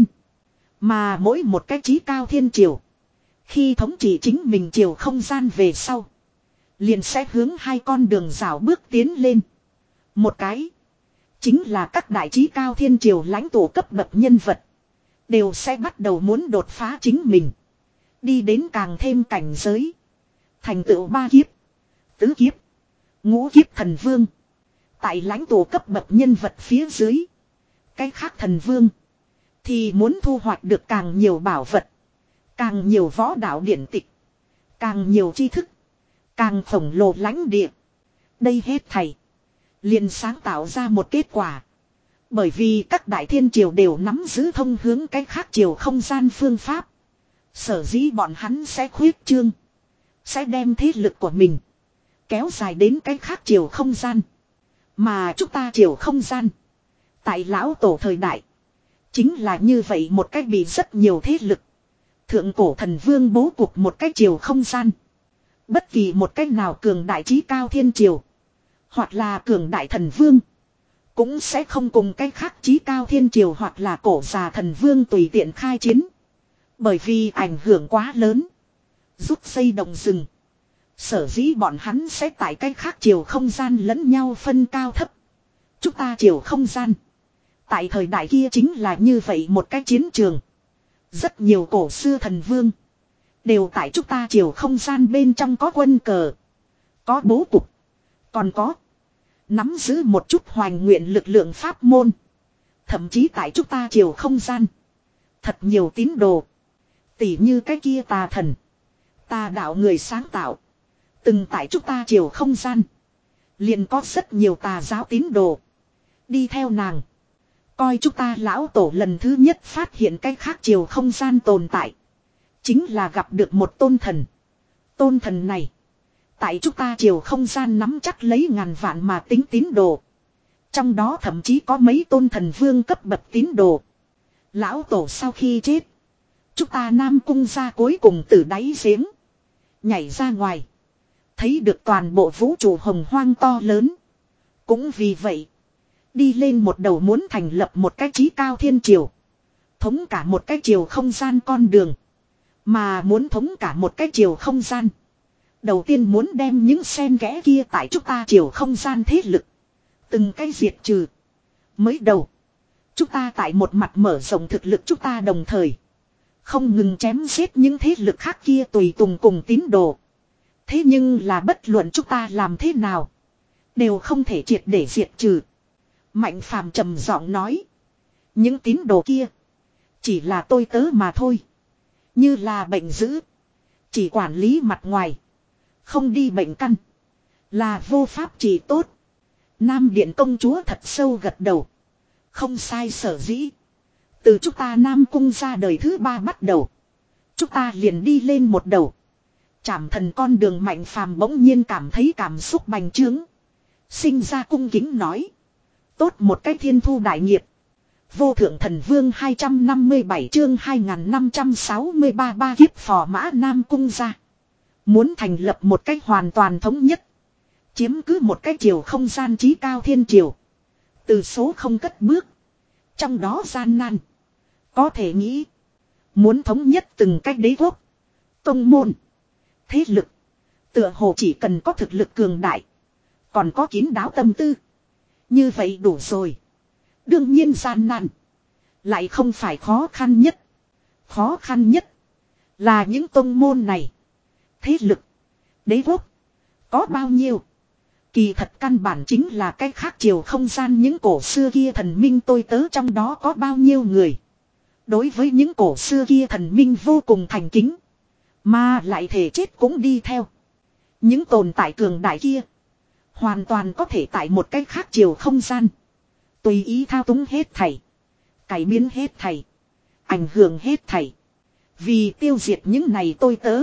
Mà mỗi một cái trí cao thiên triều. Khi thống trị chính mình triều không gian về sau. Liền sẽ hướng hai con đường rào bước tiến lên. Một cái. Chính là các đại trí cao thiên triều lãnh tụ cấp bậc nhân vật. Đều sẽ bắt đầu muốn đột phá chính mình. Đi đến càng thêm cảnh giới. Thành tựu ba kiếp. Tứ kiếp. Ngũ kiếp thần vương. Tại lãnh tụ cấp bậc nhân vật phía dưới. Cái khác thần vương. Thì muốn thu hoạch được càng nhiều bảo vật. Càng nhiều võ đạo điển tịch. Càng nhiều tri thức. Càng khổng lồ lãnh địa. Đây hết thảy. Liền sáng tạo ra một kết quả. Bởi vì các đại thiên triều đều nắm giữ thông hướng cái khác triều không gian phương pháp. Sở dĩ bọn hắn sẽ khuyết trương. Sẽ đem thế lực của mình. Kéo dài đến cái khác triều không gian. Mà chúng ta triều không gian. Tại lão tổ thời đại. Chính là như vậy một cách bị rất nhiều thế lực. Thượng cổ thần vương bố cục một cách triều không gian. Bất kỳ một cách nào cường đại trí cao thiên triều. Hoặc là cường đại thần vương. cũng sẽ không cùng cái khác chí cao thiên triều hoặc là cổ già thần vương tùy tiện khai chiến. Bởi vì ảnh hưởng quá lớn. Rút xây động rừng. Sở dĩ bọn hắn sẽ tại cái khác triều không gian lẫn nhau phân cao thấp. Chúng ta triều không gian. Tại thời đại kia chính là như vậy một cái chiến trường. Rất nhiều cổ xưa thần vương. Đều tại chúng ta triều không gian bên trong có quân cờ. Có bố cục. Còn có. Nắm giữ một chút hoành nguyện lực lượng pháp môn. Thậm chí tại chúng ta triều không gian. Thật nhiều tín đồ. Tỉ như cái kia tà thần. Tà đạo người sáng tạo. Từng tại chúng ta triều không gian. Liền có rất nhiều tà giáo tín đồ. Đi theo nàng. Coi chúng ta lão tổ lần thứ nhất phát hiện cái khác triều không gian tồn tại. Chính là gặp được một tôn thần. Tôn thần này. Tại chúng ta triều không gian nắm chắc lấy ngàn vạn mà tính tín đồ. Trong đó thậm chí có mấy tôn thần vương cấp bậc tín đồ. Lão tổ sau khi chết. Chúng ta Nam Cung ra cuối cùng từ đáy giếng. Nhảy ra ngoài. Thấy được toàn bộ vũ trụ hồng hoang to lớn. Cũng vì vậy. Đi lên một đầu muốn thành lập một cái chí cao thiên triều. Thống cả một cái triều không gian con đường. Mà muốn thống cả một cái triều không gian. Đầu tiên muốn đem những sen ghẽ kia tại chúng ta triều không gian thế lực. Từng cái diệt trừ. Mới đầu. Chúng ta tại một mặt mở rộng thực lực chúng ta đồng thời. Không ngừng chém giết những thế lực khác kia tùy tùng cùng tín đồ. Thế nhưng là bất luận chúng ta làm thế nào. Đều không thể triệt để diệt trừ. Mạnh phàm trầm giọng nói. Những tín đồ kia. Chỉ là tôi tớ mà thôi. Như là bệnh dữ. Chỉ quản lý mặt ngoài. Không đi bệnh căn. Là vô pháp trị tốt. Nam Điện công chúa thật sâu gật đầu. Không sai sở dĩ. Từ chúng ta Nam Cung ra đời thứ ba bắt đầu. Chúng ta liền đi lên một đầu. Trảm thần con đường Mạnh phàm bỗng nhiên cảm thấy cảm xúc bành trướng. Sinh ra cung kính nói. Tốt một cái thiên thu đại nghiệp. Vô thượng thần vương hai trăm năm mươi bảy chương hai nghìn năm trăm sáu mươi ba ba kiếp phò mã Nam Cung ra. Muốn thành lập một cách hoàn toàn thống nhất. Chiếm cứ một cái triều không gian chí cao thiên triều. Từ số không cất bước. Trong đó gian nan. Có thể nghĩ. Muốn thống nhất từng cách đế quốc. Tông môn. Thế lực. Tựa hồ chỉ cần có thực lực cường đại. Còn có kín đáo tâm tư. Như vậy đủ rồi. Đương nhiên gian nan. Lại không phải khó khăn nhất. Khó khăn nhất. Là những tông môn này. Thế lực. Đế quốc. Có bao nhiêu. Kỳ thật căn bản chính là cái khác chiều không gian những cổ xưa kia thần minh tôi tớ trong đó có bao nhiêu người. Đối với những cổ xưa kia thần minh vô cùng thành kính. Mà lại thể chết cũng đi theo. Những tồn tại cường đại kia. Hoàn toàn có thể tại một cái khác chiều không gian. Tùy ý thao túng hết thảy. Cải biến hết thảy. Ảnh hưởng hết thảy. Vì tiêu diệt những này tôi tớ.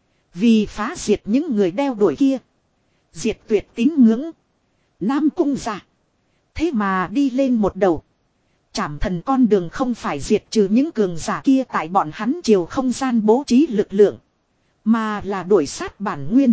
Vì phá diệt những người đeo đuổi kia. Diệt tuyệt tín ngưỡng. Nam Cung ra. Thế mà đi lên một đầu. Trảm thần con đường không phải diệt trừ những cường giả kia tại bọn hắn chiều không gian bố trí lực lượng. Mà là đuổi sát bản nguyên.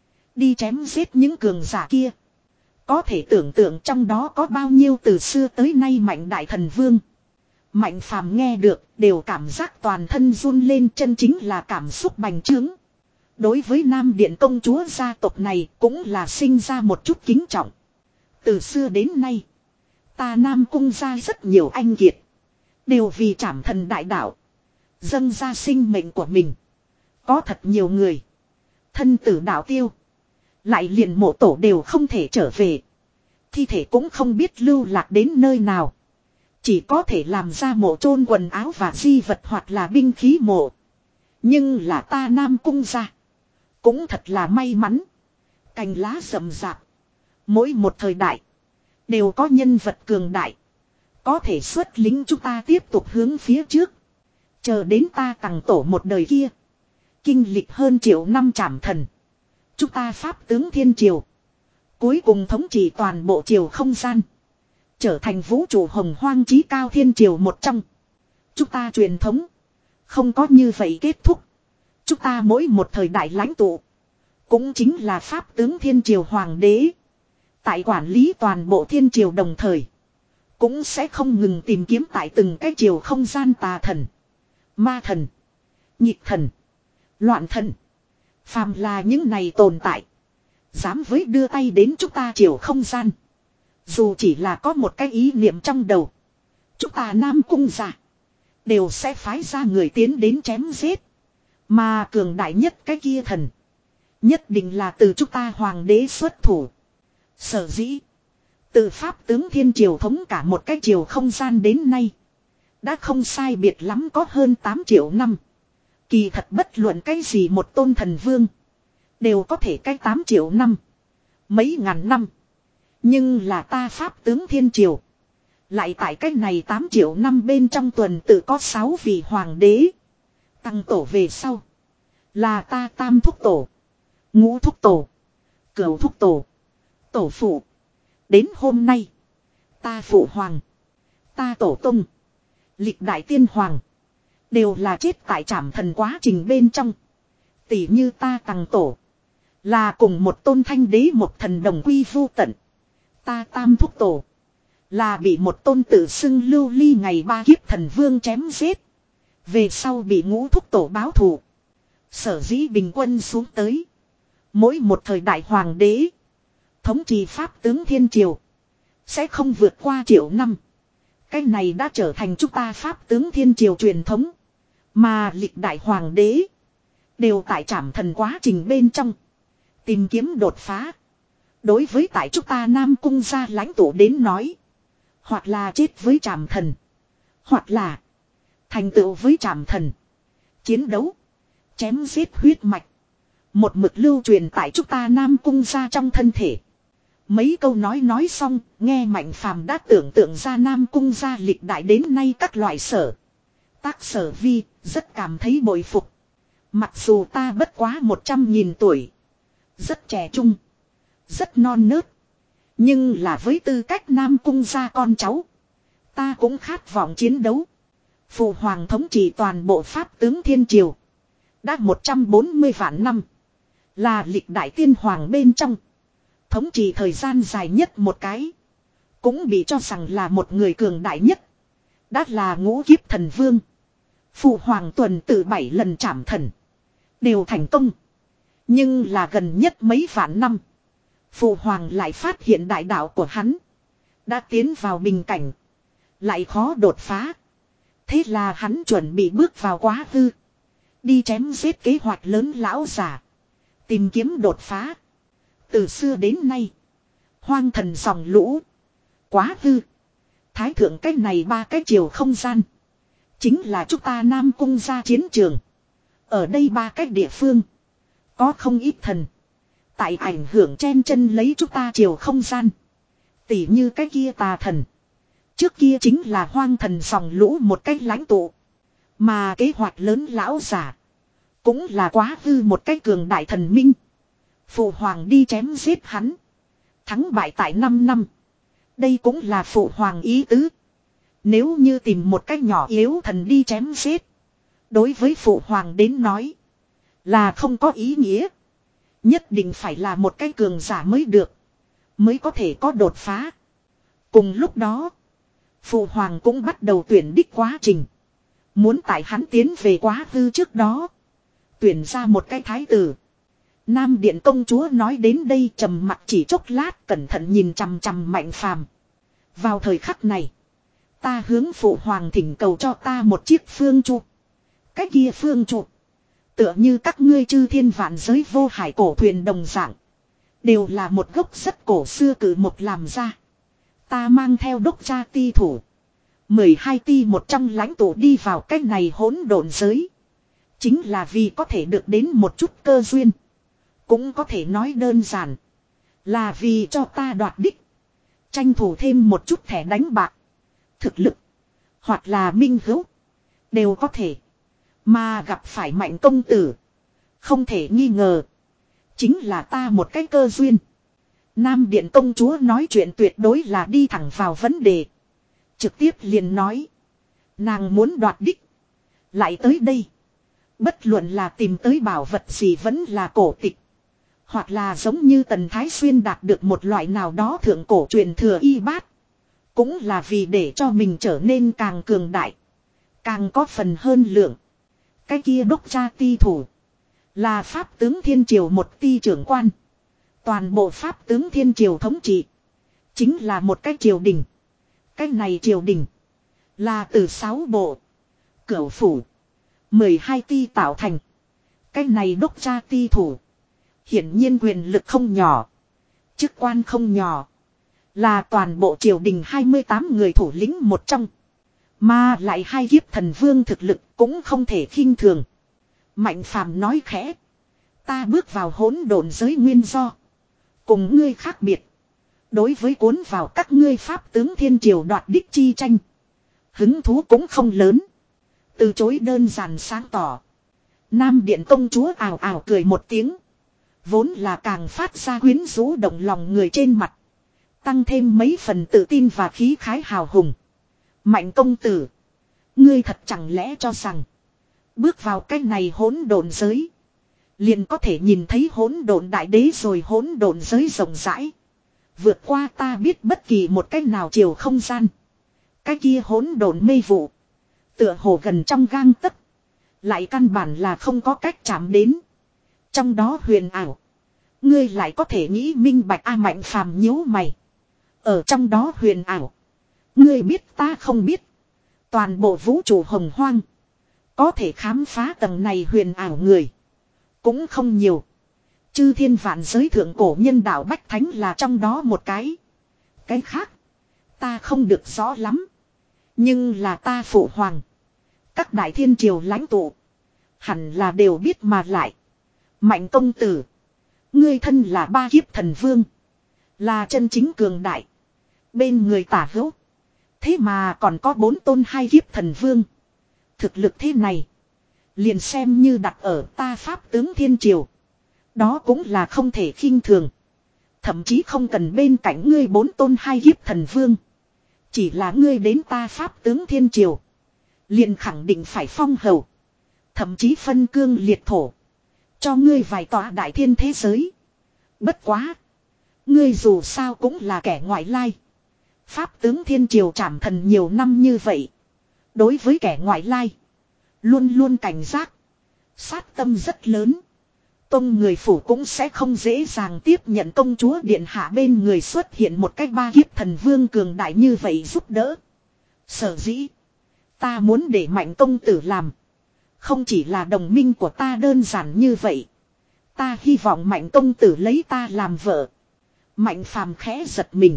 Đi chém giết những cường giả kia. Có thể tưởng tượng trong đó có bao nhiêu từ xưa tới nay mạnh đại thần vương. Mạnh phàm nghe được đều cảm giác toàn thân run lên, chân chính là cảm xúc bành trướng. Đối với Nam Điện công chúa gia tộc này cũng là sinh ra một chút kính trọng. Từ xưa đến nay, ta Nam Cung ra rất nhiều anh kiệt. Đều vì trảm thần đại đạo. Dâng ra sinh mệnh của mình. Có thật nhiều người. Thân tử đạo tiêu. Lại liền mộ tổ đều không thể trở về. Thi thể cũng không biết lưu lạc đến nơi nào. Chỉ có thể làm ra mộ chôn quần áo và di vật hoặc là binh khí mộ. Nhưng là ta Nam Cung ra. Cũng thật là may mắn. Cành lá rậm rạp. Mỗi một thời đại. Đều có nhân vật cường đại. Có thể xuất lính chúng ta tiếp tục hướng phía trước. Chờ đến ta tằng tổ một đời kia. Kinh lịch hơn triệu năm trảm thần. Chúng ta pháp tướng thiên triều. Cuối cùng thống trị toàn bộ triều không gian. Trở thành vũ trụ hồng hoang chí cao thiên triều một trong. Chúng ta truyền thống. Không có như vậy kết thúc. Chúng ta mỗi một thời đại lãnh tụ. Cũng chính là pháp tướng thiên triều hoàng đế. Tại quản lý toàn bộ thiên triều đồng thời. cũng sẽ không ngừng tìm kiếm tại từng cái chiều không gian tà thần, ma thần, nhịp thần, loạn thần. Phàm là những này tồn tại, dám với đưa tay đến chúng ta chiều không gian, dù chỉ là có một cái ý niệm trong đầu, chúng ta Nam Cung gia đều sẽ phái ra người tiến đến chém giết. Mà cường đại nhất cái kia thần, nhất định là từ chúng ta hoàng đế xuất thủ. Sở dĩ từ pháp tướng thiên triều thống cả một cái chiều không gian đến nay, đã không sai biệt lắm có hơn tám triệu năm. Kỳ thật bất luận cái gì một tôn thần vương, đều có thể cái tám triệu năm, mấy ngàn năm. Nhưng là ta pháp tướng thiên triều, lại tại cái này tám triệu năm bên trong tuần tự có sáu vị hoàng đế. Tăng tổ về sau, là ta tam thúc tổ, ngũ thúc tổ, cửu thúc tổ, tổ phụ. Đến hôm nay, ta phụ hoàng, ta tổ tung, lịch đại tiên hoàng, đều là chết tại trảm thần quá trình bên trong. Tỷ như ta tăng tổ, là cùng một tôn thanh đế một thần đồng quy vu tận. Ta tam thúc tổ, là bị một tôn tự xưng lưu ly ngày ba kiếp thần vương chém giết. Về sau bị ngũ thúc tổ báo thù. Sở dĩ bình quân xuống tới, mỗi một thời đại hoàng đế thống trị pháp tướng thiên triều sẽ không vượt qua triệu năm. Cái này đã trở thành chúng ta pháp tướng thiên triều truyền thống. Mà lịch đại hoàng đế đều tại trảm thần quá trình bên trong tìm kiếm đột phá. Đối với tại chúng ta Nam Cung gia lãnh tụ đến nói, hoặc là chết với trảm thần, hoặc là thành tựu với trảm thần. Chiến đấu, chém giết huyết mạch, một mực lưu truyền tại chúng ta Nam Cung gia trong thân thể. Mấy câu nói nói xong, nghe Mạnh Phàm đã tưởng tượng ra Nam Cung gia lịch đại đến nay các loại sở tác sở vi, rất cảm thấy bội phục. Mặc dù ta bất quá một trăm nghìn tuổi, rất trẻ trung, rất non nớt, nhưng là với tư cách Nam Cung gia con cháu, ta cũng khát vọng chiến đấu. Phụ hoàng thống trị toàn bộ pháp tướng thiên triều đã một trăm bốn mươi vạn năm, là lịch đại tiên hoàng bên trong thống trị thời gian dài nhất một cái, cũng bị cho rằng là một người cường đại nhất. Đã là ngũ kiếp thần vương. Phụ hoàng tuần tự bảy lần trảm thần, đều thành công. Nhưng là gần nhất mấy vạn năm, phụ hoàng lại phát hiện đại đạo của hắn đã tiến vào bình cảnh, lại khó đột phá. Thế là hắn chuẩn bị bước vào quá khứ, đi chém giết kế hoạch lớn lão giả, tìm kiếm đột phá. Từ xưa đến nay, hoang thần dòng lũ, quá khứ, thái thượng cách này ba cái chiều không gian, chính là chúng ta Nam Cung gia chiến trường. Ở đây ba cái địa phương, có không ít thần tại ảnh hưởng chen chân lấy chúng ta chiều không gian. Tỉ như cái kia tà thần, trước kia chính là hoang thần dòng lũ một cách lãnh tụ. Mà kế hoạch lớn lão giả, cũng là quá hư một cách cường đại thần minh. Phụ hoàng đi chém giết hắn, thắng bại tại năm năm. Đây cũng là phụ hoàng ý tứ. Nếu như tìm một cách nhỏ yếu thần đi chém giết, đối với phụ hoàng đến nói là không có ý nghĩa. Nhất định phải là một cái cường giả mới được, mới có thể có đột phá. Cùng lúc đó, phụ hoàng cũng bắt đầu tuyển đích quá trình. Muốn tại hắn tiến về quá khứ trước đó, tuyển ra một cái thái tử. Nam Điện công chúa nói đến đây trầm mặc chỉ chốc lát, cẩn thận nhìn chằm chằm Mạnh Phàm. Vào thời khắc này, ta hướng phụ hoàng thỉnh cầu cho ta một chiếc phương chu. Cái kia phương chu, tựa như các ngươi chư thiên vạn giới vô hải cổ thuyền đồng dạng, đều là một gốc rất cổ xưa cử một làm ra. Ta mang theo đốc cha ti thủ, mười hai ti một trong lãnh tụ đi vào cái này hỗn độn giới, chính là vì có thể được đến một chút cơ duyên. Cũng có thể nói đơn giản, là vì cho ta đoạt đích, tranh thủ thêm một chút thẻ đánh bạc, thực lực, hoặc là minh hữu, đều có thể. Mà gặp phải Mạnh công tử, không thể nghi ngờ, chính là ta một cái cơ duyên. Nam Điện công chúa nói chuyện tuyệt đối là đi thẳng vào vấn đề. Trực tiếp liền nói, nàng muốn đoạt đích, lại tới đây. Bất luận là tìm tới bảo vật gì vẫn là cổ tịch, hoặc là giống như Tần Thái Xuyên đạt được một loại nào đó thượng cổ truyền thừa y bát, Cũng là vì để cho mình trở nên càng cường đại. Càng có phần hơn lượng. Cái kia đốc cha ti thủ. Là pháp tướng thiên triều một ti trưởng quan. Toàn bộ pháp tướng thiên triều thống trị. Chính là một cái triều đình. Cái này triều đình. Là từ sáu bộ. Cửu phủ. mười hai ti tạo thành. Cái này đốc cha ti thủ. Hiển nhiên quyền lực không nhỏ. Chức quan không nhỏ. Là toàn bộ triều đình hai mươi tám người thủ lĩnh một trong. Mà lại hai kiếp thần vương thực lực cũng không thể khinh thường. Mạnh phàm nói khẽ. Ta bước vào hỗn độn giới nguyên do. Cùng ngươi khác biệt. Đối với cuốn vào các ngươi pháp tướng thiên triều đoạt đích chi tranh. Hứng thú cũng không lớn. Từ chối đơn giản sáng tỏ. Nam điện công chúa ào ào cười một tiếng. Vốn là càng phát ra quyến rũ động lòng người trên mặt. Tăng thêm mấy phần tự tin và khí khái hào hùng. Mạnh công tử. Ngươi thật chẳng lẽ cho rằng. Bước vào cái này hỗn độn giới. Liền có thể nhìn thấy hỗn độn đại đế rồi hỗn độn giới rộng rãi. Vượt qua ta biết bất kỳ một cách nào chiều không gian. Cái kia hỗn độn mê vụ. Tựa hồ gần trong gang tấc. Lại căn bản là không có cách chạm đến. Trong đó huyền ảo. Ngươi lại có thể nghĩ minh bạch a Mạnh phàm nhíu mày. Ở trong đó huyền ảo. Ngươi biết ta không biết. Toàn bộ vũ trụ hồng hoang. Có thể khám phá tầng này huyền ảo người. Cũng không nhiều. Chư thiên vạn giới thượng cổ nhân đạo Bách Thánh là trong đó một cái. Cái khác. Ta không được rõ lắm. Nhưng là ta phụ hoàng. Các đại thiên triều lãnh tụ. Hẳn là đều biết mà lại. Mạnh công tử. Ngươi thân là ba kiếp thần vương. Là chân chính cường đại. Bên người tả hữu. Thế mà còn có bốn tôn hai kiếp thần vương. Thực lực thế này. Liền xem như đặt ở ta pháp tướng thiên triều. Đó cũng là không thể khinh thường. Thậm chí không cần bên cạnh ngươi bốn tôn hai kiếp thần vương. Chỉ là ngươi đến ta pháp tướng thiên triều. Liền khẳng định phải phong hầu. Thậm chí phân cương liệt thổ. Cho ngươi vài tòa đại thiên thế giới. Bất quá. Ngươi dù sao cũng là kẻ ngoại lai. Pháp tướng thiên triều trảm thần nhiều năm như vậy. Đối với kẻ ngoại lai. Luôn luôn cảnh giác. Sát tâm rất lớn. Tông người phủ cũng sẽ không dễ dàng tiếp nhận công chúa điện hạ bên người xuất hiện một cách ba kiếp thần vương cường đại như vậy giúp đỡ. Sở dĩ. Ta muốn để Mạnh công tử làm. Không chỉ là đồng minh của ta đơn giản như vậy. Ta hy vọng Mạnh công tử lấy ta làm vợ. Mạnh phàm khẽ giật mình.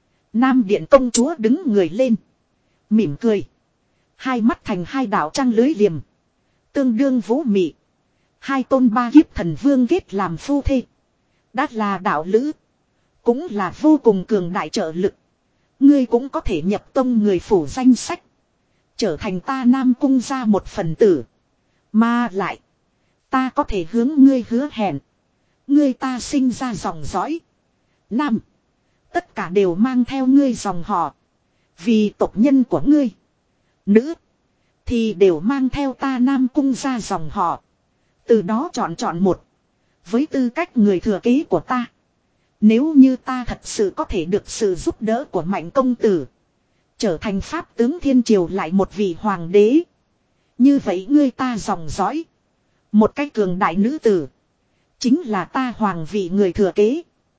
Nam điện công chúa đứng người lên. Mỉm cười. Hai mắt thành hai đạo trăng lưới liềm. Tương đương vũ mị. Hai tôn ba kiếp thần vương kết làm phu thê. Đã là đạo lữ. Cũng là vô cùng cường đại trợ lực. Ngươi cũng có thể nhập tông người phủ danh sách. Trở thành ta Nam cung ra một phần tử. Mà lại. Ta có thể hướng ngươi hứa hẹn. Ngươi ta sinh ra dòng dõi. Nam. Tất cả đều mang theo ngươi dòng họ. Vì tộc nhân của ngươi. Nữ. Thì đều mang theo ta Nam cung ra dòng họ. Từ đó chọn chọn một. Với tư cách người thừa kế của ta. Nếu như ta thật sự có thể được sự giúp đỡ của Mạnh công tử. Trở thành pháp tướng thiên triều lại một vị hoàng đế. Như vậy ngươi ta dòng dõi. Một cách cường đại nữ tử. Chính là ta hoàng vị người thừa kế.